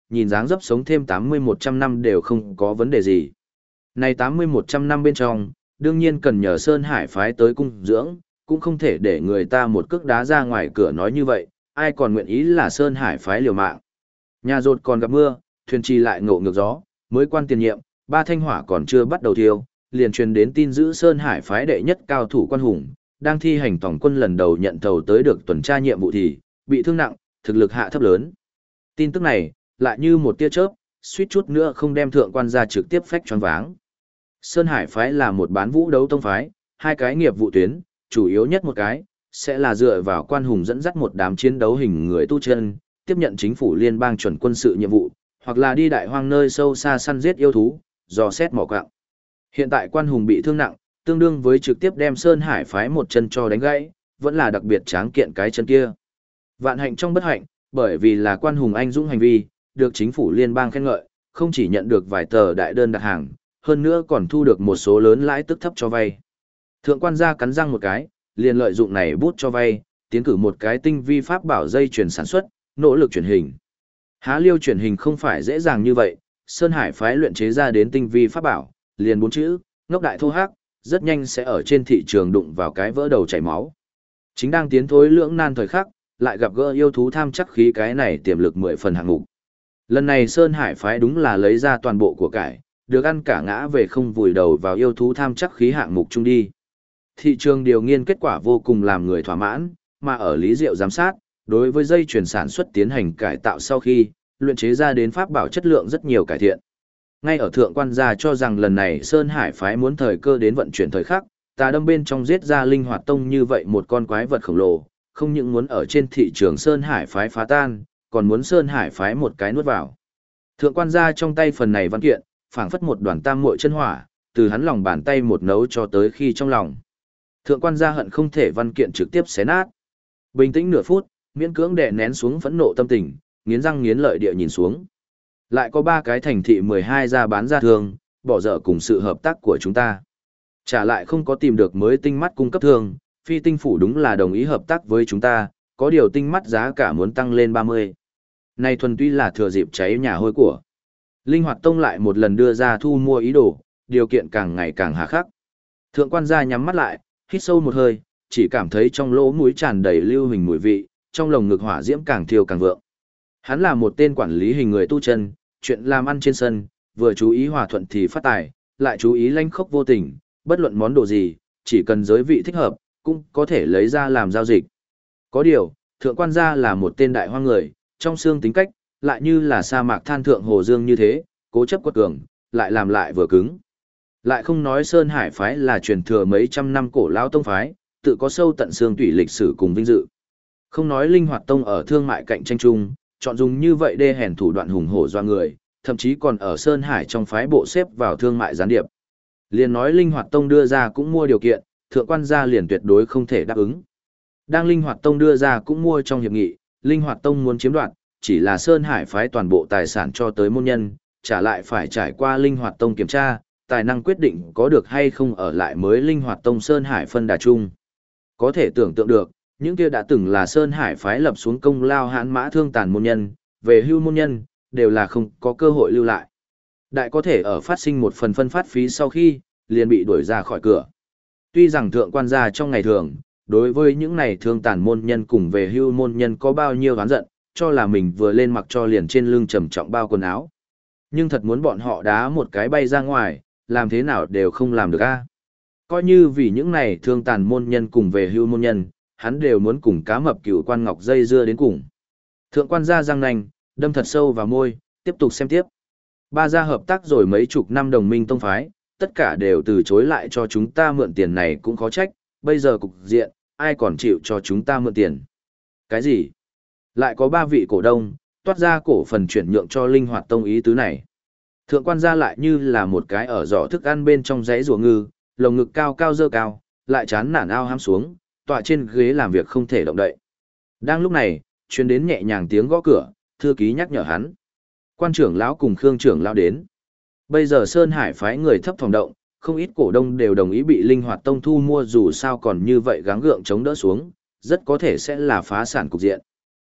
nhìn dáng dấp sống thêm 80-100 năm đều không có vấn đề gì. Này 80-100 năm bên trong, đương nhiên cần nhờ Sơn Hải phái tới cung dưỡng, cũng không thể để người ta một cước đá ra ngoài cửa nói như vậy, ai còn nguyện ý là Sơn Hải phái liều mạng. Nhà rột còn gặp mưa, thuyền trì lại ngộ ngược gió, mới quan tiền nhiệm, ba thanh hỏa còn chưa bắt đầu thiêu, liền truyền đến tin giữ Sơn Hải phái đệ nhất cao thủ Quan Hùng, đang thi hành tổng quân lần đầu nhận thầu tới được tuần tra nhiệm vụ thì bị thương nặng, thực lực hạ thấp lớn. Tin tức này lại như một tia chớp, suýt chút nữa không đem thượng quan gia trực tiếp phách choáng váng. Sơn Hải phái là một bán vũ đấu tông phái, hai cái nghiệp vụ tuyến, chủ yếu nhất một cái sẽ là dựa vào Quan Hùng dẫn dắt một đám chiến đấu hình người tu chân, tiếp nhận chính phủ liên bang chuẩn quân sự nhiệm vụ, hoặc là đi đại hoang nơi sâu xa săn giết yêu thú, dò xét mỏ quặng. Hiện tại Quan Hùng bị thương nặng, tương đương với trực tiếp đem Sơn Hải phái một chân cho đánh gãy, vẫn là đặc biệt tráng kiện cái chân kia. Vạn hạnh trong bất hạnh, bởi vì là Quan Hùng anh dũng hành vi, được chính phủ liên bang khen ngợi, không chỉ nhận được vài tờ đại đơn đặt hàng, hơn nữa còn thu được một số lớn lãi tức thấp cho vay. Thượng quan gia cắn răng một cái, liền lợi dụng này bút cho vay, tiến cử một cái tinh vi pháp bảo dây chuyển sản xuất, nỗ lực chuyển hình. Há liêu chuyển hình không phải dễ dàng như vậy, Sơn Hải phái luyện chế ra đến tinh vi pháp bảo, liền 4 chữ, ngốc đại thô hắc, rất nhanh sẽ ở trên thị trường đụng vào cái vỡ đầu chảy máu. Chính đang tiến thối lưỡng nan thời khắc, lại gặp gỡ yêu thú tham chắc khí cái này tiềm lực 10 phần hạng mục. Lần này Sơn Hải phái đúng là lấy ra toàn bộ của cải, được ăn cả ngã về không vùi đầu vào yêu thú tham chắc khí hạng mục chung đi. Thị trường điều nghiên kết quả vô cùng làm người thỏa mãn, mà ở Lý Diệu giám sát, đối với dây chuyển sản xuất tiến hành cải tạo sau khi, luyện chế ra đến pháp bảo chất lượng rất nhiều cải thiện. Ngay ở thượng quan gia cho rằng lần này Sơn Hải phái muốn thời cơ đến vận chuyển thời khắc, tà đâm bên trong giết ra linh hoạt tông như vậy một con quái vật khổng lồ, không những muốn ở trên thị trường Sơn Hải phái phá tan, còn muốn Sơn Hải phái một cái nuốt vào. Thượng quan gia trong tay phần này văn kiện, phảng phất một đoàn tam muội chân hỏa, từ hắn lòng bàn tay một nấu cho tới khi trong lòng. Thượng quan gia hận không thể văn kiện trực tiếp xé nát. Bình tĩnh nửa phút, miễn cưỡng đè nén xuống phẫn nộ tâm tình, nghiến răng nghiến lợi địa nhìn xuống. Lại có 3 cái thành thị 12 ra bán ra thương, bỏ dở cùng sự hợp tác của chúng ta. Trả lại không có tìm được mới tinh mắt cung cấp thương, phi tinh phủ đúng là đồng ý hợp tác với chúng ta, có điều tinh mắt giá cả muốn tăng lên 30. Này thuần túy là thừa dịp cháy nhà hôi của. Linh Hoạt Tông lại một lần đưa ra thu mua ý đồ, điều kiện càng ngày càng hà khắc. Thượng quan gia nhắm mắt lại, hít sâu một hơi, chỉ cảm thấy trong lỗ mũi tràn đầy lưu hình mùi vị, trong lồng ngực hỏa diễm càng thiêu càng vượng. Hắn là một tên quản lý hình người tu chân, chuyện làm ăn trên sân, vừa chú ý hòa thuận thì phát tài, lại chú ý lanh khốc vô tình, bất luận món đồ gì, chỉ cần giới vị thích hợp, cũng có thể lấy ra làm giao dịch. Có điều, thượng quan gia là một tên đại hoang người, trong xương tính cách, lại như là sa mạc than thượng hồ dương như thế, cố chấp quật cường, lại làm lại vừa cứng. Lại không nói Sơn Hải phái là truyền thừa mấy trăm năm cổ lão tông phái, tự có sâu tận xương tủy lịch sử cùng vinh dự. Không nói Linh Hoạt Tông ở thương mại cạnh tranh chung, chọn dùng như vậy đê hèn thủ đoạn hùng hổ doa người, thậm chí còn ở Sơn Hải trong phái bộ xếp vào thương mại gián điệp. Liền nói Linh Hoạt Tông đưa ra cũng mua điều kiện, thượng quan gia liền tuyệt đối không thể đáp ứng. Đang Linh Hoạt Tông đưa ra cũng mua trong hiệp nghị, Linh Hoạt Tông muốn chiếm đoạt, chỉ là Sơn Hải phái toàn bộ tài sản cho tới môn nhân, trả lại phải trải qua Linh Hoạt Tông kiểm tra, tài năng quyết định có được hay không ở lại mới Linh Hoạt Tông Sơn Hải phân đà chung. Có thể tưởng tượng được, những kia đã từng là Sơn Hải phái lập xuống công lao hãn mã thương tàn môn nhân, về hưu môn nhân, đều là không có cơ hội lưu lại. Đại có thể ở phát sinh một phần phân phát phí sau khi, liền bị đuổi ra khỏi cửa. Tuy rằng thượng quan gia trong ngày thường, đối với những này thương tàn môn nhân cùng về hưu môn nhân có bao nhiêu oán giận, cho là mình vừa lên mặc cho liền trên lưng trầm trọng bao quần áo. Nhưng thật muốn bọn họ đá một cái bay ra ngoài, làm thế nào đều không làm được a. Coi như vì những này thương tàn môn nhân cùng về hưu môn nhân, hắn đều muốn cùng cá mập cửu quan ngọc dây dưa đến cùng. Thượng quan gia răng nanh, đâm thật sâu vào môi, tiếp tục xem tiếp. Ba gia hợp tác rồi mấy chục năm đồng minh tông phái, tất cả đều từ chối lại cho chúng ta mượn tiền này cũng khó trách, bây giờ cục diện, ai còn chịu cho chúng ta mượn tiền. Cái gì? Lại có 3 vị cổ đông, toát ra cổ phần chuyển nhượng cho Linh Hoạt Tông ý tứ này. Thượng quan gia lại như là một cái ở giỏ thức ăn bên trong dãy rùa ngư, lồng ngực cao cao dơ cao, lại chán nản ao hám xuống, tọa trên ghế làm việc không thể động đậy. Đang lúc này, truyền đến nhẹ nhàng tiếng gõ cửa, thư ký nhắc nhở hắn. Quan trưởng lão cùng Khương trưởng lão đến. Bây giờ Sơn Hải phái người thấp phòng động, không ít cổ đông đều đồng ý bị Linh Hoạt Tông thu mua, dù sao còn như vậy gắng gượng chống đỡ xuống, rất có thể sẽ là phá sản cục diện.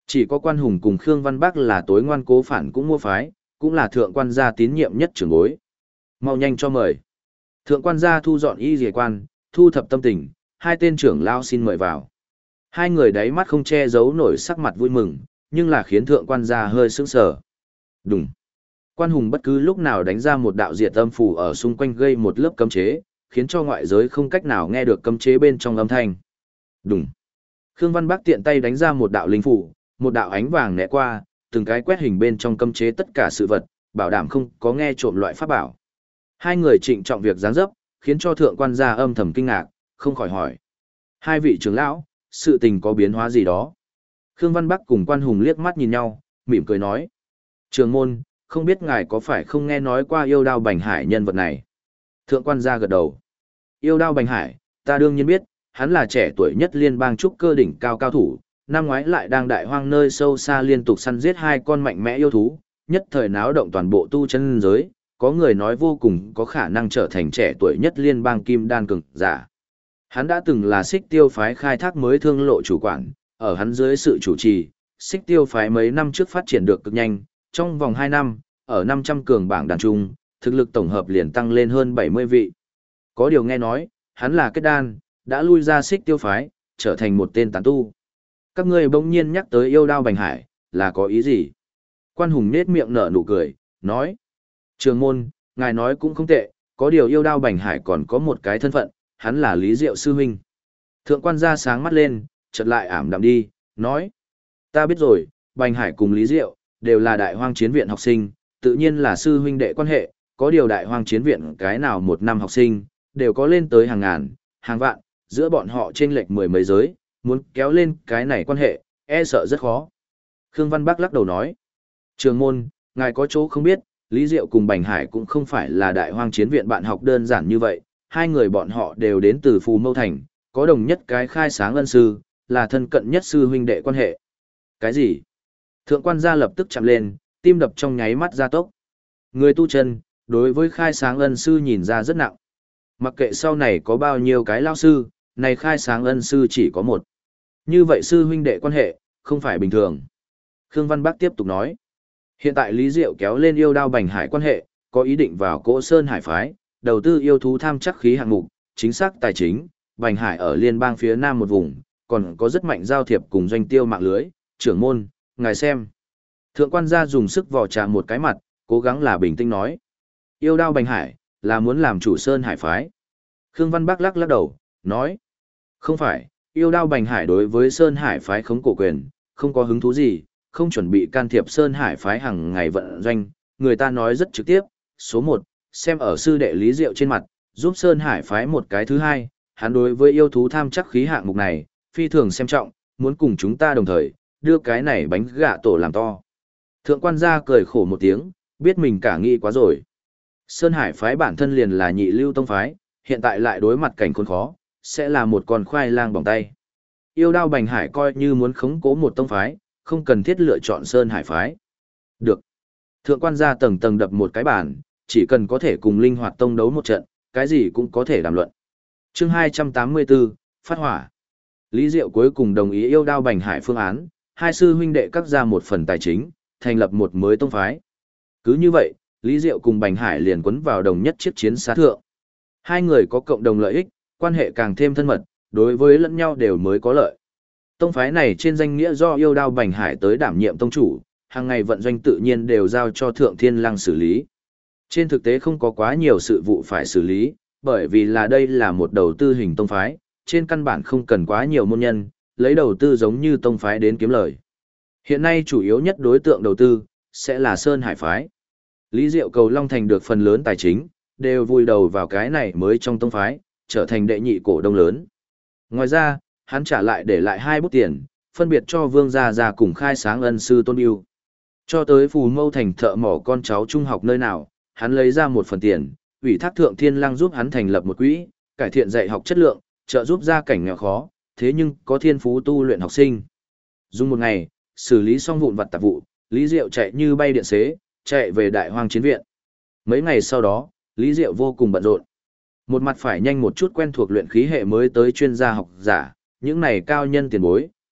Chỉ có Quan Hùng cùng Khương Văn Bắc là tối ngoan cố phản cũng mua phái, cũng là thượng quan gia tín nhiệm nhất trưởng bối. Mau nhanh cho mời. Thượng quan gia thu dọn y dề quan, thu thập tâm tình, hai tên trưởng lao xin mời vào. Hai người đáy mắt không che giấu nổi sắc mặt vui mừng, nhưng là khiến thượng quan gia hơi sững sờ. Đúng. Quan Hùng bất cứ lúc nào đánh ra một đạo diệt âm phù ở xung quanh gây một lớp cấm chế, khiến cho ngoại giới không cách nào nghe được cấm chế bên trong âm thanh. Đúng. Khương Văn Bắc tiện tay đánh ra một đạo linh phù, một đạo ánh vàng lẻ qua, từng cái quét hình bên trong cấm chế tất cả sự vật, bảo đảm không có nghe trộm loại pháp bảo. Hai người trịnh trọng việc giáng dấp, khiến cho thượng quan gia âm thầm kinh ngạc, không khỏi hỏi. Hai vị trưởng lão, sự tình có biến hóa gì đó? Khương Văn Bắc cùng Quan Hùng liếc mắt nhìn nhau, mỉm cười nói. Trường môn, không biết ngài có phải không nghe nói qua yêu đao Bành Hải nhân vật này? Thượng quan gia gật đầu. Yêu đao Bành Hải, ta đương nhiên biết, hắn là trẻ tuổi nhất liên bang trúc cơ đỉnh cao cao thủ, năm ngoái lại đang đại hoang nơi sâu xa liên tục săn giết hai con mạnh mẽ yêu thú, nhất thời náo động toàn bộ tu chân giới, có người nói vô cùng có khả năng trở thành trẻ tuổi nhất liên bang kim đan cường giả. Hắn đã từng là Xích Tiêu phái khai thác mới thương lộ chủ quản, ở hắn dưới sự chủ trì, Xích Tiêu phái mấy năm trước phát triển được cực nhanh, trong vòng 2 năm, ở 500 cường bảng đàn trung, thực lực tổng hợp liền tăng lên hơn 70 vị. Có điều nghe nói, hắn là kết đan, đã lui ra Xích Tiêu phái, trở thành một tên tán tu. Các ngươi bỗng nhiên nhắc tới yêu đao Bành Hải, là có ý gì? Quan Hùng nết miệng nở nụ cười, nói. Trường môn, ngài nói cũng không tệ, có điều yêu đao Bành Hải còn có một cái thân phận, hắn là Lý Diệu sư huynh. Thượng quan gia sáng mắt lên, chợt lại ảm đạm đi, nói. Ta biết rồi, Bành Hải cùng Lý Diệu, đều là đại hoang chiến viện học sinh, tự nhiên là sư huynh đệ quan hệ, có điều đại hoang chiến viện cái nào một năm học sinh, đều có lên tới hàng ngàn, hàng vạn, giữa bọn họ chênh lệch mười mấy giới, muốn kéo lên cái này quan hệ, e sợ rất khó. Khương Văn Bắc lắc đầu nói. Trường môn, ngài có chỗ không biết, Lý Diệu cùng Bành Hải cũng không phải là đại hoang chiến viện bạn học đơn giản như vậy, hai người bọn họ đều đến từ Phù Mâu Thành, có đồng nhất cái khai sáng ân sư, là thân cận nhất sư huynh đệ quan hệ. Cái gì? Thượng quan gia lập tức chạm lên, tim đập trong nháy mắt gia tốc. Người tu chân, đối với khai sáng ân sư nhìn ra rất nặng. Mặc kệ sau này có bao nhiêu cái lao sư, này khai sáng ân sư chỉ có một. Như vậy sư huynh đệ quan hệ, không phải bình thường. Khương Văn Bắc tiếp tục nói. Hiện tại Lý Diệu kéo lên yêu đao Bành Hải quan hệ, có ý định vào Cỗ Sơn Hải phái, đầu tư yêu thú tham chắc khí hạng mục, chính xác tài chính, Bành Hải ở liên bang phía nam một vùng, còn có rất mạnh giao thiệp cùng doanh tiêu mạng lưới, trưởng môn, ngài xem. Thượng quan gia dùng sức vò trà một cái mặt, cố gắng là bình tĩnh nói. Yêu đao Bành Hải, là muốn làm chủ Sơn Hải phái. Khương Văn Bắc lắc lắc đầu, nói. Không phải, yêu đao Bành Hải đối với Sơn Hải phái khống cổ quyền, không có hứng thú gì, không chuẩn bị can thiệp Sơn Hải phái hàng ngày vận doanh, người ta nói rất trực tiếp. Số 1, xem ở sư đệ Lý Diệu trên mặt, giúp Sơn Hải phái một cái thứ hai, hắn đối với yêu thú tham chắc khí hạng mục này, phi thường xem trọng, muốn cùng chúng ta đồng thời, đưa cái này bánh gạ tổ làm to. Thượng quan gia cười khổ một tiếng, biết mình cả nghĩ quá rồi. Sơn Hải phái bản thân liền là nhị lưu tông phái, hiện tại lại đối mặt cảnh khốn khó, sẽ là một con khoai lang bỏng tay. Yêu đao Bành Hải coi như muốn khống cố một tông phái, không cần thiết lựa chọn Sơn Hải phái. Được. Thượng quan gia tầng tầng đập một cái bàn, chỉ cần có thể cùng linh hoạt tông đấu một trận, cái gì cũng có thể đàm luận. Chương 284, phát hỏa. Lý Diệu cuối cùng đồng ý yêu đao Bành Hải phương án, hai sư huynh đệ cắt ra một phần tài chính, thành lập một mới tông phái. Cứ như vậy, Lý Diệu cùng Bành Hải liền quấn vào đồng nhất chiếc chiến xá thượng. Hai người có cộng đồng lợi ích, quan hệ càng thêm thân mật, đối với lẫn nhau đều mới có lợi. Tông phái này trên danh nghĩa do yêu đao Bành Hải tới đảm nhiệm tông chủ, hàng ngày vận doanh tự nhiên đều giao cho Thượng Thiên Lăng xử lý. Trên thực tế không có quá nhiều sự vụ phải xử lý, bởi vì là đây là một đầu tư hình tông phái, trên căn bản không cần quá nhiều môn nhân, lấy đầu tư giống như tông phái đến kiếm lời. Hiện nay chủ yếu nhất đối tượng đầu tư, sẽ là Sơn Hải phái. Lý Diệu cầu Long Thành được phần lớn tài chính, đều vùi đầu vào cái này mới trong tông phái, trở thành đệ nhị cổ đông lớn. Ngoài ra, hắn trả lại để lại 2 bút tiền, phân biệt cho Vương Gia Gia cùng khai sáng ân sư Tôn Yêu. Cho tới Phù Mâu Thành thợ mỏ con cháu trung học nơi nào, hắn lấy ra một phần tiền, ủy thác Thượng Thiên Lăng giúp hắn thành lập một quỹ, cải thiện dạy học chất lượng, trợ giúp gia cảnh nghèo khó, thế nhưng có thiên phú tu luyện học sinh. Dùng một ngày, xử lý xong vụn vặt tạp vụ, Lý Diệu chạy như bay điện xế, chạy về Đại Hoang Chiến viện. Mấy ngày sau đó, Lý Diệu vô cùng bận rộn. Một mặt phải nhanh một chút quen thuộc luyện khí hệ mới tới chuyên gia học giả, những này cao nhân tiền bối,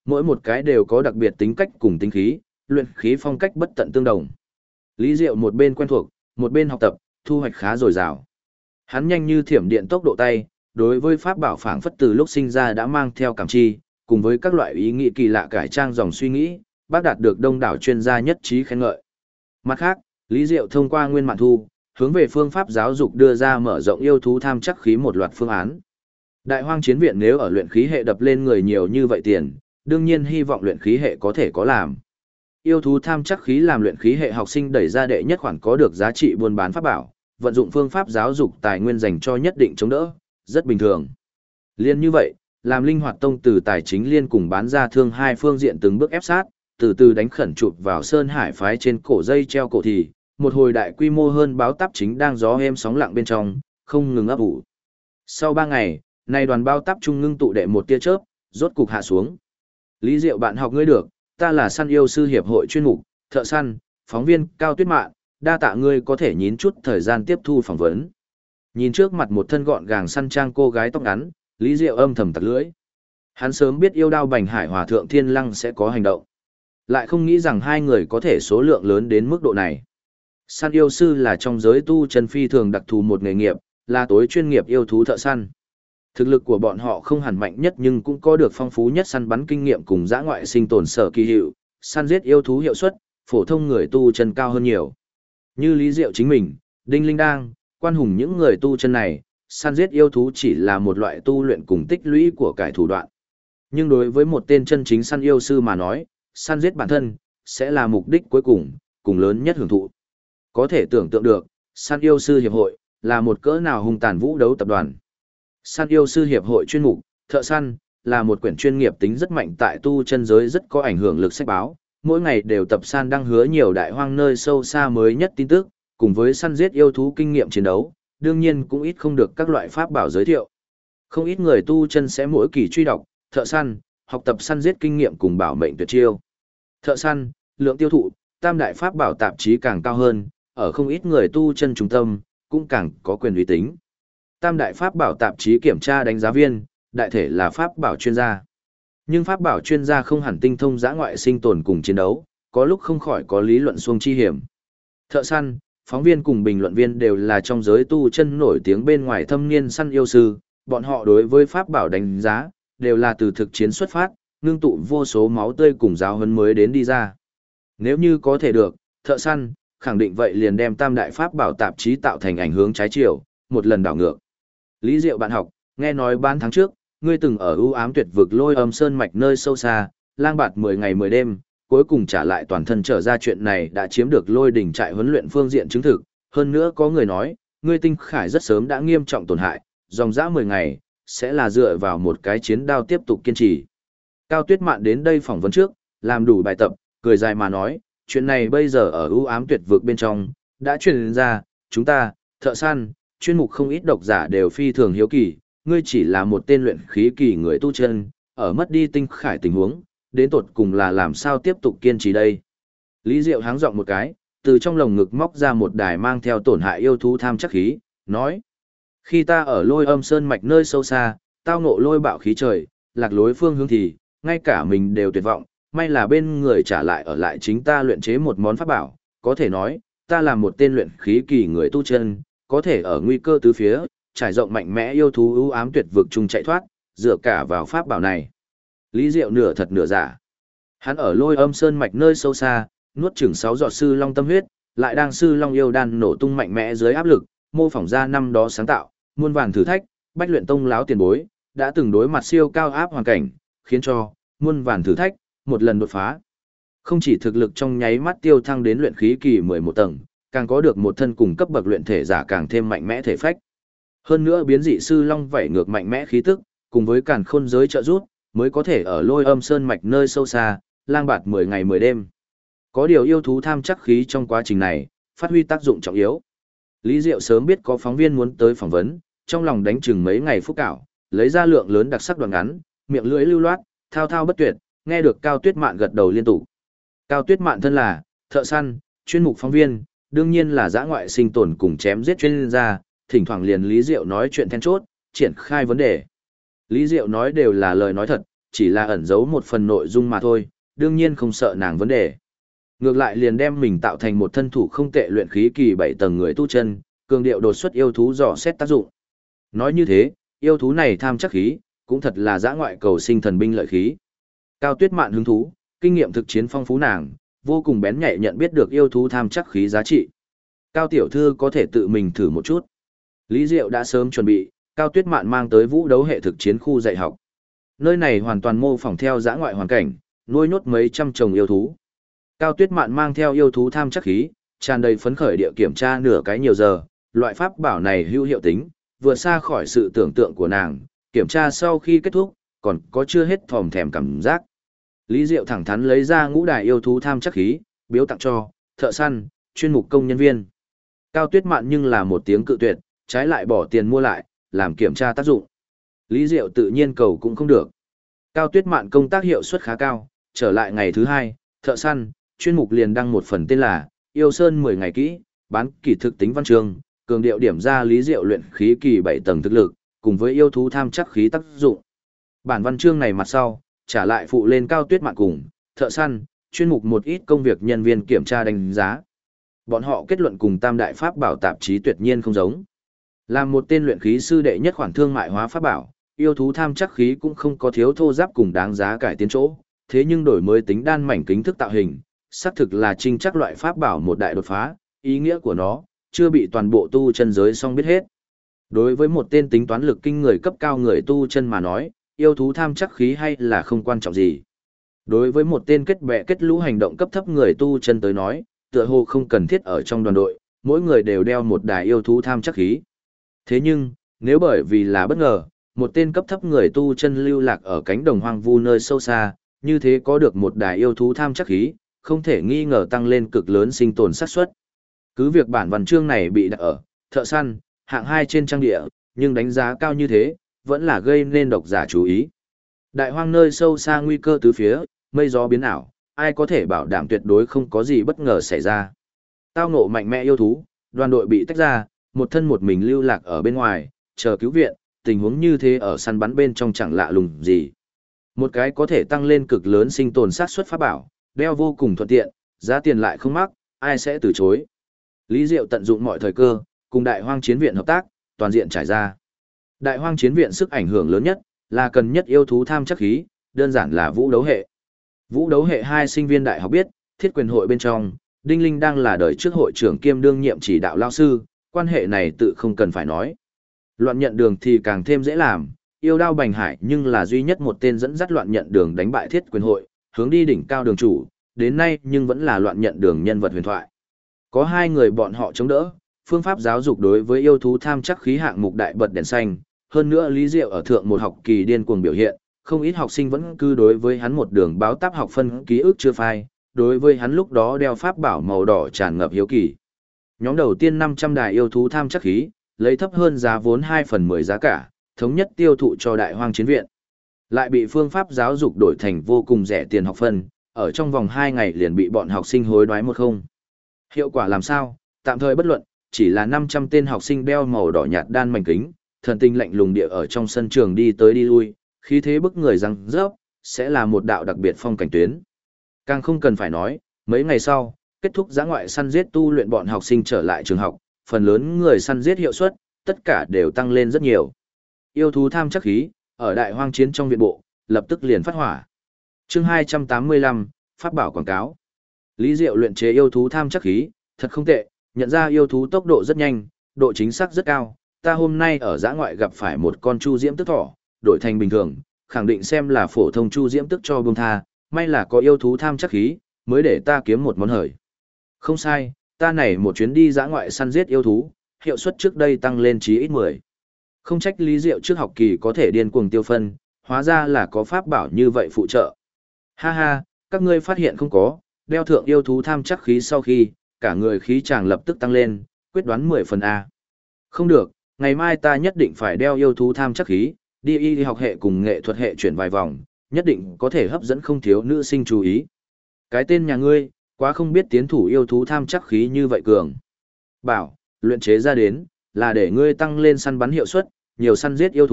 Mỗi một cái đều có đặc biệt tính cách cùng tính khí, luyện khí phong cách bất tận tương đồng. Lý Diệu một bên quen thuộc, một bên học tập, thu hoạch khá dồi dào. Hắn nhanh như thiểm điện tốc độ tay, đối với pháp bảo phảng phất từ lúc sinh ra đã mang theo cảm chi, cùng với các loại ý nghĩ kỳ lạ cải trang dòng suy nghĩ, bác đạt được đông đảo chuyên gia nhất trí khen ngợi. Mặt khác, Lý Diệu thông qua Nguyên Mạn Thu, hướng về phương pháp giáo dục đưa ra mở rộng yêu thú tham chắc khí một loạt phương án. Đại Hoang Chiến Viện nếu ở luyện khí hệ đập lên người nhiều như vậy tiền, đương nhiên hy vọng luyện khí hệ có thể có làm. Yêu thú tham chắc khí làm luyện khí hệ học sinh đẩy ra đệ nhất khoản có được giá trị buôn bán pháp bảo, vận dụng phương pháp giáo dục tài nguyên dành cho nhất định chống đỡ, rất bình thường. Liên như vậy, làm linh hoạt tông từ tài chính liên cùng bán ra thương hai phương diện từng bước ép sát, từ từ đánh khẩn chụp vào Sơn Hải phái trên cổ dây treo cổ thì, một hồi đại quy mô hơn báo táp chính đang gió êm sóng lặng bên trong, không ngừng ấp ủ. Sau 3 ngày, nay đoàn bao táp trung ngưng tụ đệ một tia chớp, rốt cục hạ xuống. Lý Diệu bạn học ngươi được, ta là săn yêu sư hiệp hội chuyên mục, thợ săn, phóng viên Cao Tuyết Mạn, đa tạ ngươi có thể nhín chút thời gian tiếp thu phỏng vấn. Nhìn trước mặt một thân gọn gàng săn trang cô gái tóc ngắn, Lý Diệu âm thầm tặc lưỡi. Hắn sớm biết yêu đao Bành Hải Hòa thượng Thiên Lăng sẽ có hành động. Lại không nghĩ rằng hai người có thể số lượng lớn đến mức độ này. Săn yêu sư là trong giới tu chân phi thường đặc thù một nghề nghiệp, là tối chuyên nghiệp yêu thú thợ săn. Thực lực của bọn họ không hẳn mạnh nhất nhưng cũng có được phong phú nhất săn bắn kinh nghiệm cùng dã ngoại sinh tồn sở kỳ hiệu, săn giết yêu thú hiệu suất, phổ thông người tu chân cao hơn nhiều. Như Lý Diệu chính mình, Đinh Linh Đang, Quan Hùng những người tu chân này, săn giết yêu thú chỉ là một loại tu luyện cùng tích lũy của cải thủ đoạn. Nhưng đối với một tên chân chính săn yêu sư mà nói, săn giết bản thân, sẽ là mục đích cuối cùng, cùng lớn nhất hưởng thụ. Có thể tưởng tượng được, săn yêu sư hiệp hội, là một cỡ nào hung tàn vũ đấu tập đoàn. Săn yêu sư hiệp hội chuyên mục, thợ săn, là một quyển chuyên nghiệp tính rất mạnh tại tu chân giới rất có ảnh hưởng lực sách báo, mỗi ngày đều tập san đăng hứa nhiều đại hoang nơi sâu xa mới nhất tin tức, cùng với săn giết yêu thú kinh nghiệm chiến đấu, đương nhiên cũng ít không được các loại pháp bảo giới thiệu. Không ít người tu chân sẽ mỗi kỳ truy đọc, thợ săn, học tập săn giết kinh nghiệm cùng bảo mệnh tuyệt chiêu. Thợ săn, lượng tiêu thụ, tam đại pháp bảo tạp chí càng cao hơn, ở không ít người tu chân trung tâm, cũng càng có quyền uy tín. Tam đại pháp bảo tạp chí kiểm tra đánh giá viên, đại thể là pháp bảo chuyên gia. Nhưng pháp bảo chuyên gia không hẳn tinh thông dã ngoại sinh tồn cùng chiến đấu, có lúc không khỏi có lý luận xuông chi hiểm. Thợ săn, phóng viên cùng bình luận viên đều là trong giới tu chân nổi tiếng bên ngoài thâm niên săn yêu sư, bọn họ đối với pháp bảo đánh giá, đều là từ thực chiến xuất phát, ngưng tụ vô số máu tươi cùng giáo huấn mới đến đi ra. Nếu như có thể được, thợ săn, khẳng định vậy liền đem tam đại pháp bảo tạp chí tạo thành ảnh hướng trái chiều, một lần đảo ngược. Lý Diệu bạn học, nghe nói 3 tháng trước, ngươi từng ở ưu ám tuyệt vực Lôi Âm Sơn mạch nơi sâu xa, lang bạt 10 ngày 10 đêm, cuối cùng trả lại toàn thân trở ra chuyện này đã chiếm được Lôi đỉnh trại huấn luyện phương diện chứng thực, hơn nữa có người nói, ngươi tinh khải rất sớm đã nghiêm trọng tổn hại, dòng dã 10 ngày, sẽ là dựa vào một cái chiến đao tiếp tục kiên trì. Cao Tuyết Mạn đến đây phỏng vấn trước, làm đủ bài tập, cười dài mà nói, chuyện này bây giờ ở ưu ám tuyệt vực bên trong, đã truyền ra, chúng ta, thợ săn, chuyên mục không ít độc giả đều phi thường hiếu kỳ, ngươi chỉ là một tên luyện khí kỳ người tu chân, ở mất đi tinh khải tình huống, đến tột cùng là làm sao tiếp tục kiên trì đây. Lý Diệu háng giọng một cái, từ trong lồng ngực móc ra một đài mang theo tổn hại yêu thú tham chắc khí, nói. Khi ta ở Lôi Âm Sơn mạch nơi sâu xa, tao ngộ lôi bạo khí trời, lạc lối phương hướng thì, ngay cả mình đều tuyệt vọng, may là bên người trả lại ở lại chính ta luyện chế một món pháp bảo, có thể nói, ta là một tên luyện khí kỳ người tu chân, có thể ở nguy cơ tứ phía, trải rộng mạnh mẽ yêu thú ưu ám tuyệt vực chung chạy thoát, dựa cả vào pháp bảo này. Lý Diệu nửa thật nửa giả. Hắn ở Lôi Âm Sơn mạch nơi sâu xa, nuốt chửng 6 giọt sư long tâm huyết, lại đang sư long yêu đan nổ tung mạnh mẽ dưới áp lực, mô phỏng ra năm đó sáng tạo, muôn vàn thử thách, Bách Luyện Tông láo tiền bối, đã từng đối mặt siêu cao áp hoàn cảnh, khiến cho muôn vàn thử thách, một lần đột phá. Không chỉ thực lực trong nháy mắt tiêu thăng đến luyện khí kỳ 11 tầng, càng có được một thân cùng cấp bậc luyện thể giả càng thêm mạnh mẽ thể phách. Hơn nữa biến dị sư long vảy ngược mạnh mẽ khí tức, cùng với càn khôn giới trợ giúp, mới có thể ở Lôi Âm Sơn mạch nơi sâu xa, lang bạt 10 ngày 10 đêm. Có điều yêu thú tham chắc khí trong quá trình này, phát huy tác dụng trọng yếu. Lý Diệu sớm biết có phóng viên muốn tới phỏng vấn, trong lòng đánh chừng mấy ngày phúc cảo, lấy ra lượng lớn đặc sắc đoạn ngắn, miệng lưỡi lưu loát, thao thao bất tuyệt, nghe được Cao Tuyết Mạn gật đầu liên tục. Cao Tuyết Mạn thân là thợ săn, chuyên mục phóng viên, đương nhiên là dã ngoại sinh tồn cùng chém giết chuyên gia, thỉnh thoảng liền Lý Diệu nói chuyện then chốt, triển khai vấn đề. Lý Diệu nói đều là lời nói thật, chỉ là ẩn giấu một phần nội dung mà thôi, đương nhiên không sợ nàng vấn đề. Ngược lại liền đem mình tạo thành một thân thủ không tệ luyện khí kỳ 7 tầng người tu chân, cường điệu đột xuất yêu thú dò xét tác dụng. Nói như thế, yêu thú này tham chắc khí, cũng thật là dã ngoại cầu sinh thần binh lợi khí. Cao Tuyết Mạn hứng thú, kinh nghiệm thực chiến phong phú nàng, vô cùng bén nhạy nhận biết được yêu thú tham chắc khí giá trị. Cao tiểu thư có thể tự mình thử một chút. Lý Diệu đã sớm chuẩn bị, Cao Tuyết Mạn mang tới vũ đấu hệ thực chiến khu dạy học. Nơi này hoàn toàn mô phỏng theo dã ngoại hoàn cảnh, nuôi nhốt mấy trăm chồng yêu thú. Cao Tuyết Mạn mang theo yêu thú tham chắc khí, tràn đầy phấn khởi địa kiểm tra nửa cái nhiều giờ, loại pháp bảo này hữu hiệu tính, vượt xa khỏi sự tưởng tượng của nàng, kiểm tra sau khi kết thúc, còn có chưa hết thòm thèm cảm giác. Lý Diệu thẳng thắn lấy ra ngũ đài yêu thú tham chắc khí, biếu tặng cho thợ săn, chuyên mục công nhân viên. Cao Tuyết Mạn nhưng là một tiếng cự tuyệt, trái lại bỏ tiền mua lại, làm kiểm tra tác dụng. Lý Diệu tự nhiên cầu cũng không được. Cao Tuyết Mạn công tác hiệu suất khá cao, trở lại ngày thứ 2, thợ săn, chuyên mục liền đăng một phần tên là Yêu Sơn 10 ngày kỹ, bán kỳ thực tính văn chương, cường điệu điểm ra Lý Diệu luyện khí kỳ 7 tầng thực lực, cùng với yêu thú tham chắc khí tác dụng. Bản văn chương này mặt sau, trả lại phụ lên Cao Tuyết Mạn cùng thợ săn, chuyên mục một ít công việc nhân viên kiểm tra đánh giá. Bọn họ kết luận cùng Tam Đại Pháp Bảo tạp chí tuyệt nhiên không giống. Làm một tên luyện khí sư đệ nhất khoản thương mại hóa pháp bảo, yêu thú tham chắc khí cũng không có thiếu thô giáp cùng đáng giá cải tiến chỗ, thế nhưng đổi mới tính đan mảnh kính thức tạo hình, xác thực là trinh chắc loại pháp bảo một đại đột phá, ý nghĩa của nó chưa bị toàn bộ tu chân giới song biết hết. Đối với một tên tính toán lực kinh người cấp cao người tu chân mà nói, yêu thú tham chắc khí hay là không quan trọng gì. Đối với một tên kết bè kết lũ hành động cấp thấp người tu chân tới nói, tựa hồ không cần thiết ở trong đoàn đội, mỗi người đều đeo một đài yêu thú tham chắc khí. Thế nhưng, nếu bởi vì là bất ngờ, một tên cấp thấp người tu chân lưu lạc ở cánh đồng hoang vu nơi sâu xa, như thế có được một đài yêu thú tham chắc khí, không thể nghi ngờ tăng lên cực lớn sinh tồn xác suất. Cứ việc bản văn chương này bị đặt ở thợ săn, hạng 2 trên trang địa, nhưng đánh giá cao như thế, vẫn là gây nên độc giả chú ý. Đại hoang nơi sâu xa nguy cơ tứ phía, mây gió biến ảo, ai có thể bảo đảm tuyệt đối không có gì bất ngờ xảy ra. Tao ngộ mạnh mẽ yêu thú, đoàn đội bị tách ra, một thân một mình lưu lạc ở bên ngoài, chờ cứu viện, tình huống như thế ở săn bắn bên trong chẳng lạ lùng gì. Một cái có thể tăng lên cực lớn sinh tồn xác suất pháp bảo, đeo vô cùng thuận tiện, giá tiền lại không mắc, ai sẽ từ chối. Lý Diệu tận dụng mọi thời cơ, cùng Đại Hoang Chiến viện hợp tác, toàn diện trải ra. Đại Hoang Chiến viện sức ảnh hưởng lớn nhất, là cần nhất yêu thú tham chắc khí, đơn giản là vũ đấu hệ. Vũ đấu hệ 2 sinh viên đại học biết, thiết quyền hội bên trong, Đinh Linh đang là đời trước hội trưởng kiêm đương nhiệm chỉ đạo lao sư, quan hệ này tự không cần phải nói. Loạn nhận đường thì càng thêm dễ làm, yêu đao bành hải nhưng là duy nhất một tên dẫn dắt loạn nhận đường đánh bại thiết quyền hội, hướng đi đỉnh cao đường chủ, đến nay nhưng vẫn là loạn nhận đường nhân vật huyền thoại. Có hai người bọn họ chống đỡ, phương pháp giáo dục đối với yêu thú tham chắc khí hạng mục đại bật đèn xanh, hơn nữa Lý Diệu ở thượng một học kỳ điên cuồng biểu hiện, không ít học sinh vẫn cứ đối với hắn một đường báo táp học phân ký ức chưa phai, đối với hắn lúc đó đeo pháp bảo màu đỏ tràn ngập hiếu kỳ. Nhóm đầu tiên 500 đài yêu thú tham chắc khí, lấy thấp hơn giá vốn 2/10 giá cả, thống nhất tiêu thụ cho Đại Hoang Chiến viện. Lại bị phương pháp giáo dục đổi thành vô cùng rẻ tiền học phân, ở trong vòng 2 ngày liền bị bọn học sinh hối đoái 10. Hiệu quả làm sao? Tạm thời bất luận, chỉ là 500 tên học sinh đeo màu đỏ nhạt đan mảnh kính, thần tinh lạnh lùng địa ở trong sân trường đi tới đi lui, khí thế bức người răng rớp, sẽ là một đạo đặc biệt phong cảnh tuyến. Càng không cần phải nói, mấy ngày sau, kết thúc dã ngoại săn giết tu luyện bọn học sinh trở lại trường học, phần lớn người săn giết hiệu suất, tất cả đều tăng lên rất nhiều. Yêu thú tham chắc khí, ở Đại Hoang Chiến trong viện bộ, lập tức liền phát hỏa. Chương 285, Pháp bảo quảng cáo. Lý Diệu luyện chế yêu thú tham chắc khí, thật không tệ, nhận ra yêu thú tốc độ rất nhanh, độ chính xác rất cao. Ta hôm nay ở dã ngoại gặp phải một con chu diễm tức thỏ, đổi thành bình thường, khẳng định xem là phổ thông chu diễm tức cho buông tha, may là có yêu thú tham chắc khí, mới để ta kiếm một món hời. Không sai, ta này một chuyến đi dã ngoại săn giết yêu thú, hiệu suất trước đây tăng lên chí ít 10. Không trách Lý Diệu trước học kỳ có thể điên cuồng tiêu phân, hóa ra là có pháp bảo như vậy phụ trợ. Ha ha, các ngươi phát hiện không có, đeo thượng yêu thú tham chắc khí sau khi, cả người khí chàng lập tức tăng lên, quyết đoán 10 phần A. Không được, ngày mai ta nhất định phải đeo yêu thú tham chắc khí, đi y học hệ cùng nghệ thuật hệ chuyển vài vòng, nhất định có thể hấp dẫn không thiếu nữ sinh chú ý. Cái tên nhà ngươi, quá không biết tiến thủ yêu thú tham chắc khí như vậy cường. Bảo, luyện chế ra đến, là để ngươi tăng lên săn bắn hiệu suất, nhiều săn giết yêu thú,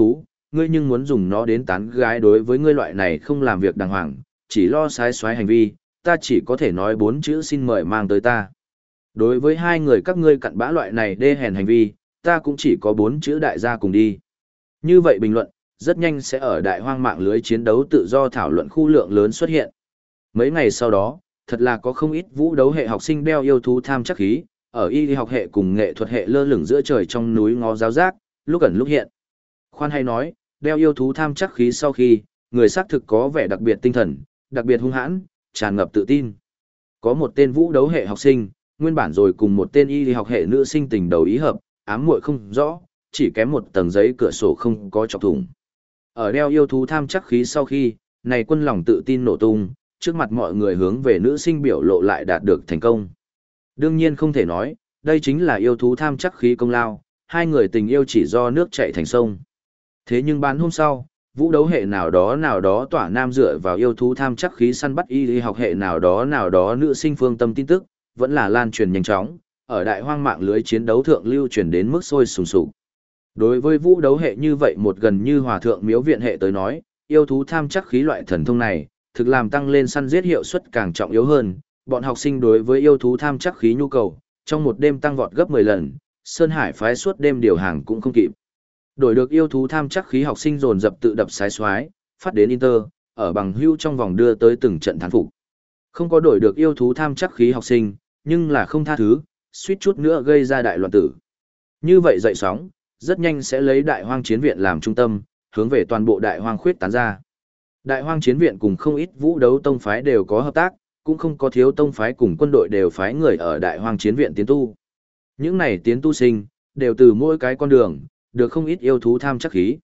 ngươi nhưng muốn dùng nó đến tán gái đối với ngươi loại này không làm việc đàng hoàng, chỉ lo sái xoái hành vi, ta chỉ có thể nói 4 chữ xin mời mang tới ta. Đối với hai người các ngươi cặn bã loại này đê hèn hành vi, ta cũng chỉ có 4 chữ đại gia cùng đi. Như vậy bình luận, rất nhanh sẽ ở đại hoang mạng lưới chiến đấu tự do thảo luận khu lượng lớn xuất hiện. Mấy ngày sau đó, thật là có không ít vũ đấu hệ học sinh đeo yêu thú tham chắc khí, ở y học hệ cùng nghệ thuật hệ lơ lửng giữa trời trong núi ngó giáo giác, lúc ẩn lúc hiện. Khoan hay nói, đeo yêu thú tham chắc khí sau khi, người xác thực có vẻ đặc biệt tinh thần, đặc biệt hung hãn, tràn ngập tự tin. Có một tên vũ đấu hệ học sinh, nguyên bản rồi cùng một tên y học hệ nữ sinh tình đầu ý hợp, ám muội không rõ, chỉ kém một tầng giấy cửa sổ không có chọc thủng. Ở đeo yêu thú tham chắc khí sau khi, này quân lòng tự tin nổ tung, trước mặt mọi người hướng về nữ sinh biểu lộ lại đạt được thành công. Đương nhiên không thể nói, đây chính là yêu thú tham chắc khí công lao, hai người tình yêu chỉ do nước chảy thành sông. Thế nhưng bán hôm sau, vũ đấu hệ nào đó tỏa nam dựa vào yêu thú tham chắc khí săn bắt y học hệ nào đó nữ sinh phương tâm tin tức, vẫn là lan truyền nhanh chóng, ở đại hoang mạng lưới chiến đấu thượng lưu truyền đến mức sôi sùng sục. Đối với vũ đấu hệ như vậy một gần như hòa thượng miếu viện hệ tới nói, yêu thú tham chắc khí loại thần thông này, thực làm tăng lên săn giết hiệu suất càng trọng yếu hơn, bọn học sinh đối với yêu thú tham chắc khí nhu cầu, trong một đêm tăng vọt gấp 10 lần, Sơn Hải phái suốt đêm điều hàng cũng không kịp. Đổi được yêu thú tham chắc khí học sinh dồn dập tự đập sái xoái, phát đến Inter, ở bằng hưu trong vòng đưa tới từng trận thán phục. Không có đổi được yêu thú tham chắc khí học sinh, nhưng là không tha thứ, suýt chút nữa gây ra đại loạn tử. Như vậy dậy sóng, rất nhanh sẽ lấy đại hoang chiến viện làm trung tâm, hướng về toàn bộ đại hoang khuyết tán ra. Đại hoang chiến viện cùng không ít vũ đấu tông phái đều có hợp tác, cũng không có thiếu tông phái cùng quân đội đều phái người ở đại hoang chiến viện tiến tu. Những này tiến tu sinh, đều từ mỗi cái con đường, được không ít yêu thú tham chắc khí.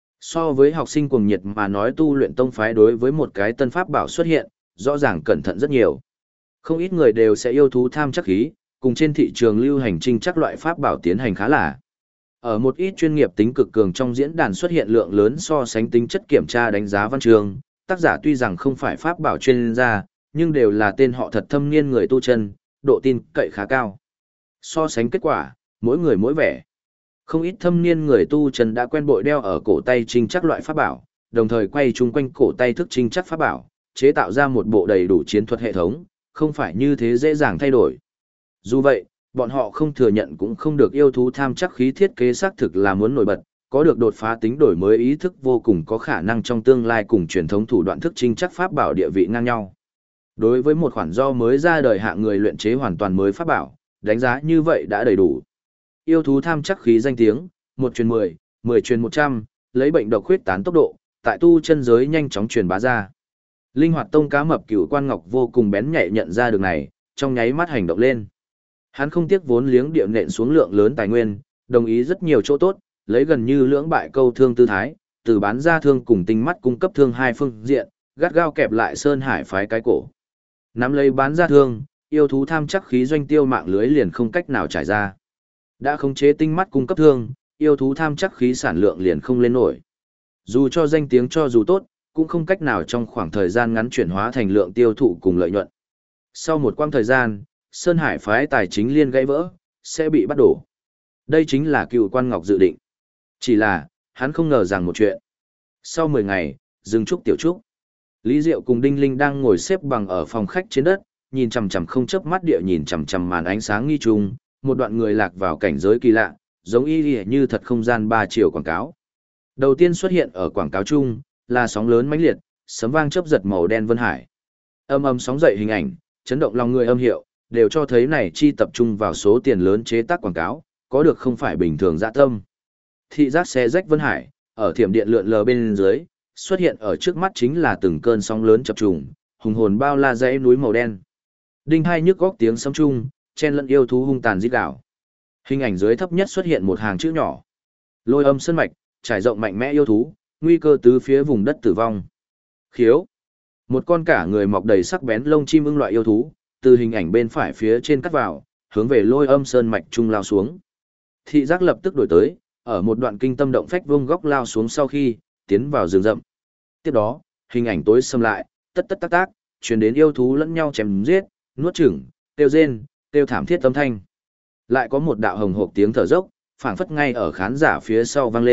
So với học sinh cuồng nhiệt mà nói tu luyện tông phái đối với một cái tân pháp bảo xuất hiện, rõ ràng cẩn thận rất nhiều. Không ít người đều sẽ yêu thú tham chắc khí, cùng trên thị trường lưu hành trinh chắc loại pháp bảo tiến hành khá là. Ở một ít chuyên nghiệp tính cực cường trong diễn đàn xuất hiện lượng lớn so sánh tính chất kiểm tra đánh giá văn chương, tác giả tuy rằng không phải pháp bảo chuyên gia, nhưng đều là tên họ thật thâm niên người tu chân, độ tin cậy khá cao. So sánh kết quả, mỗi người mỗi vẻ. Không ít thâm niên người tu chân đã quen bội đeo ở cổ tay trinh chắc loại pháp bảo, đồng thời quay chung quanh cổ tay thức trinh chắc pháp bảo, chế tạo ra một bộ đầy đủ chiến thuật hệ thống, không phải như thế dễ dàng thay đổi. Dù vậy, bọn họ không thừa nhận cũng không được yêu thú tham chắc khí thiết kế xác thực là muốn nổi bật, có được đột phá tính đổi mới ý thức vô cùng có khả năng trong tương lai cùng truyền thống thủ đoạn thức trinh chắc pháp bảo địa vị ngang nhau. Đối với một khoản do mới ra đời hạng người luyện chế hoàn toàn mới pháp bảo, đánh giá như vậy đã đầy đủ. Yêu thú tham chắc khí danh tiếng, 1 truyền 10, 10 truyền 100, lấy bệnh độc khuyết tán tốc độ, tại tu chân giới nhanh chóng truyền bá ra. Linh hoạt tông cá mập Cửu Quan Ngọc vô cùng bén nhạy nhận ra được này, trong nháy mắt hành động lên. Hắn không tiếc vốn liếng địa nện xuống lượng lớn tài nguyên, đồng ý rất nhiều chỗ tốt, lấy gần như lưỡng bại câu thương tư thái, từ bán ra thương cùng tinh mắt cung cấp thương hai phương diện, gắt gao kẹp lại Sơn Hải phái cái cổ. Nắm lấy bán ra thương, yêu thú tham chắc khí doanh tiêu mạng lưới liền không cách nào trải ra. Đã khống chế tinh mắt cung cấp thương, yêu thú tham chắc khí sản lượng liền không lên nổi. Dù cho danh tiếng cho dù tốt, cũng không cách nào trong khoảng thời gian ngắn chuyển hóa thành lượng tiêu thụ cùng lợi nhuận. Sau một quãng thời gian, Sơn Hải phái tài chính liên gãy vỡ, sẽ bị bắt đổ. Đây chính là Cửu Quan Ngọc dự định. Chỉ là, hắn không ngờ rằng một chuyện. Sau 10 ngày, Dương Trúc Tiểu Trúc, Lý Diệu cùng Đinh Linh đang ngồi xếp bằng ở phòng khách trên đất, nhìn chằm chằm không chớp mắt địa nhìn chằm chằm màn ánh sáng nghi trùng, một đoạn người lạc vào cảnh giới kỳ lạ, giống y như thật không gian 3 chiều quảng cáo. Đầu tiên xuất hiện ở quảng cáo chung, là sóng lớn mãnh liệt, sấm vang chớp giật màu đen vân hải. Âm âm sóng dậy hình ảnh, chấn động lòng người âm hiệu, đều cho thấy này chi tập trung vào số tiền lớn chế tác quảng cáo, có được không phải bình thường dạ tâm. Thị giác xe rách vân hải, ở thiểm điện lượn lờ bên dưới, xuất hiện ở trước mắt chính là từng cơn sóng lớn chập trùng, hùng hồn bao la dãy núi màu đen. Đinh hai nhức góc tiếng sấm trung, chen lẫn yêu thú hung tàn rít gào. Hình ảnh dưới thấp nhất xuất hiện một hàng chữ nhỏ. Lôi âm sơn mạch, trải rộng mạnh mẽ yêu thú, nguy cơ tứ phía vùng đất tử vong. Khiếu. Một con cả người mọc đầy sắc bén lông chim ưng loại yêu thú, từ hình ảnh bên phải phía trên cắt vào, hướng về lôi âm sơn mạch trung lao xuống. Thị giác lập tức đổi tới, ở một đoạn kinh tâm động phách vuông góc lao xuống sau khi tiến vào rừng rậm. Tiếp đó, hình ảnh tối xâm lại, tất tất tác tác, truyền đến yêu thú lẫn nhau chém giết, nuốt chửng, kêu rên, kêu thảm thiết âm thanh. Lại có một đạo hồng hộc tiếng thở dốc, phảng phất ngay ở khán giả phía sau vang lên,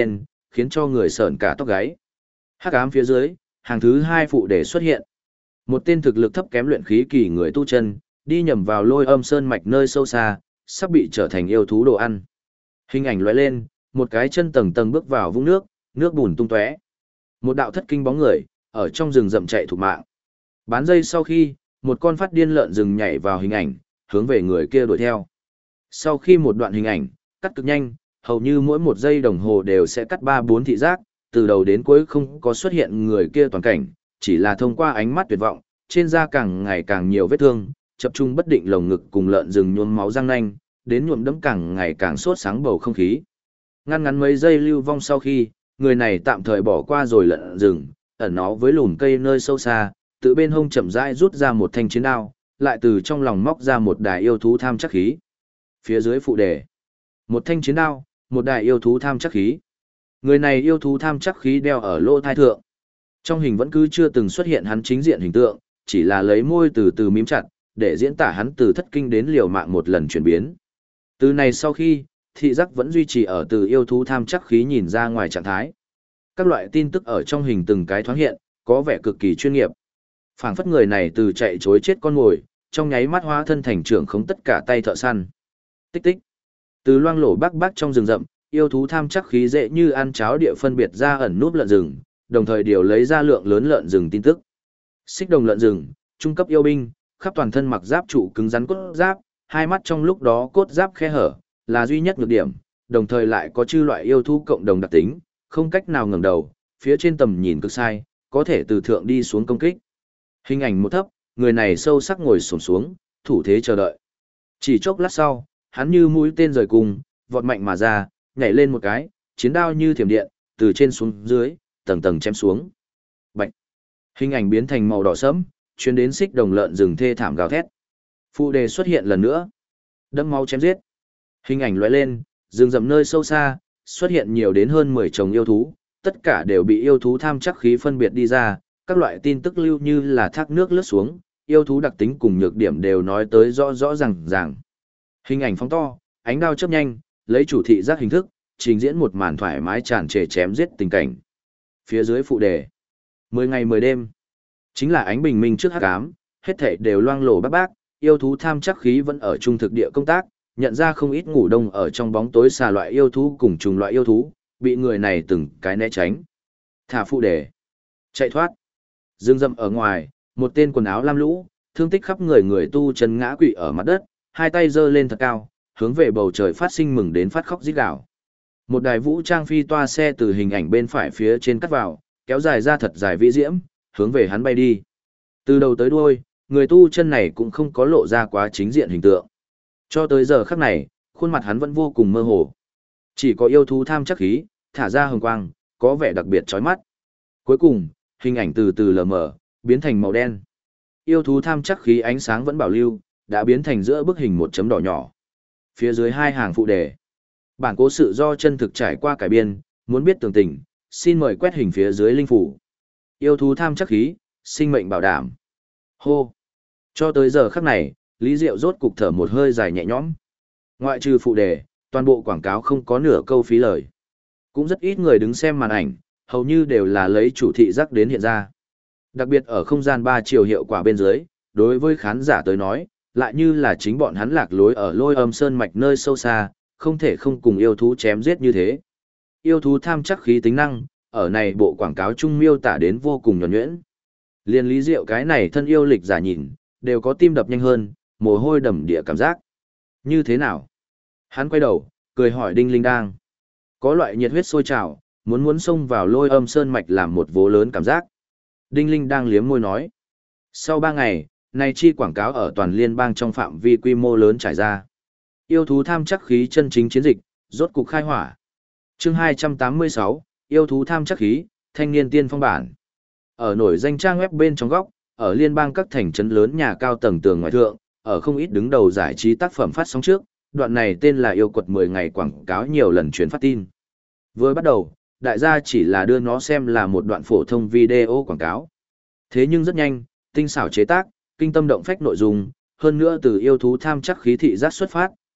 khiến cho người sởn cả tóc gáy. Hắc ám phía dưới, hàng thứ 2 phụ đề xuất hiện. Một tên thực lực thấp kém luyện khí kỳ người tu chân, đi nhầm vào Lôi Âm Sơn mạch nơi sâu xa, sắp bị trở thành yêu thú đồ ăn. Hình ảnh lóe lên, một cái chân tầng tầng bước vào vũng nước, nước bùn tung tóe. Một đạo thất kinh bóng người, ở trong rừng rậm chạy thục mạng. Bán giây sau khi, một con phát điên lợn rừng nhảy vào hình ảnh, hướng về người kia đuổi theo. Sau khi một đoạn hình ảnh, cắt cực nhanh, hầu như mỗi một giây đồng hồ đều sẽ cắt 3-4 thị giác, từ đầu đến cuối không có xuất hiện người kia toàn cảnh, chỉ là thông qua ánh mắt tuyệt vọng, trên da càng ngày càng nhiều vết thương, chập trung bất định lồng ngực cùng lợn rừng nhuốm máu răng nanh, đến nhuộm đẫm càng ngày càng sốt sáng bầu không khí. Ngăn ngắn mấy giây lưu vong sau khi, người này tạm thời bỏ qua rồi lợn rừng, ẩn nó với lùm cây nơi sâu xa, tự bên hông chậm rãi rút ra một thanh chiến đao, lại từ trong lòng móc ra một đài yêu thú tham chắc khí. Phía dưới phụ đề, một thanh chiến đao, một đài yêu thú tham chắc khí. Người này yêu thú tham chắc khí đeo ở lỗ thai thượng. Trong hình vẫn cứ chưa từng xuất hiện hắn chính diện hình tượng, chỉ là lấy môi từ từ mím chặt, để diễn tả hắn từ thất kinh đến liều mạng một lần chuyển biến. Từ này sau khi, thị giác vẫn duy trì ở từ yêu thú tham chắc khí nhìn ra ngoài trạng thái. Các loại tin tức ở trong hình từng cái thoáng hiện, có vẻ cực kỳ chuyên nghiệp. Phảng phất người này từ chạy chối chết con mồi, trong nháy mắt hóa thân thành trưởng không tất cả tay thợ săn. Tích tích. Từ loang lổ bắc trong rừng rậm, yêu thú tham chắc khí dễ như ăn cháo địa phân biệt ra ẩn núp lợn rừng, đồng thời điều lấy ra lượng lớn lợn rừng tin tức. Xích đồng lợn rừng, trung cấp yêu binh, khắp toàn thân mặc giáp trụ cứng rắn cốt giáp, hai mắt trong lúc đó cốt giáp khe hở, là duy nhất nhược điểm, đồng thời lại có chư loại yêu thú cộng đồng đặc tính, không cách nào ngẩng đầu, phía trên tầm nhìn cực sai, có thể từ thượng đi xuống công kích. Hình ảnh một thấp, người này sâu sắc ngồi xổm xuống, thủ thế chờ đợi. Chỉ chốc lát sau, hắn như mũi tên rời cung, vọt mạnh mà ra, nhảy lên một cái, chiến đao như thiểm điện, từ trên xuống dưới, tầng tầng chém xuống. Bạch. Hình ảnh biến thành màu đỏ sẫm, truyền đến xích đồng lợn rừng thê thảm gào thét. Phụ đề xuất hiện lần nữa. Đẫm máu chém giết. Hình ảnh lóe lên, rừng rậm nơi sâu xa, xuất hiện nhiều đến hơn 10 chồng yêu thú, tất cả đều bị yêu thú tham chắc khí phân biệt đi ra, các loại tin tức lưu như là thác nước lướt xuống, yêu thú đặc tính cùng nhược điểm đều nói tới rõ rõ ràng. Hình ảnh phóng to, ánh đao chớp nhanh, lấy chủ thị giác hình thức, trình diễn một màn thoải mái tràn trề chém giết tình cảnh. Phía dưới phụ đề, 10 ngày 10 đêm, chính là ánh bình minh trước hắc ám, hết thảy đều loang lổ bác, yêu thú tham chắc khí vẫn ở trung thực địa công tác, nhận ra không ít ngủ đông ở trong bóng tối xà loại yêu thú cùng trùng loại yêu thú, bị người này từng cái né tránh. Thả phụ đề, chạy thoát. Dương rậm ở ngoài, một tên quần áo lam lũ, thương tích khắp người người tu chân ngã quỵ ở mặt đất, hai tay giơ lên thật cao, hướng về bầu trời phát sinh mừng đến phát khóc rít gào. Một đài vũ trang phi toa xe từ hình ảnh bên phải phía trên cắt vào, kéo dài ra thật dài vĩ diễm, hướng về hắn bay đi. Từ đầu tới đuôi, người tu chân này cũng không có lộ ra quá chính diện hình tượng. Cho tới giờ khắc này, khuôn mặt hắn vẫn vô cùng mơ hồ. Chỉ có yêu thú tham chắc khí, thả ra hồng quang, có vẻ đặc biệt chói mắt. Cuối cùng, hình ảnh từ từ lờ mờ, biến thành màu đen. Yêu thú tham chắc khí ánh sáng vẫn bảo lưu, đã biến thành giữa bức hình một chấm đỏ nhỏ. Phía dưới hai hàng phụ đề. Bản cố sự do chân thực trải qua cải biên, muốn biết tường tình, xin mời quét hình phía dưới linh phủ. Yêu thú tham chắc khí, sinh mệnh bảo đảm. Hô. Cho tới giờ khắc này, Lý Diệu rốt cục thở một hơi dài nhẹ nhõm. Ngoại trừ phụ đề, toàn bộ quảng cáo không có nửa câu phí lời. Cũng rất ít người đứng xem màn ảnh, hầu như đều là lấy chủ thị giác đến hiện ra. Đặc biệt ở không gian 3 chiều hiệu quả bên dưới, đối với khán giả tới nói, lại như là chính bọn hắn lạc lối ở Lôi Âm Sơn mạch nơi sâu xa, không thể không cùng yêu thú chém giết như thế. Yêu thú tham chắc khí tính năng, ở này bộ quảng cáo chung miêu tả đến vô cùng nhuần nhuyễn. Liên Lý Diệu cái này thân yêu lịch giả nhìn, đều có tim đập nhanh hơn, mồ hôi đầm địa cảm giác. Như thế nào? Hắn quay đầu, cười hỏi Đinh Linh Đang. Có loại nhiệt huyết sôi trào, muốn xông vào Lôi Âm Sơn mạch làm một vố lớn cảm giác. Đinh Linh Đang liếm môi nói. Sau 3 ngày, này chi quảng cáo ở toàn liên bang trong phạm vi quy mô lớn trải ra. Yêu thú tham chắc khí chân chính chiến dịch, rốt cục khai hỏa. Chương 286, yêu thú tham chắc khí, thanh niên tiên phong bản. Ở nổi danh trang web bên trong góc, ở liên bang các thành trấn lớn nhà cao tầng tường ngoại thượng, ở không ít đứng đầu giải trí tác phẩm phát sóng trước, đoạn này tên là yêu quật 10 ngày quảng cáo nhiều lần truyền phát tin. Vừa bắt đầu, đại gia chỉ là đưa nó xem là một đoạn phổ thông video quảng cáo. Thế nhưng rất nhanh, tinh xảo chế tác, kinh tâm động phách nội dung, hơn nữa từ yêu thú tham chắc khí thị giác xuất phát,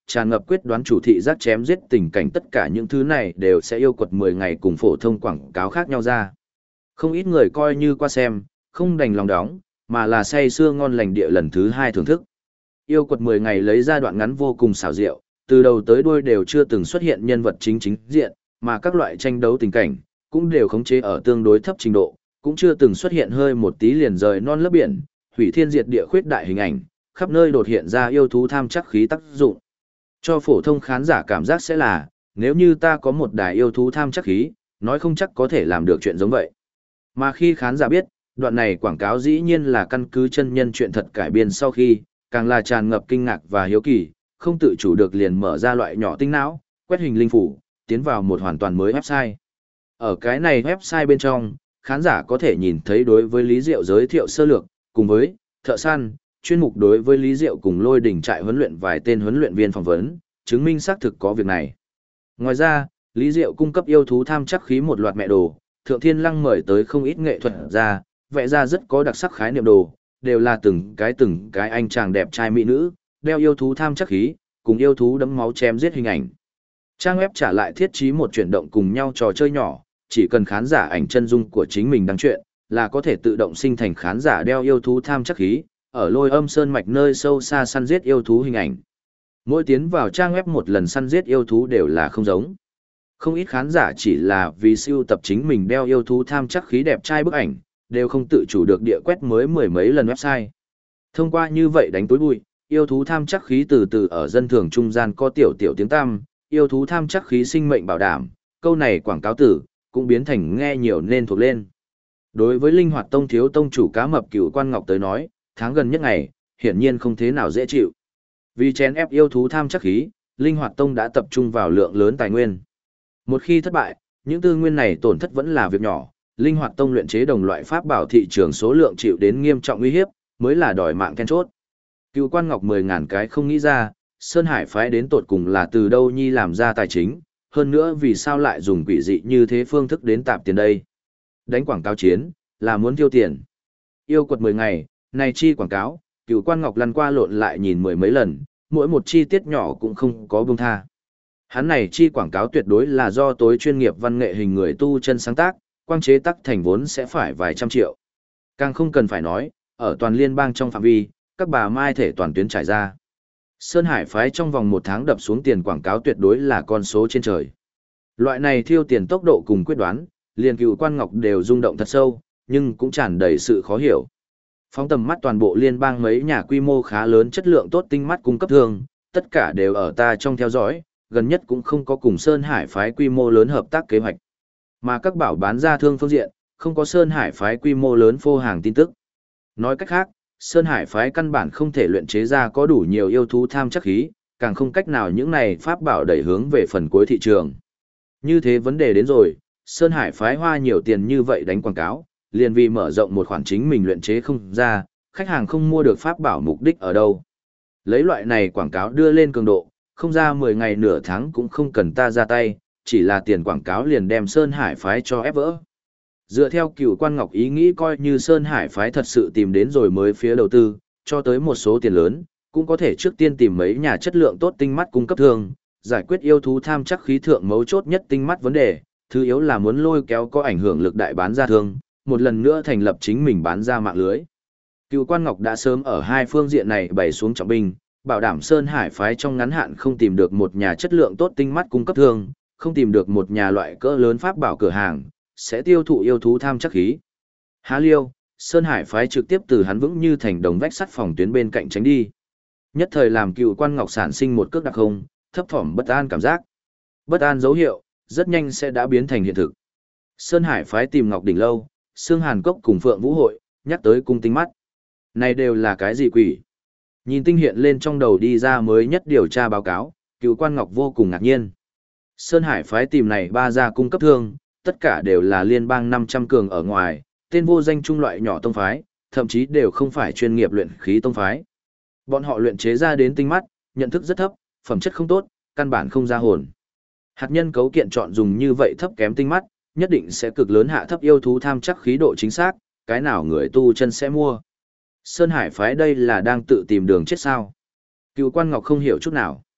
tràn ngập quyết đoán chủ thị giác chém giết tình cảnh, tất cả những thứ này đều sẽ yêu quật 10 ngày cùng phổ thông quảng cáo khác nhau ra. Không ít người coi như qua xem, không đành lòng đóng, mà là say sưa ngon lành địa lần thứ 2 thưởng thức. Yêu quật 10 ngày lấy ra đoạn ngắn vô cùng xảo diệu, từ đầu tới đuôi đều chưa từng xuất hiện nhân vật chính diện, mà các loại tranh đấu tình cảnh cũng đều khống chế ở tương đối thấp trình độ, cũng chưa từng xuất hiện hơi một tí liền rời non lấp biển, hủy thiên diệt địa khuyết đại hình ảnh, khắp nơi đột hiện ra yêu thú tham chắc khí tác dụng. Cho phổ thông khán giả cảm giác sẽ là, nếu như ta có một đài yêu thú tham chắc khí, nói không chắc có thể làm được chuyện giống vậy. Mà khi khán giả biết, đoạn này quảng cáo dĩ nhiên là căn cứ chân nhân chuyện thật cải biên sau khi, càng là tràn ngập kinh ngạc và hiếu kỳ, không tự chủ được liền mở ra loại nhỏ tinh não, quét hình linh phủ, tiến vào một hoàn toàn mới website. Ở cái này website bên trong, khán giả có thể nhìn thấy đối với Lý Diệu giới thiệu sơ lược, cùng với thợ săn, chuyên mục đối với Lý Diệu cùng Lôi Đỉnh trại huấn luyện vài tên huấn luyện viên phỏng vấn, chứng minh xác thực có việc này. Ngoài ra, Lý Diệu cung cấp yêu thú tham chắc khí một loạt mẹ đồ, Thượng Thiên Lăng mời tới không ít nghệ thuật ra, vẽ ra rất có đặc sắc khái niệm đồ, đều là từng cái anh chàng đẹp trai mỹ nữ, đeo yêu thú tham chắc khí, cùng yêu thú đấm máu chém giết hình ảnh. Trang web trả lại thiết trí một chuyển động cùng nhau trò chơi nhỏ, chỉ cần khán giả ảnh chân dung của chính mình đăng chuyện, là có thể tự động sinh thành khán giả đeo yêu thú tham chắc khí, ở Lôi Âm Sơn mạch nơi sâu xa săn giết yêu thú hình ảnh. Mỗi tiến vào trang web một lần săn giết yêu thú đều là không giống. Không ít khán giả chỉ là vì sưu tập chính mình đeo yêu thú tham chắc khí đẹp trai bức ảnh, đều không tự chủ được địa quét mới mười mấy lần website. Thông qua như vậy đánh tối bụi, yêu thú tham chắc khí từ từ ở dân thường trung gian có tiểu tiếng tăm, yêu thú tham chắc khí sinh mệnh bảo đảm, câu này quảng cáo tử, cũng biến thành nghe nhiều nên thuộc lên. Đối với Linh Hoạt Tông thiếu tông chủ cá mập Cửu Quan Ngọc tới nói, tháng gần nhất ngày, hiển nhiên không thế nào dễ chịu. Vì chèn ép yêu thú tham chắc khí, Linh Hoạt Tông đã tập trung vào lượng lớn tài nguyên. Một khi thất bại, những tư nguyên này tổn thất vẫn là việc nhỏ, Linh Hoạt Tông luyện chế đồng loại pháp bảo thị trường số lượng chịu đến nghiêm trọng uy hiếp, mới là đòi mạng then chốt. Cửu Quan Ngọc 10.000 cái không nghĩ ra, Sơn Hải phái đến tột cùng là từ đâu nhi làm ra tài chính, hơn nữa vì sao lại dùng quỷ dị như thế phương thức đến tạp tiền đây. Đánh quảng cáo chiến, là muốn tiêu tiền. Yêu quật 10 ngày, này chi quảng cáo, Cửu Quan Ngọc lăn qua lộn lại nhìn mười mấy lần, mỗi một chi tiết nhỏ cũng không có buông tha. Hắn này chi quảng cáo tuyệt đối là do tối chuyên nghiệp văn nghệ hình người tu chân sáng tác, quang chế tác thành vốn sẽ phải vài trăm triệu. Càng không cần phải nói, ở toàn liên bang trong phạm vi, các bà mai thể toàn tuyến trải ra. Sơn Hải phái trong vòng 1 tháng đập xuống tiền quảng cáo tuyệt đối là con số trên trời. Loại này thiêu tiền tốc độ cùng quyết đoán, liền Cửu Quan Ngọc đều rung động thật sâu, nhưng cũng tràn đầy sự khó hiểu. Phóng tầm mắt toàn bộ liên bang mấy nhà quy mô khá lớn chất lượng tốt tinh mắt cung cấp thường, tất cả đều ở ta trong theo dõi, gần nhất cũng không có cùng Sơn Hải phái quy mô lớn hợp tác kế hoạch. Mà các bảo bán ra thương phương diện, không có Sơn Hải phái quy mô lớn phô hàng tin tức. Nói cách khác, Sơn Hải phái căn bản không thể luyện chế ra có đủ nhiều yêu thú tham chắc khí, càng không cách nào những này pháp bảo đẩy hướng về phần cuối thị trường. Như thế vấn đề đến rồi, Sơn Hải phái hoa nhiều tiền như vậy đánh quảng cáo, liền vì mở rộng một khoản chính mình luyện chế không ra, khách hàng không mua được pháp bảo mục đích ở đâu. Lấy loại này quảng cáo đưa lên cường độ, không ra 10 ngày nửa tháng cũng không cần ta ra tay, chỉ là tiền quảng cáo liền đem Sơn Hải phái cho ép vỡ. Dựa theo Cửu Quan Ngọc ý nghĩ coi như Sơn Hải phái thật sự tìm đến rồi mới phía đầu tư, cho tới một số tiền lớn, cũng có thể trước tiên tìm mấy nhà chất lượng tốt tinh mắt cung cấp thường, giải quyết yêu thú tham chắc khí thượng mấu chốt nhất tinh mắt vấn đề, thứ yếu là muốn lôi kéo có ảnh hưởng lực đại bán ra thương, một lần nữa thành lập chính mình bán ra mạng lưới. Cửu Quan Ngọc đã sớm ở hai phương diện này bày xuống trọng binh, bảo đảm Sơn Hải phái trong ngắn hạn không tìm được một nhà chất lượng tốt tinh mắt cung cấp thường, không tìm được một nhà loại cỡ lớn pháp bảo cửa hàng, sẽ tiêu thụ yêu thú tham chắc khí. Há liêu, Sơn Hải phái trực tiếp từ hắn vững như thành đồng vách sắt phòng tuyến bên cạnh tránh đi. Nhất thời làm Cửu Quan Ngọc sản sinh một cước đặc không, thấp thỏm bất an cảm giác. Bất an dấu hiệu, rất nhanh sẽ đã biến thành hiện thực. Sơn Hải phái tìm Ngọc Đỉnh Lâu, Sương Hàn Cốc cùng Phượng Vũ Hội, nhắc tới cung tinh mắt. Này đều là cái gì quỷ? Nhìn tinh hiện lên trong đầu đi ra mới nhất điều tra báo cáo, Cửu Quan Ngọc vô cùng ngạc nhiên. Sơn Hải phái tìm này 3 gia cung cấp thương, tất cả đều là liên bang 500 cường ở ngoài, tên vô danh trung loại nhỏ tông phái, thậm chí đều không phải chuyên nghiệp luyện khí tông phái. Bọn họ luyện chế ra đến tinh mắt, nhận thức rất thấp, phẩm chất không tốt, căn bản không ra hồn. Hạt nhân cấu kiện chọn dùng như vậy thấp kém tinh mắt, nhất định sẽ cực lớn hạ thấp yêu thú tham chắc khí độ chính xác, cái nào người tu chân sẽ mua. Sơn Hải phái đây là đang tự tìm đường chết sao. Cửu Quan Ngọc không hiểu chút nào.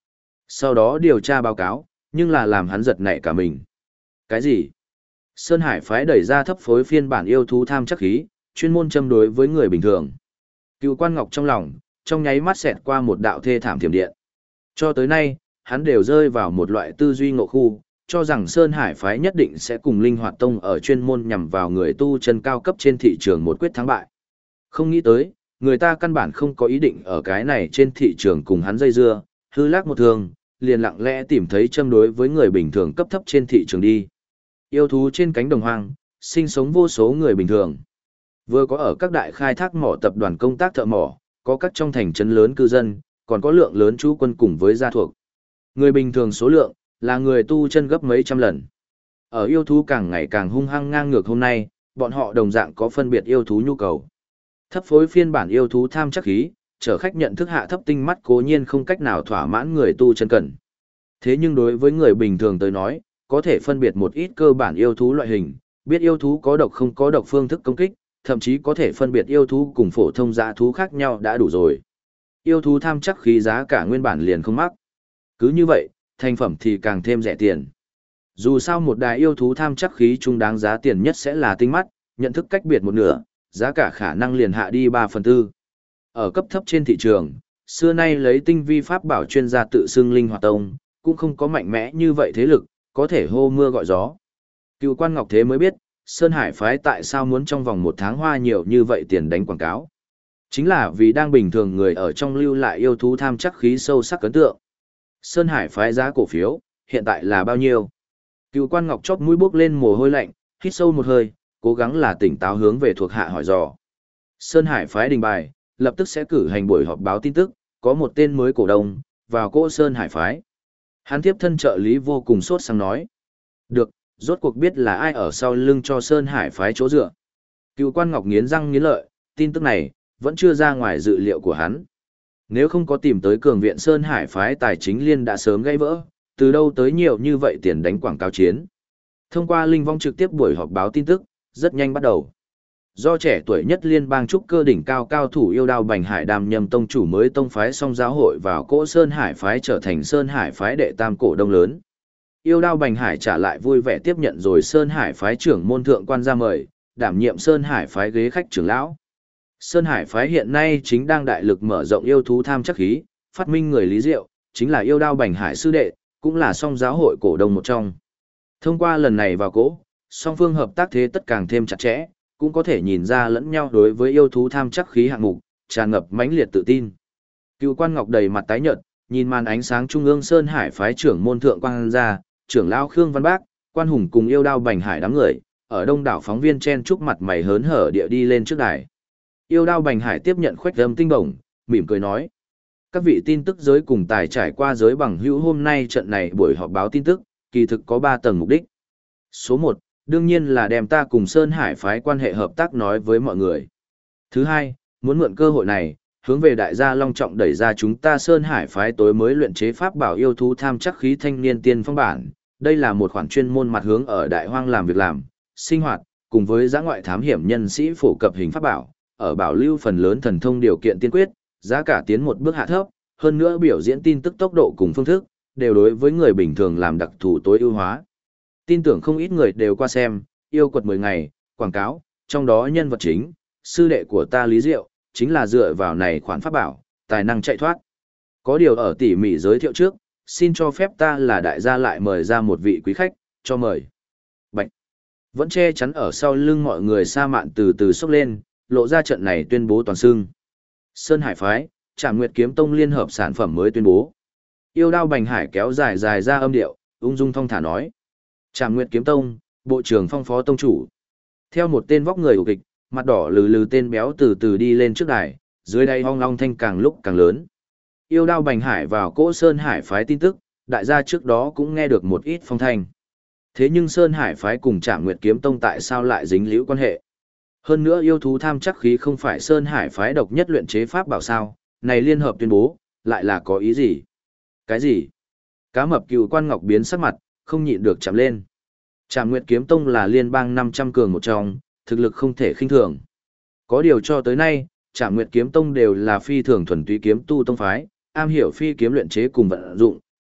Sau đó điều tra báo cáo, nhưng là làm hắn giật nảy cả mình. Cái gì? Sơn Hải phái đẩy ra thấp phối phiên bản yêu thú tham chắc khí, chuyên môn châm đối với người bình thường. Cựu Quan Ngọc trong lòng, trong nháy mắt xẹt qua một đạo thê thảm thiểm điện. Cho tới nay, hắn đều rơi vào một loại tư duy ngộ khu, cho rằng Sơn Hải phái nhất định sẽ cùng Linh Hoạt Tông ở chuyên môn nhằm vào người tu chân cao cấp trên thị trường một quyết thắng bại. Không nghĩ tới, người ta căn bản không có ý định ở cái này trên thị trường cùng hắn dây dưa, hư lác một thường, liền lặng lẽ tìm thấy châm đối với người bình thường cấp thấp trên thị trường đi. Yêu thú trên cánh đồng hoang, sinh sống vô số người bình thường. Vừa có ở các đại khai thác mỏ tập đoàn công tác thợ mỏ, có các trong thành trấn lớn cư dân, còn có lượng lớn trú quân cùng với gia thuộc. Người bình thường số lượng, là người tu chân gấp mấy trăm lần. Ở yêu thú càng ngày càng hung hăng ngang ngược hôm nay, bọn họ đồng dạng có phân biệt yêu thú nhu cầu. Thấp phối phiên bản yêu thú tham chắc khí, chở khách nhận thức hạ thấp tinh mắt cố nhiên không cách nào thỏa mãn người tu chân cần. Thế nhưng đối với người bình thường tới nói, có thể phân biệt một ít cơ bản yêu thú loại hình, biết yêu thú có độc không có độc phương thức công kích, thậm chí có thể phân biệt yêu thú cùng phổ thông dã thú khác nhau đã đủ rồi. Yêu thú tham chắc khí giá cả nguyên bản liền không mắc. Cứ như vậy, thành phẩm thì càng thêm rẻ tiền. Dù sao một đài yêu thú tham chắc khí chung đáng giá tiền nhất sẽ là tinh mắt, nhận thức cách biệt một nửa, giá cả khả năng liền hạ đi 3/4. Ở cấp thấp trên thị trường, xưa nay lấy tinh vi pháp bảo chuyên gia tự xưng Linh Hoạt Tông, cũng không có mạnh mẽ như vậy thế lực, có thể hô mưa gọi gió. Cựu Quan Ngọc thế mới biết, Sơn Hải phái tại sao muốn trong vòng 1 tháng hoa nhiều như vậy tiền đánh quảng cáo. Chính là vì đang bình thường người ở trong lưu lại yêu thú tham chắc khí sâu sắc ấn tượng. Sơn Hải phái giá cổ phiếu, hiện tại là bao nhiêu? Cựu Quan Ngọc chóp mũi bước lên mồ hôi lạnh, hít sâu một hơi, cố gắng là tỉnh táo hướng về thuộc hạ hỏi dò. Sơn Hải phái đình bài, lập tức sẽ cử hành buổi họp báo tin tức, có một tên mới cổ đông, vào cỗ Sơn Hải phái. Hắn tiếp thân trợ lý vô cùng sốt sang nói. Được, rốt cuộc biết là ai ở sau lưng cho Sơn Hải phái chỗ dựa. Cựu Quan Ngọc nghiến răng nghiến lợi, tin tức này, vẫn chưa ra ngoài dự liệu của hắn. Nếu không có tìm tới cường viện Sơn Hải phái tài chính liên đã sớm gãy vỡ, từ đâu tới nhiều như vậy tiền đánh quảng cáo chiến. Thông qua linh vong trực tiếp buổi họp báo tin tức, rất nhanh bắt đầu. Do trẻ tuổi nhất liên bang trúc cơ đỉnh cao cao thủ yêu đao Bành Hải đàm nhầm tông chủ mới tông phái song giáo hội vào cỗ Sơn Hải phái trở thành Sơn Hải phái đệ tam cổ đông lớn. Yêu đao Bành Hải trả lại vui vẻ tiếp nhận rồi Sơn Hải phái trưởng môn thượng quan ra mời, đảm nhiệm Sơn Hải phái ghế khách trưởng lão. Sơn Hải phái hiện nay chính đang đại lực mở rộng yêu thú tham chắc khí, phát minh người Lý Diệu, chính là yêu đao Bành Hải sư đệ, cũng là song giáo hội cổ đông một trong. Thông qua lần này vào cỗ, song phương hợp tác thế tất càng thêm chặt chẽ, cũng có thể nhìn ra lẫn nhau đối với yêu thú tham chắc khí hạng mục, tràn ngập mãnh liệt tự tin. Cựu Quan Ngọc đầy mặt tái nhợt, nhìn màn ánh sáng trung ương Sơn Hải phái trưởng môn thượng quan gia, trưởng lão Khương Văn Bác, Quan Hùng cùng yêu đao Bành Hải đám người, ở đông đảo phóng viên chen chúc mặt mày hớn hở địa đi lên trước đài. Yêu đao Bành Hải tiếp nhận khoách âm tinh bổng, mỉm cười nói: "Các vị tin tức giới cùng tài trải qua giới bằng hữu hôm nay trận này buổi họp báo tin tức, kỳ thực có 3 tầng mục đích. Số 1, đương nhiên là đem ta cùng Sơn Hải phái quan hệ hợp tác nói với mọi người. Thứ 2, muốn mượn cơ hội này, hướng về đại gia long trọng đẩy ra chúng ta Sơn Hải phái tối mới luyện chế pháp bảo yêu thú tham chắc khí thanh niên tiên phong bản. Đây là một khoản chuyên môn mặt hướng ở đại hoang làm việc làm, sinh hoạt, cùng với giã ngoại thám hiểm nhân sĩ phổ cập hình pháp bảo, ở bảo lưu phần lớn thần thông điều kiện tiên quyết, giá cả tiến một bước hạ thấp, hơn nữa biểu diễn tin tức tốc độ cùng phương thức, đều đối với người bình thường làm đặc thù tối ưu hóa. Tin tưởng không ít người đều qua xem, yêu quật 10 ngày, quảng cáo, trong đó nhân vật chính, sư đệ của ta Lý Diệu, chính là dựa vào này khoản pháp bảo, tài năng chạy thoát. Có điều ở tỉ mỉ giới thiệu trước, xin cho phép ta là đại gia lại mời ra một vị quý khách, cho mời." Bạch. Vẫn che chắn ở sau lưng mọi người sa mạn từ từ xốc lên, lộ ra trận này tuyên bố toàn xưng. Sơn Hải phái, Trảm Nguyệt Kiếm Tông liên hợp sản phẩm mới tuyên bố. Yêu đao Bành Hải kéo dài dài ra âm điệu, ung dung thong thả nói: "Trảm Nguyệt Kiếm Tông, bộ trưởng phong phó tông chủ." Theo một tên vóc người ục kịch, mặt đỏ lừ lừ tên béo từ từ đi lên trước đài, dưới đây hoang long thanh càng lúc càng lớn. Yêu đao Bành Hải vào cỗ Sơn Hải phái tin tức, đại gia trước đó cũng nghe được một ít phong thanh. Thế nhưng Sơn Hải phái cùng Trảm Nguyệt Kiếm Tông tại sao lại dính líu quan hệ? Hơn nữa yêu thú tham chắc khí không phải Sơn Hải phái độc nhất luyện chế pháp bảo sao, này liên hợp tuyên bố, lại là có ý gì? Cái gì? Cá mập Cựu Quan Ngọc biến sắc mặt, không nhịn được chạm lên. Trảm Nguyệt Kiếm Tông là liên bang 500 cường một trong, thực lực không thể khinh thường. Có điều cho tới nay, Trảm Nguyệt Kiếm Tông đều là phi thường thuần túy kiếm tu tông phái, am hiểu phi kiếm luyện chế cùng vận dụng,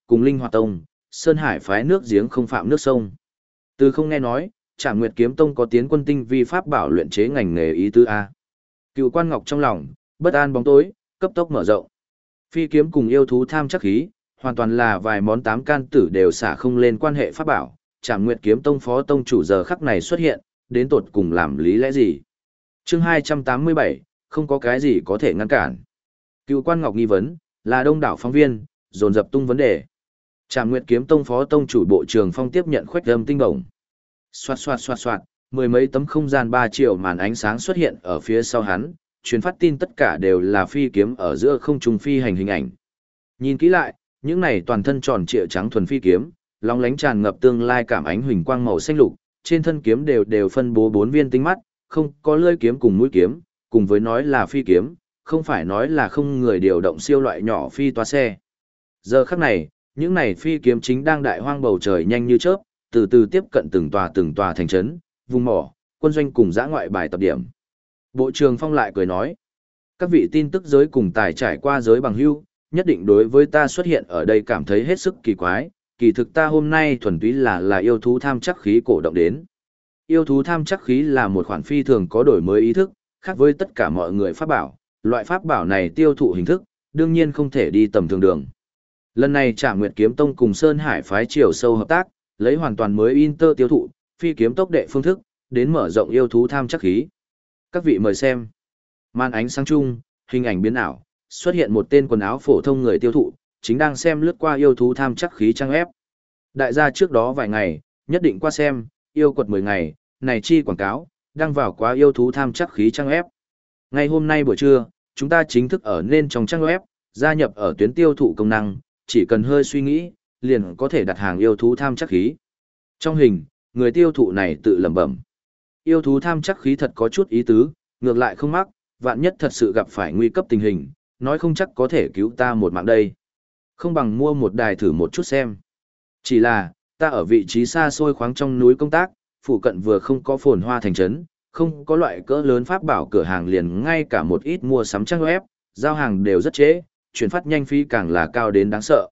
cùng Linh Hoạt Tông, Sơn Hải phái nước giếng không phạm nước sông. Từ không nghe nói, Trảm Nguyệt Kiếm Tông có tiến quân tinh vi pháp bảo luyện chế ngành nghề ý tứ a. Cựu Quan Ngọc trong lòng, bất an bóng tối, cấp tốc mở rộng. Phi kiếm cùng yêu thú tham chắc khí, hoàn toàn là vài món tám can tử đều xả không lên quan hệ pháp bảo. Trảm Nguyệt Kiếm Tông phó tông chủ giờ khắc này xuất hiện, đến tột cùng làm lý lẽ gì? Chương 287, không có cái gì có thể ngăn cản. Cựu Quan Ngọc nghi vấn, là đông đảo phóng viên, dồn dập tung vấn đề. Trảm Nguyệt Kiếm Tông phó tông chủ Bộ Trường Phong tiếp nhận khuếch âm tinh bổng. Xoạt xoạt xoạt xoạt, mười mấy tấm không gian 3 triệu màn ánh sáng xuất hiện ở phía sau hắn, truyền phát tin tất cả đều là phi kiếm ở giữa không trung phi hành hình ảnh. Nhìn kỹ lại, những này toàn thân tròn trịa trắng thuần phi kiếm, long lánh tràn ngập tương lai cảm ánh huỳnh quang màu xanh lục, trên thân kiếm đều phân bố 4 viên tinh mắt, không có lưỡi kiếm cùng mũi kiếm, cùng với nói là phi kiếm, không phải nói là không người điều động siêu loại nhỏ phi toa xe. Giờ khắc này, những này phi kiếm chính đang đại hoang bầu trời nhanh như chớp, từ từ tiếp cận từng tòa thành trấn, vùng mỏ, quân doanh cùng dã ngoại bài tập điểm. Bộ trưởng Phong lại cười nói, các vị tin tức giới cùng tài trải qua giới bằng hữu, nhất định đối với ta xuất hiện ở đây cảm thấy hết sức kỳ quái, kỳ thực ta hôm nay thuần túy là yêu thú tham chắc khí cổ động đến. Yêu thú tham chắc khí là một khoản phi thường có đổi mới ý thức, khác với tất cả mọi người pháp bảo, loại pháp bảo này tiêu thụ hình thức, đương nhiên không thể đi tầm thường đường. Lần này Trảm Nguyệt Kiếm Tông cùng Sơn Hải phái chiều sâu hợp tác, lấy hoàn toàn mới inter tiêu thụ, phi kiếm tốc đệ phương thức, đến mở rộng yêu thú tham chắc khí. Các vị mời xem. Màn ánh sáng chung, hình ảnh biến ảo, xuất hiện một tên quần áo phổ thông người tiêu thụ, chính đang xem lướt qua yêu thú tham chắc khí trang ép. Đại gia trước đó vài ngày, nhất định qua xem, yêu quật 10 ngày, này chi quảng cáo, đăng vào quá yêu thú tham chắc khí trang ép. Ngày hôm nay buổi trưa, chúng ta chính thức ở nên trong trang web, gia nhập ở tuyến tiêu thụ công năng, chỉ cần hơi suy nghĩ, liền có thể đặt hàng yêu thú tham chắc khí. Trong hình, người tiêu thụ này tự lẩm bẩm. Yêu thú tham chắc khí thật có chút ý tứ, ngược lại không mắc, vạn nhất thật sự gặp phải nguy cấp tình hình, nói không chắc có thể cứu ta một mạng đây. Không bằng mua một đài thử một chút xem. Chỉ là, ta ở vị trí xa xôi khoáng trong núi công tác, phụ cận vừa không có phồn hoa thành trấn, không có loại cỡ lớn pháp bảo cửa hàng liền ngay cả một ít mua sắm trang web, giao hàng đều rất trễ, chuyển phát nhanh phí càng là cao đến đáng sợ.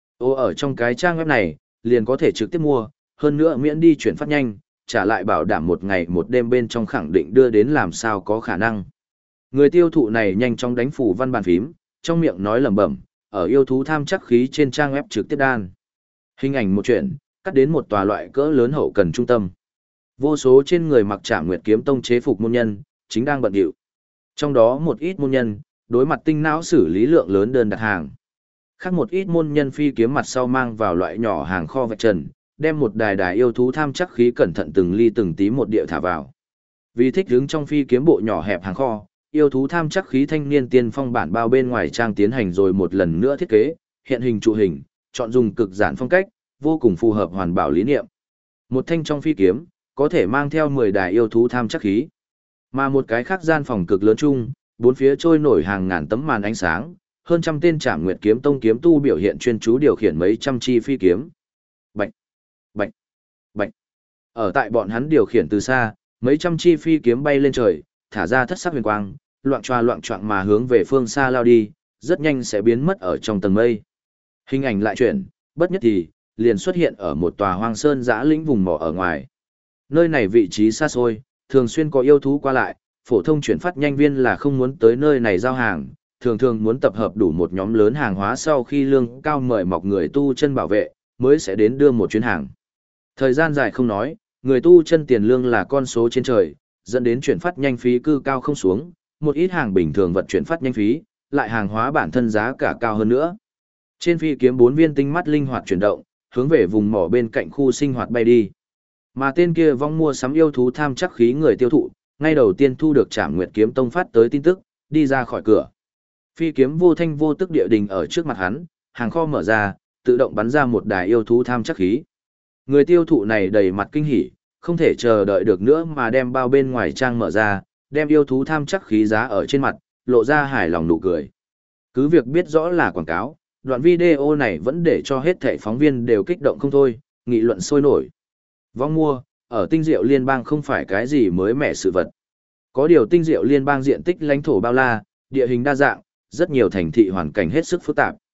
Ở trong cái trang web này, liền có thể trực tiếp mua, hơn nữa miễn đi chuyển phát nhanh, trả lại bảo đảm một ngày một đêm bên trong khẳng định đưa đến làm sao có khả năng. Người tiêu thụ này nhanh chóng đánh phủ văn bàn phím, trong miệng nói lẩm bẩm, ở yêu thú tham chắc khí trên trang web trực tiếp đan. Hình ảnh một chuyện, cắt đến một tòa loại cỡ lớn hậu cần trung tâm. Vô số trên người mặc Trảm Nguyệt Kiếm Tông chế phục môn nhân, chính đang bận rộn. Trong đó một ít môn nhân, đối mặt tinh não xử lý lượng lớn đơn đặt hàng. Khác một ít môn nhân phi kiếm mặt sau mang vào loại nhỏ hàng kho vạch trần, đem một đài yêu thú tham chắc khí cẩn thận từng ly từng tí một địa thả vào. Vì thích đứng trong phi kiếm bộ nhỏ hẹp hàng kho, yêu thú tham chắc khí thanh niên tiên phong bản bao bên ngoài trang tiến hành rồi một lần nữa thiết kế, hiện hình trụ hình, chọn dùng cực giản phong cách, vô cùng phù hợp hoàn bảo lý niệm. Một thanh trong phi kiếm, có thể mang theo 10 đài yêu thú tham chắc khí. Mà một cái khác gian phòng cực lớn chung, bốn phía trôi nổi hàng ngàn tấm màn ánh sáng, hơn trăm tên Trảm Nguyệt Kiếm Tông kiếm tu biểu hiện chuyên chú điều khiển mấy trăm chi phi kiếm. Bạch, bạch, bạch. Ở tại bọn hắn điều khiển từ xa, mấy trăm chi phi kiếm bay lên trời, thả ra thất sắc huyền quang, loạng choạng mà hướng về phương xa lao đi, rất nhanh sẽ biến mất ở trong tầng mây. Hình ảnh lại chuyển, bất nhất thì liền xuất hiện ở một tòa hoang sơn dã lĩnh vùng mỏ ở ngoài. Nơi này vị trí xa xôi, thường xuyên có yêu thú qua lại, phổ thông chuyển phát nhanh viên là không muốn tới nơi này giao hàng, thường muốn tập hợp đủ một nhóm lớn hàng hóa sau khi lương cao mời mọc người tu chân bảo vệ, mới sẽ đến đưa một chuyến hàng. Thời gian dài không nói, người tu chân tiền lương là con số trên trời, dẫn đến chuyển phát nhanh phí cư cao không xuống, một ít hàng bình thường vật chuyển phát nhanh phí, lại hàng hóa bản thân giá cả cao hơn nữa. Trên phi kiếm 4 viên tinh mắt linh hoạt chuyển động, hướng về vùng mỏ bên cạnh khu sinh hoạt bay đi. Mà tên kia vong mua sắm yêu thú tham chắc khí người tiêu thụ, ngay đầu tiên thu được Trảm Nguyệt Kiếm Tông phát tới tin tức, đi ra khỏi cửa. Phi kiếm vô thanh vô tức địa đình ở trước mặt hắn, hàng kho mở ra, tự động bắn ra một đài yêu thú tham chắc khí. Người tiêu thụ này đầy mặt kinh hỉ, không thể chờ đợi được nữa mà đem bao bên ngoài trang mở ra, đem yêu thú tham chắc khí giá ở trên mặt, lộ ra hài lòng nụ cười. Cứ việc biết rõ là quảng cáo, đoạn video này vẫn để cho hết thảy phóng viên đều kích động không thôi, nghị luận sôi nổi. Vong mua, ở tinh diệu liên bang không phải cái gì mới mẻ sự vật. Có điều tinh diệu liên bang diện tích lãnh thổ bao la, địa hình đa dạng, rất nhiều thành thị hoàn cảnh hết sức phức tạp.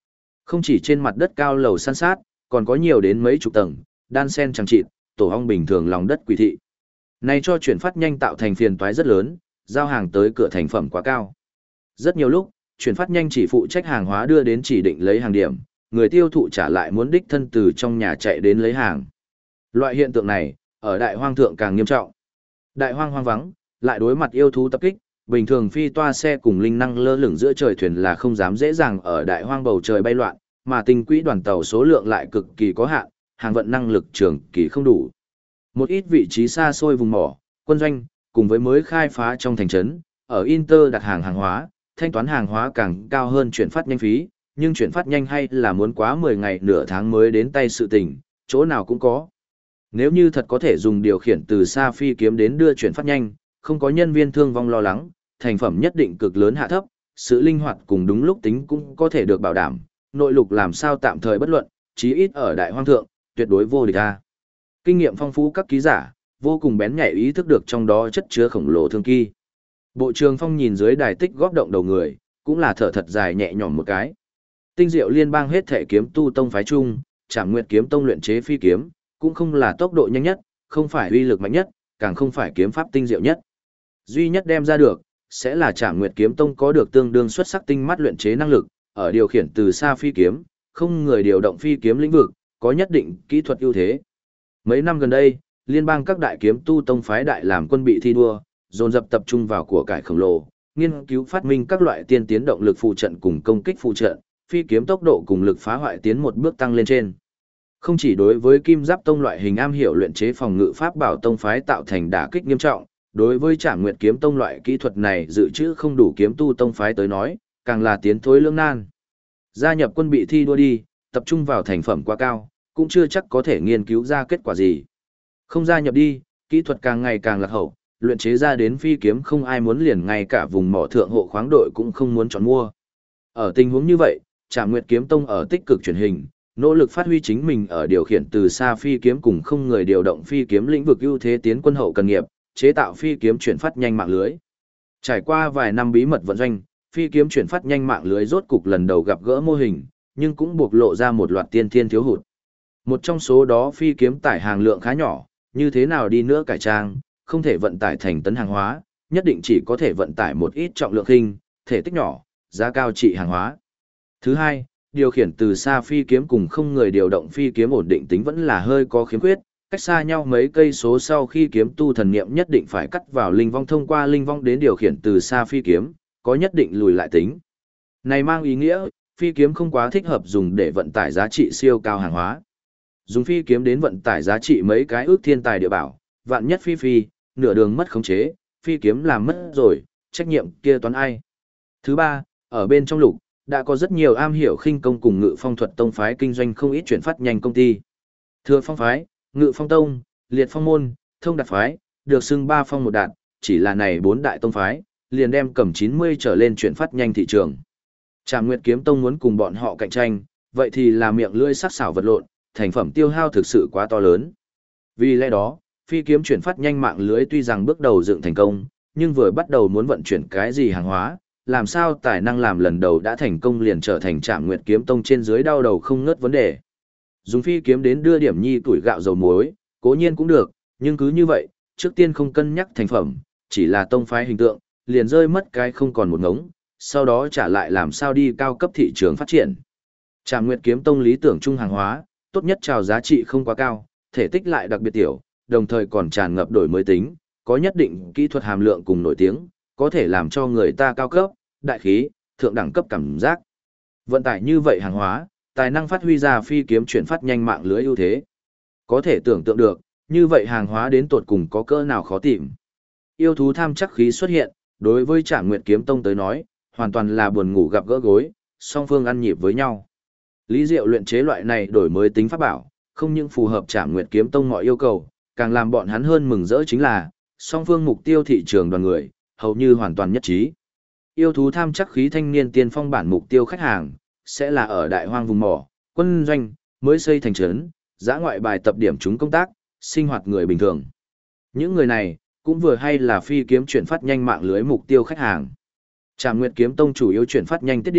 Không chỉ trên mặt đất cao lầu san sát, còn có nhiều đến mấy chục tầng, đan sen chẳng chịt, tổ ong bình thường lòng đất quỷ thị. Này cho chuyển phát nhanh tạo thành phiền toái rất lớn, giao hàng tới cửa thành phẩm quá cao. Rất nhiều lúc, chuyển phát nhanh chỉ phụ trách hàng hóa đưa đến chỉ định lấy hàng điểm, người tiêu thụ trả lại muốn đích thân từ trong nhà chạy đến lấy hàng. Loại hiện tượng này, ở đại hoang thượng càng nghiêm trọng. Đại hoang hoang vắng, lại đối mặt yêu thú tập kích, bình thường phi toa xe cùng linh năng lơ lửng giữa trời thuyền là không dám dễ dàng ở đại hoang bầu trời bay loạn, mà tinh quỹ đoàn tàu số lượng lại cực kỳ có hạn, hàng vận năng lực trường kỳ không đủ. Một ít vị trí xa xôi vùng mỏ, quân doanh, cùng với mới khai phá trong thành trấn, ở Inter đặt hàng hàng hóa, thanh toán hàng hóa càng cao hơn chuyển phát nhanh phí, nhưng chuyển phát nhanh hay là muốn quá 10 ngày nửa tháng mới đến tay sự tình, chỗ nào cũng có. Nếu như thật có thể dùng điều khiển từ xa phi kiếm đến đưa chuyển phát nhanh, không có nhân viên thương vong lo lắng, thành phẩm nhất định cực lớn hạ thấp, sự linh hoạt cùng đúng lúc tính cũng có thể được bảo đảm, nội lục làm sao tạm thời bất luận, chí ít ở đại hoang thượng, tuyệt đối vô địch a. Kinh nghiệm phong phú các ký giả, vô cùng bén nhạy ý thức được trong đó chất chứa khổng lồ thương kỳ. Bộ Trường Phong nhìn dưới đài tích góp động đầu người, cũng là thở thật dài nhẹ nhõm một cái. Tinh diệu liên bang hết thể kiếm tu tông phái chung, Trảm Nguyệt kiếm tông luyện chế phi kiếm, cũng không là tốc độ nhanh nhất, không phải uy lực mạnh nhất, càng không phải kiếm pháp tinh diệu nhất. Duy nhất đem ra được, sẽ là Trảm Nguyệt kiếm tông có được tương đương xuất sắc tinh mắt luyện chế năng lực, ở điều khiển từ xa phi kiếm, không người điều động phi kiếm lĩnh vực, có nhất định kỹ thuật ưu thế. Mấy năm gần đây, liên bang các đại kiếm tu tông phái đại làm quân bị thi đua, dồn dập tập trung vào của cải khổng lồ, nghiên cứu phát minh các loại tiên tiến động lực phụ trận cùng công kích phụ trận, phi kiếm tốc độ cùng lực phá hoại tiến một bước tăng lên trên. Không chỉ đối với kim giáp tông loại hình am hiểu luyện chế phòng ngự pháp bảo tông phái tạo thành đả kích nghiêm trọng, đối với Trảm Nguyệt kiếm tông loại kỹ thuật này dự trữ không đủ kiếm tu tông phái tới nói, càng là tiến thối lưỡng nan. Gia nhập quân bị thi đua đi, tập trung vào thành phẩm quá cao, cũng chưa chắc có thể nghiên cứu ra kết quả gì. Không gia nhập đi, kỹ thuật càng ngày càng lạc hậu, luyện chế ra đến phi kiếm không ai muốn liền ngay cả vùng mỏ thượng hộ khoáng đội cũng không muốn chọn mua. Ở tình huống như vậy, Trảm Nguyệt kiếm tông ở tích cực truyền hình, nỗ lực phát huy chính mình ở điều khiển từ xa phi kiếm cùng không người điều động phi kiếm lĩnh vực ưu thế tiến quân hậu cần nghiệp, chế tạo phi kiếm chuyển phát nhanh mạng lưới. Trải qua vài năm bí mật vận doanh, phi kiếm chuyển phát nhanh mạng lưới rốt cục lần đầu gặp gỡ mô hình, nhưng cũng buộc lộ ra một loạt tiên thiên thiếu hụt. Một trong số đó phi kiếm tải hàng lượng khá nhỏ, như thế nào đi nữa cải trang, không thể vận tải thành tấn hàng hóa, nhất định chỉ có thể vận tải một ít trọng lượng khinh, thể tích nhỏ, giá cao trị hàng hóa. Thứ hai, điều khiển từ xa phi kiếm cùng không người điều động phi kiếm ổn định tính vẫn là hơi có khiếm khuyết, cách xa nhau mấy cây số sau khi kiếm tu thần niệm nhất định phải cắt vào linh vong thông qua linh vong đến điều khiển từ xa phi kiếm, có nhất định lùi lại tính. Này mang ý nghĩa, phi kiếm không quá thích hợp dùng để vận tải giá trị siêu cao hàng hóa. Dùng phi kiếm đến vận tải giá trị mấy cái ước thiên tài địa bảo, vạn nhất phi, nửa đường mất khống chế, phi kiếm làm mất rồi, trách nhiệm kia toán ai. Thứ ba, ở bên trong lục, đã có rất nhiều am hiểu khinh công cùng ngự phong thuật tông phái kinh doanh không ít chuyển phát nhanh công ty. Thừa phong phái, ngự phong tông, liệt phong môn, thông đạt phái, được xưng ba phong một đạt, chỉ là này bốn đại tông phái, liền đem cầm 90 trở lên chuyển phát nhanh thị trường. Trảm Nguyệt kiếm tông muốn cùng bọn họ cạnh tranh, vậy thì là miệng lưỡi sắc sảo vật lộn, thành phẩm tiêu hao thực sự quá to lớn. Vì lẽ đó, phi kiếm chuyển phát nhanh mạng lưới tuy rằng bước đầu dựng thành công, nhưng vừa bắt đầu muốn vận chuyển cái gì hàng hóa, làm sao tài năng làm lần đầu đã thành công liền trở thành Trảm Nguyệt kiếm tông trên dưới đau đầu không ngớt vấn đề. Dùng phi kiếm đến đưa điểm nhi tuổi gạo dầu muối, cố nhiên cũng được, nhưng cứ như vậy, trước tiên không cân nhắc thành phẩm, chỉ là tông phái hình tượng, liền rơi mất cái không còn một ngống, sau đó trả lại làm sao đi cao cấp thị trường phát triển. Trảm Nguyệt kiếm tông lý tưởng chung hàng hóa, tốt nhất chào giá trị không quá cao, thể tích lại đặc biệt tiểu, đồng thời còn tràn ngập đổi mới tính, có nhất định kỹ thuật hàm lượng cùng nổi tiếng, có thể làm cho người ta cao cấp, đại khí, thượng đẳng cấp cảm giác. Vận tải như vậy hàng hóa, tài năng phát huy ra phi kiếm chuyển phát nhanh mạng lưới ưu thế. Có thể tưởng tượng được, như vậy hàng hóa đến tột cùng có cỡ nào khó tìm. Yêu thú tham chắc khí xuất hiện, đối với Trảm Nguyệt kiếm tông tới nói, hoàn toàn là buồn ngủ gặp gỡ gối, song phương ăn nhịp với nhau. Lý Diệu luyện chế loại này đổi mới tính pháp bảo, không những phù hợp Trảm Nguyệt kiếm tông mọi yêu cầu, càng làm bọn hắn hơn mừng rỡ chính là, song phương mục tiêu thị trường đoàn người, hầu như hoàn toàn nhất trí. Yêu thú tham chắc khí thanh niên tiên phong bản mục tiêu khách hàng, sẽ là ở đại hoang vùng mỏ, quân doanh, mới xây thành trấn, giã ngoại bài tập điểm chúng công tác, sinh hoạt người bình thường. Những người này, cũng vừa hay là phi kiếm chuyển phát nhanh mạng lưới mục tiêu khách hàng. Trảm Nguyệt kiếm tông chủ yếu chuyển phát nhanh tiết điểm,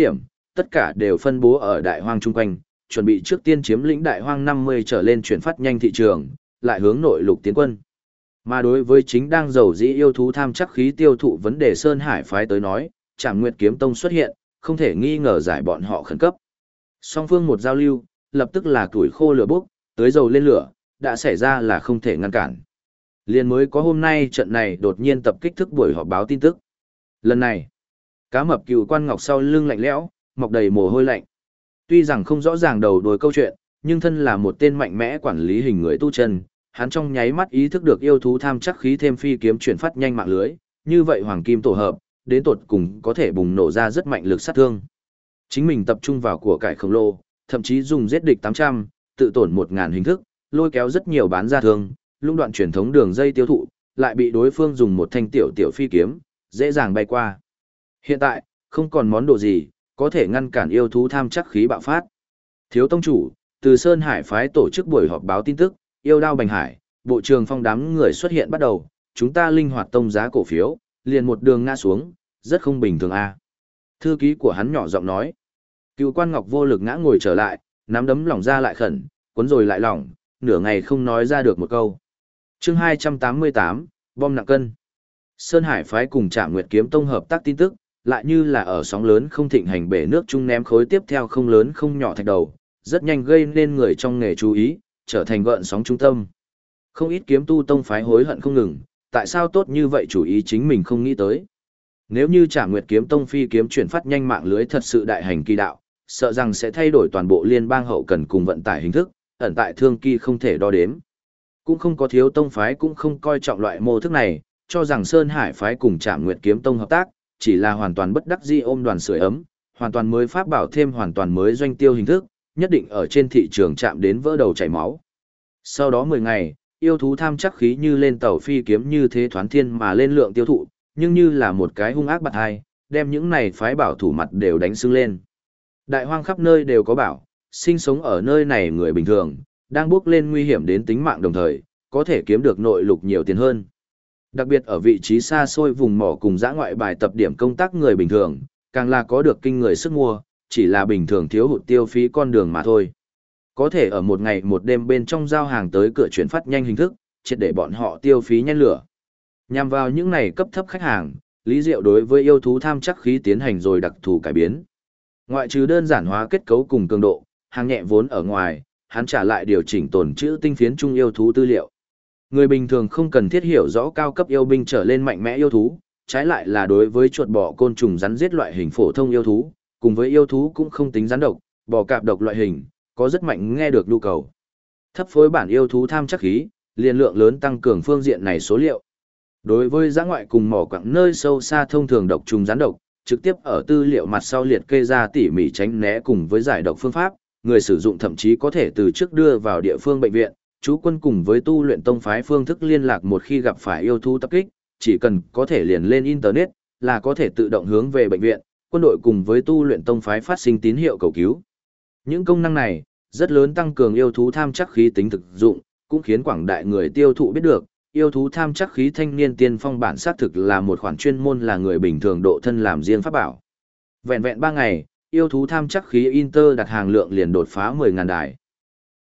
tất cả đều phân bố ở đại hoang chung quanh, chuẩn bị trước tiên chiếm lĩnh đại hoang 50 trở lên chuyển phát nhanh thị trường, lại hướng nội lục tiến quân. Mà đối với chính đang giàu dĩ yêu thú tham chắc khí tiêu thụ vấn đề Sơn Hải phái tới nói, Trảm Nguyệt Kiếm Tông xuất hiện, không thể nghi ngờ giải bọn họ khẩn cấp. Song phương một giao lưu, lập tức là tuổi khô lửa bốc, tới dầu lên lửa, đã xảy ra là không thể ngăn cản. Liên mới có hôm nay trận này đột nhiên tập kích thức buổi họp báo tin tức. Lần này, cá mập Cựu Quan Ngọc sau lưng lạnh lẽo, mọc đầy mồ hôi lạnh. Tuy rằng không rõ ràng đầu đuôi câu chuyện, nhưng thân là một tên mạnh mẽ quản lý hình người tu chân, hắn trong nháy mắt ý thức được yêu thú tham chắc khí thêm phi kiếm chuyển phát nhanh mạng lưới, như vậy hoàng kim tổ hợp, đến tột cùng có thể bùng nổ ra rất mạnh lực sát thương. Chính mình tập trung vào của cải khổng lồ, thậm chí dùng giết địch 800, tự tổn 1000 hình thức, lôi kéo rất nhiều bán ra thương, lũng đoạn truyền thống đường dây tiêu thụ, lại bị đối phương dùng một thanh tiểu phi kiếm, dễ dàng bay qua. Hiện tại, không còn món đồ gì, có thể ngăn cản yêu thú tham chắc khí bạo phát. Thiếu tông chủ, từ Sơn Hải phái tổ chức buổi họp báo tin tức, yêu đao Bành Hải, bộ trường phong đám người xuất hiện bắt đầu, chúng ta linh hoạt tông giá cổ phiếu, liền một đường ngã xuống, rất không bình thường a. Thư ký của hắn nhỏ giọng nói. Cựu Quan Ngọc vô lực ngã ngồi trở lại, nắm đấm lỏng ra lại khẩn, cuốn rồi lại lỏng, nửa ngày không nói ra được một câu. Chương 288, bom nặng cân. Sơn Hải phái cùng Trảm Nguyệt Kiếm Tông hợp tác tin tức, lại như là ở sóng lớn không thịnh hành bể nước chung ném khối tiếp theo không lớn không nhỏ thạch đầu, rất nhanh gây nên người trong nghề chú ý, trở thành gợn sóng trung tâm. Không ít kiếm tu tông phái hối hận không ngừng, tại sao tốt như vậy chủ ý chính mình không nghĩ tới. Nếu như Trảm Nguyệt Kiếm Tông phi kiếm chuyển phát nhanh mạng lưới thật sự đại hành kỳ đạo, sợ rằng sẽ thay đổi toàn bộ liên bang hậu cần cùng vận tải hình thức, ẩn tại thương kỳ không thể đo đếm. Cũng không có thiếu tông phái cũng không coi trọng loại mô thức này, cho rằng Sơn Hải phái cùng Trảm Nguyệt Kiếm Tông hợp tác, chỉ là hoàn toàn bất đắc dĩ ôm đoàn sưởi ấm, hoàn toàn mới pháp bảo thêm hoàn toàn mới doanh tiêu hình thức, nhất định ở trên thị trường chạm đến vỡ đầu chảy máu. Sau đó 10 ngày, yêu thú tham chắc khí như lên tàu phi kiếm như thế thoán thiên mà lên lượng tiêu thụ, nhưng như là một cái hung ác bạt hai, đem những này phái bảo thủ mặt đều đánh sưng lên. Đại hoang khắp nơi đều có bảo, sinh sống ở nơi này người bình thường, đang bước lên nguy hiểm đến tính mạng đồng thời, có thể kiếm được nội lục nhiều tiền hơn. Đặc biệt ở vị trí xa xôi vùng mỏ cùng dã ngoại bài tập điểm công tác người bình thường, càng là có được kinh người sức mua, chỉ là bình thường thiếu hụt tiêu phí con đường mà thôi. Có thể ở một ngày một đêm bên trong giao hàng tới cửa chuyển phát nhanh hình thức, triệt để bọn họ tiêu phí nhanh lửa. Nhằm vào những này cấp thấp khách hàng, Lý Diệu đối với yêu thú tham chắc khí tiến hành rồi đặc thù cải biến. Ngoại trừ đơn giản hóa kết cấu cùng cường độ, hàng nhẹ vốn ở ngoài, hắn trả lại điều chỉnh tồn trữ tinh phiến trung yêu thú tư liệu. Người bình thường không cần thiết hiểu rõ cao cấp yêu binh trở lên mạnh mẽ yêu thú, trái lại là đối với chuột bọ côn trùng rắn giết loại hình phổ thông yêu thú, cùng với yêu thú cũng không tính rắn độc, bò cạp độc loại hình, có rất mạnh nghe được nhu cầu. Thấp phối bản yêu thú tham chắc khí, liên lượng lớn tăng cường phương diện này số liệu. Đối với dã ngoại cùng mỏ quặng nơi sâu xa thông thường độc trùng rắn độc, trực tiếp ở tư liệu mặt sau liệt kê ra tỉ mỉ tránh né cùng với giải độc phương pháp, người sử dụng thậm chí có thể từ trước đưa vào địa phương bệnh viện, chú quân cùng với tu luyện tông phái phương thức liên lạc một khi gặp phải yêu thú tập kích, chỉ cần có thể liền lên internet là có thể tự động hướng về bệnh viện, quân đội cùng với tu luyện tông phái phát sinh tín hiệu cầu cứu. Những công năng này rất lớn tăng cường yêu thú tham chắc khí tính thực dụng, cũng khiến quảng đại người tiêu thụ biết được, yêu thú tham chắc khí thanh niên tiên phong bản xác thực là một khoản chuyên môn là người bình thường độ thân làm riêng pháp bảo. Vẹn vẹn 3 ngày, yêu thú tham chắc khí Inter đặt hàng lượng liền đột phá 10.000 đài.